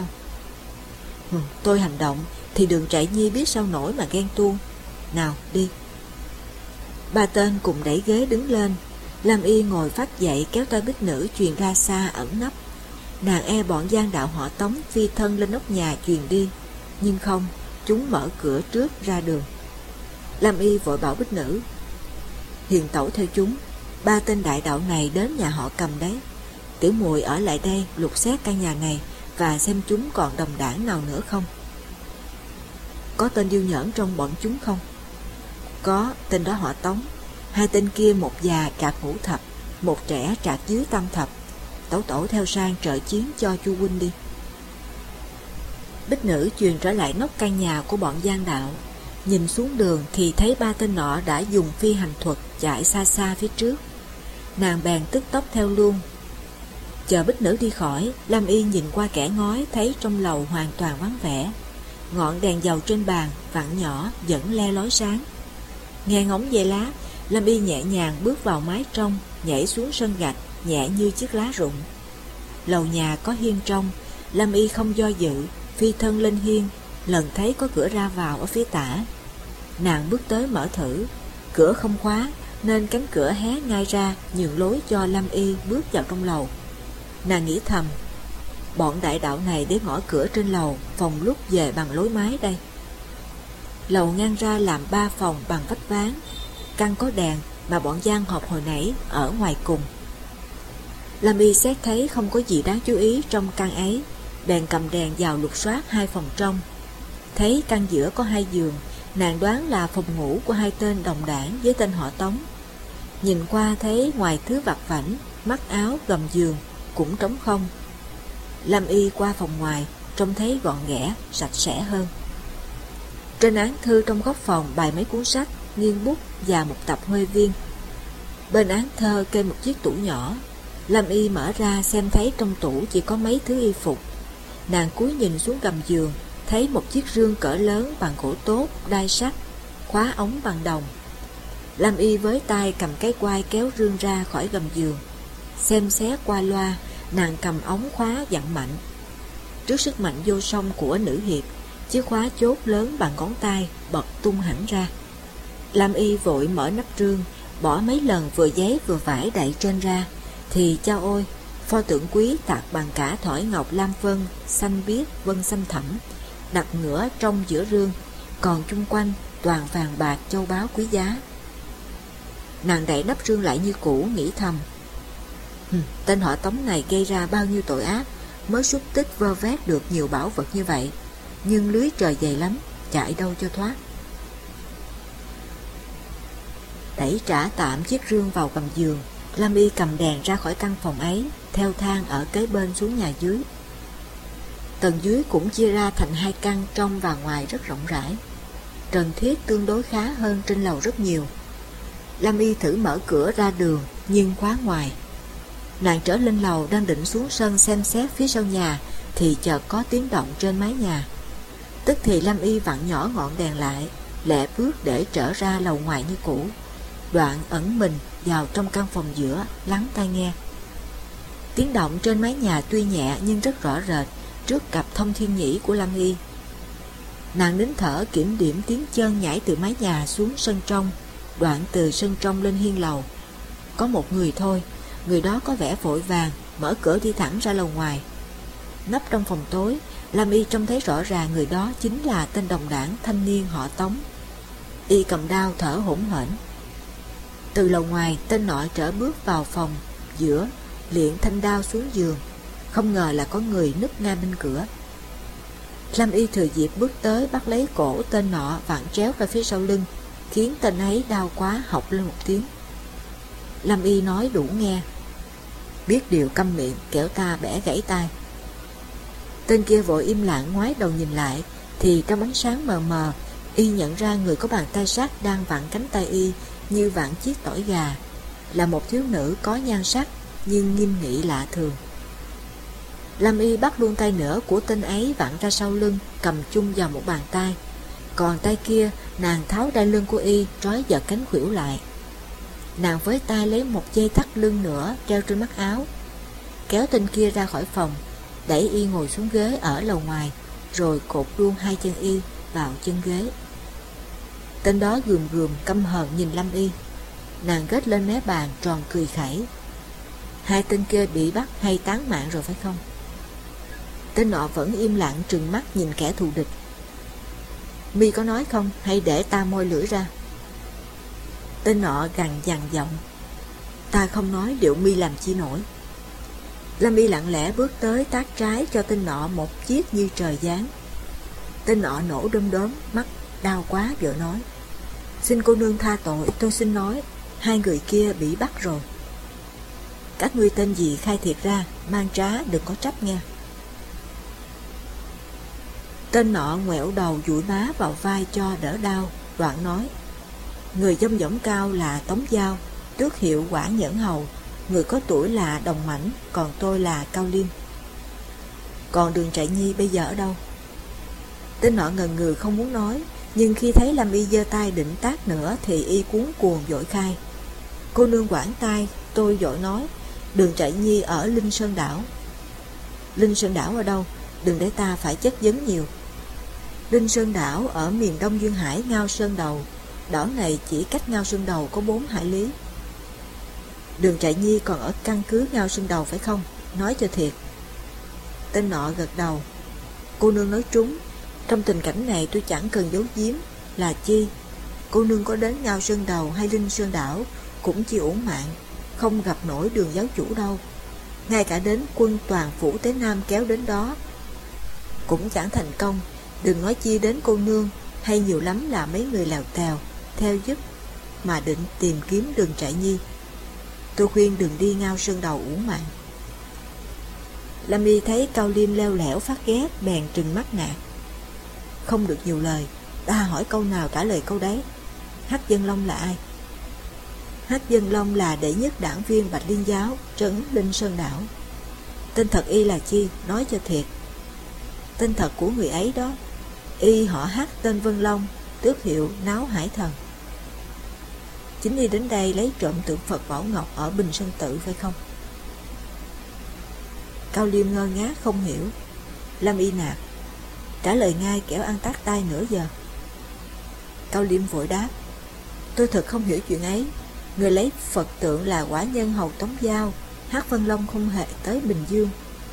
Tôi hành động thì Đường Trại Nhi biết sao nổi mà ghen tuông. Nào đi. 3 tên cùng đẩy ghế đứng lên. Lam Y ngồi phát dậy kéo tay Bích Nữ truyền ra xa ẩn nấp. Nàng e bọn gian đạo họ Tống phi thân lên nóc nhà truyền đi, nhưng không, chúng mở cửa trước ra đường. Lam Y vội bảo Bích Nữ: Hiền tẩu theo chúng, 3 tên đại đạo này đến nhà họ Cầm đấy. Tiểu muội ở lại đây lục xét căn nhà này và xem chúng còn đồng đảng nào nữa không. Có tên Điêu Nhẫn trong bọn chúng không? Có, tên đó họ Tống. 2 tên kia một già trạc ngũ thập, một trẻ trạc dưới tam thập. Tẩu tẩu theo sang trợ chiến cho chu huynh đi. Bích Nữ truyền trở lại nóc căn nhà của bọn gian đạo. Nhìn xuống đường thì thấy 3 tên nọ đã dùng phi hành thuật chạy xa xa phía trước. Nàng bèn tức tốc theo luôn. Chờ Bích Nữ đi khỏi, Lam Y nhìn qua kẻ ngói thấy trong lầu hoàn toàn vắng vẻ. Ngọn đèn dầu trên bàn vặn nhỏ vẫn le lói sáng. Nghe ngóng dây lá, Lam Y nhẹ nhàng bước vào mái trong, nhảy xuống sân gạch nhẹ như chiếc lá rụng. Lầu nhà có hiên trong, Lam Y không do dự, phi thân lên hiên, lần thấy có cửa ra vào ở phía tả. Nàng bước tới mở thử, cửa không khóa nên cánh cửa hé ngay ra nhường lối cho Lam Y bước vào trong lầu. Nàng nghĩ thầm, bọn đại đạo này để ngõ cửa trên lầu, phòng lúc về bằng lối mái đây. Lầu ngang ra làm 3 phòng bằng vách ván, căn có đèn mà bọn giang họp hồi nãy ở ngoài cùng. Lam Y xét thấy không có gì đáng chú ý trong căn ấy, bèn cầm đèn vào lục soát 2 phòng trong. Thấy căn giữa có 2 giường, nàng đoán là phòng ngủ của 2 tên đồng đảng với tên họ Tống. Nhìn qua thấy ngoài thứ vặt vãnh, mắt áo, gầm giường cũng trống không. Lam Y qua phòng ngoài, trông thấy gọn ghẽ, sạch sẽ hơn. Trên án thư trong góc phòng bày mấy cuốn sách, nghiêng bút và một tập huê viên. Bên án thơ kê một chiếc tủ nhỏ. Lam Y mở ra xem thấy trong tủ chỉ có mấy thứ y phục. Nàng cúi nhìn xuống gầm giường, thấy một chiếc rương cỡ lớn bằng gỗ tốt, đai sắt, khóa ống bằng đồng. Lam Y với tay cầm cái quai kéo rương ra khỏi gầm giường. Xem xét qua loa, nàng cầm ống khóa dặn mạnh. Trước sức mạnh vô song của nữ hiệp, chiếc khóa chốt lớn bằng ngón tay bật tung hẳn ra. Lam Y vội mở nắp rương, bỏ mấy lần vừa giấy vừa vải đậy trên ra, thì chao ôi, pho tượng quý tạc bằng cả thỏi ngọc lam vân, xanh biếc, vân xanh thẳm, đặt ngửa trong giữa rương, còn chung quanh toàn vàng bạc châu báu quý giá. Nàng đậy nắp rương lại như cũ, nghĩ thầm, tên họ Tống này gây ra bao nhiêu tội ác mới xúc tích vơ vét được nhiều bảo vật như vậy, nhưng lưới trời dày lắm, chạy đâu cho thoát. Đẩy trả tạm chiếc rương vào gầm giường, Lam Y cầm đèn ra khỏi căn phòng ấy, theo thang ở kế bên xuống nhà dưới. Tầng dưới cũng chia ra thành 2 căn trong và ngoài rất rộng rãi. Trần thiết tương đối khá hơn trên lầu rất nhiều. Lam Y thử mở cửa ra đường nhưng khóa ngoài. Nàng trở lên lầu đang định xuống sân xem xét phía sau nhà thì chợt có tiếng động trên mái nhà. Tức thì Lam Y vặn nhỏ ngọn đèn lại, lẹ bước để trở ra lầu ngoài như cũ. Đoạn ẩn mình vào trong căn phòng giữa, lắng tai nghe. Tiếng động trên mái nhà tuy nhẹ nhưng rất rõ rệt trước cặp thông thiên nhĩ của Lam Y. Nàng nín thở kiểm điểm tiếng chân nhảy từ mái nhà xuống sân trong, đoạn từ sân trong lên hiên lầu. Có một người thôi, người đó có vẻ vội vàng, mở cửa đi thẳng ra lầu ngoài. Nấp trong phòng tối, Lam Y trông thấy rõ ràng người đó chính là tên đồng đảng thanh niên họ Tống. Y cầm đao thở hổn hển. Từ lầu ngoài, tên nọ trở bước vào phòng giữa, liệng thanh đao xuống giường. Không ngờ là có người núp ngay bên cửa. Lam Y thừa dịp bước tới bắt lấy cổ tên nọ vặn tréo ra phía sau lưng, khiến tên ấy đau quá hộc lên một tiếng. Lam Y nói đủ nghe, biết điều câm miệng, kẻo ta bẻ gãy tai. Tên kia vội im lặng ngoái đầu nhìn lại, thì trong ánh sáng mờ mờ, Y nhận ra người có bàn tay sắt đang vặn cánh tay Y như vặn chiếc tỏi gà, là một thiếu nữ có nhan sắc nhưng nghiêm nghị lạ thường. Lam Y bắt luôn tay nữa của tên ấy vặn ra sau lưng, cầm chung vào một bàn tay, còn tay kia nàng tháo đai lưng của Y trói giật cánh khuỷu lại. Nàng với tay lấy một dây thắt lưng nữa treo trên mắt áo, kéo tên kia ra khỏi phòng, đẩy Y ngồi xuống ghế ở lầu ngoài, rồi cột luôn 2 chân Y vào chân ghế. Tên đó gườm gườm căm hờn nhìn Lam Y. Nàng gết lên mé bàn tròn cười khẩy. 2 tên kia bị bắt hay tán mạng rồi phải không? Tên nọ vẫn im lặng trừng mắt nhìn kẻ thù địch. Mi có nói không, hay để ta môi lưỡi ra? Tên nọ gằn dằn giọng. Ta không nói, điệu Mi làm chi nổi. Lam Y lặng lẽ bước tới tát trái cho tên nọ một chiếc như trời giáng. Tên nọ nổ đom đóm, mắt đau quá vợ nói. Xin cô nương tha tội, tôi xin nói, 2 người kia bị bắt rồi. Các ngươi tên gì khai thiệt ra, mang trá đừng có trách nghe. Tên nọ ngoẹo đầu dụi má vào vai cho đỡ đau, đoạn nói. Người dông dỏng cao là Tống Giao, tước hiệu Quả Nhẫn Hầu. Người có tuổi là Đồng Mãnh, còn tôi là Cao Liêm. Còn Đường Trại Nhi bây giờ ở đâu? Tên nọ ngần ngừ không muốn nói, nhưng khi thấy Lam Y giơ tay định tát nữa thì Y cuống cuồng vội khai. Cô nương quản tay, tôi vội nói. Đường Trại Nhi ở Linh Sơn Đảo. Linh Sơn Đảo ở đâu? Đừng để ta phải chất vấn nhiều. Linh Sơn Đảo ở miền đông Duyên Hải, Ngao Sơn Đầu. Đảo này chỉ cách Ngao Sơn Đầu có 4 hải lý. Đường Trại Nhi còn ở căn cứ Ngao Sơn Đầu phải không? nói cho thiệt. Tên nọ gật đầu. Cô nương nói trúng. Trong tình cảnh này tôi chẳng cần giấu giếm. Là chi? Cô nương có đến Ngao Sơn Đầu hay Linh Sơn Đảo cũng chỉ uổng mạng, không gặp nổi Đường giáo chủ đâu. Ngay cả đến quân toàn phủ Tế Nam kéo đến đó cũng chẳng thành công, đừng nói chi đến cô nương, hay nhiều lắm là mấy người lèo tèo theo giúp mà định tìm kiếm Đường Trại Nhi. Tôi khuyên đừng đi Ngao Sơn Đầu uổng mạng. Lâm Y thấy Cao Liêm leo lẻo phát ghét, bèn trừng mắt nạt. Không được nhiều lời, ta hỏi câu nào trả lời câu đấy. Hắc Dân Long là ai? Hắc Dân Long là đệ nhất đảng viên Bạch Liên giáo trấn Linh Sơn Đảo. Tên thật y là chi? Nói cho thiệt. Tên thật của người ấy đó, y họ Hắc, tên Vân Long, tước hiệu Náo Hải Thần. Chính y đến đây lấy trộm tượng Phật Bảo Ngọc ở Bình Sơn Tự phải không? Cao Liêm ngơ ngác không hiểu. Lâm Y nạt, trả lời ngay kẻo ăn tát tai nửa giờ. Cao Liêm vội đáp, tôi thật không hiểu chuyện ấy. Người lấy Phật tượng là quả nhân hầu Tống Giao. Hắc Vân Long không hề tới Bình Dương.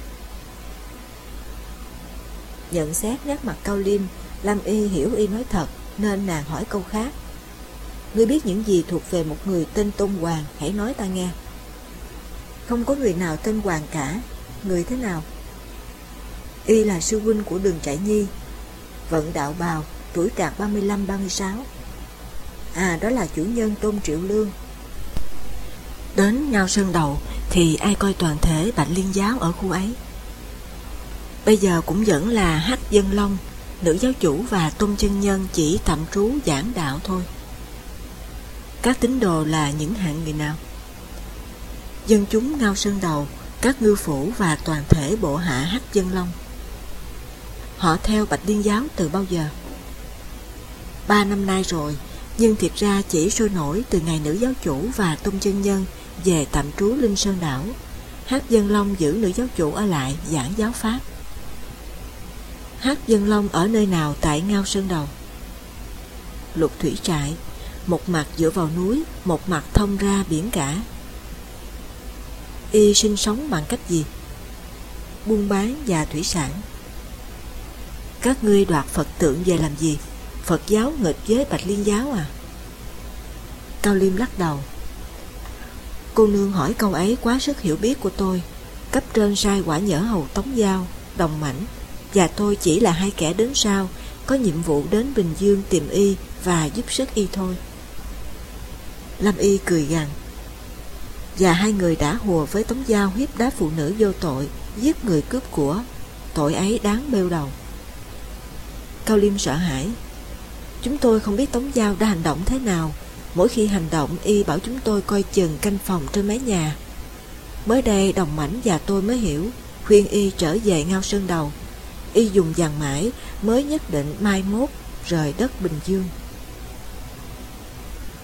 Nhận xét nét mặt Cao Liêm, Lâm Y hiểu y nói thật, nên nàng hỏi câu khác. Ngươi biết những gì thuộc về một người tên Tôn Hoàng, hãy nói ta nghe. Không có người nào tên Hoàng cả. Người thế nào? Y là sư huynh của Đường Trại Nhi, vận đạo bào, tuổi trạc 35-36. À, đó là chủ nhân Tôn Triệu Lương. Đến Ngao Sơn Đầu thì ai coi toàn thể Bạch Liên giáo ở khu ấy? Bây giờ cũng vẫn là Hắc Dân Long, nữ giáo chủ và Tôn chân nhân chỉ tạm trú giảng đạo thôi. Các tín đồ là những hạng người nào? Dân chúng Ngao Sơn Đầu, các ngư phủ và toàn thể bộ hạ Hắc Dân Long. Họ theo Bạch Liên giáo từ bao giờ? 3 năm nay rồi, nhưng thiệt ra chỉ sôi nổi từ ngày nữ giáo chủ và Tôn chân nhân về tạm trú Linh Sơn Đảo. Hắc Dân Long giữ nữ giáo chủ ở lại giảng giáo pháp. Hắc Dân Long ở nơi nào tại Ngao Sơn Đầu? Lục thủy trại, một mặt dựa vào núi, một mặt thông ra biển cả. Y sinh sống bằng cách gì? Buôn bán và thủy sản. Các ngươi đoạt Phật tượng về làm gì? Phật giáo nghịch với Bạch Liên giáo à? Cao Liêm lắc đầu. Cô nương hỏi câu ấy quá sức hiểu biết của tôi. Cấp trên sai quả nhỡ hầu Tống Giao, Đồng Mãnh, và tôi chỉ là hai kẻ đến sau, có nhiệm vụ đến Bình Dương tìm y và giúp sức y thôi. Lâm Y cười gằn. Và hai người đã hùa với Tống Giao hiếp đáp phụ nữ vô tội, giết người cướp của. Tội ấy đáng bêu đầu. Cao Liêm sợ hãi. Chúng tôi không biết Tống Giao đã hành động thế nào. Mỗi khi hành động, y bảo chúng tôi coi chừng canh phòng trên mái nhà. Mới đây Đồng Mãnh và tôi mới hiểu, khuyên y trở về Ngao Sơn Đầu. Y dùng dằn mãi mới nhất định mai mốt rời đất Bình Dương.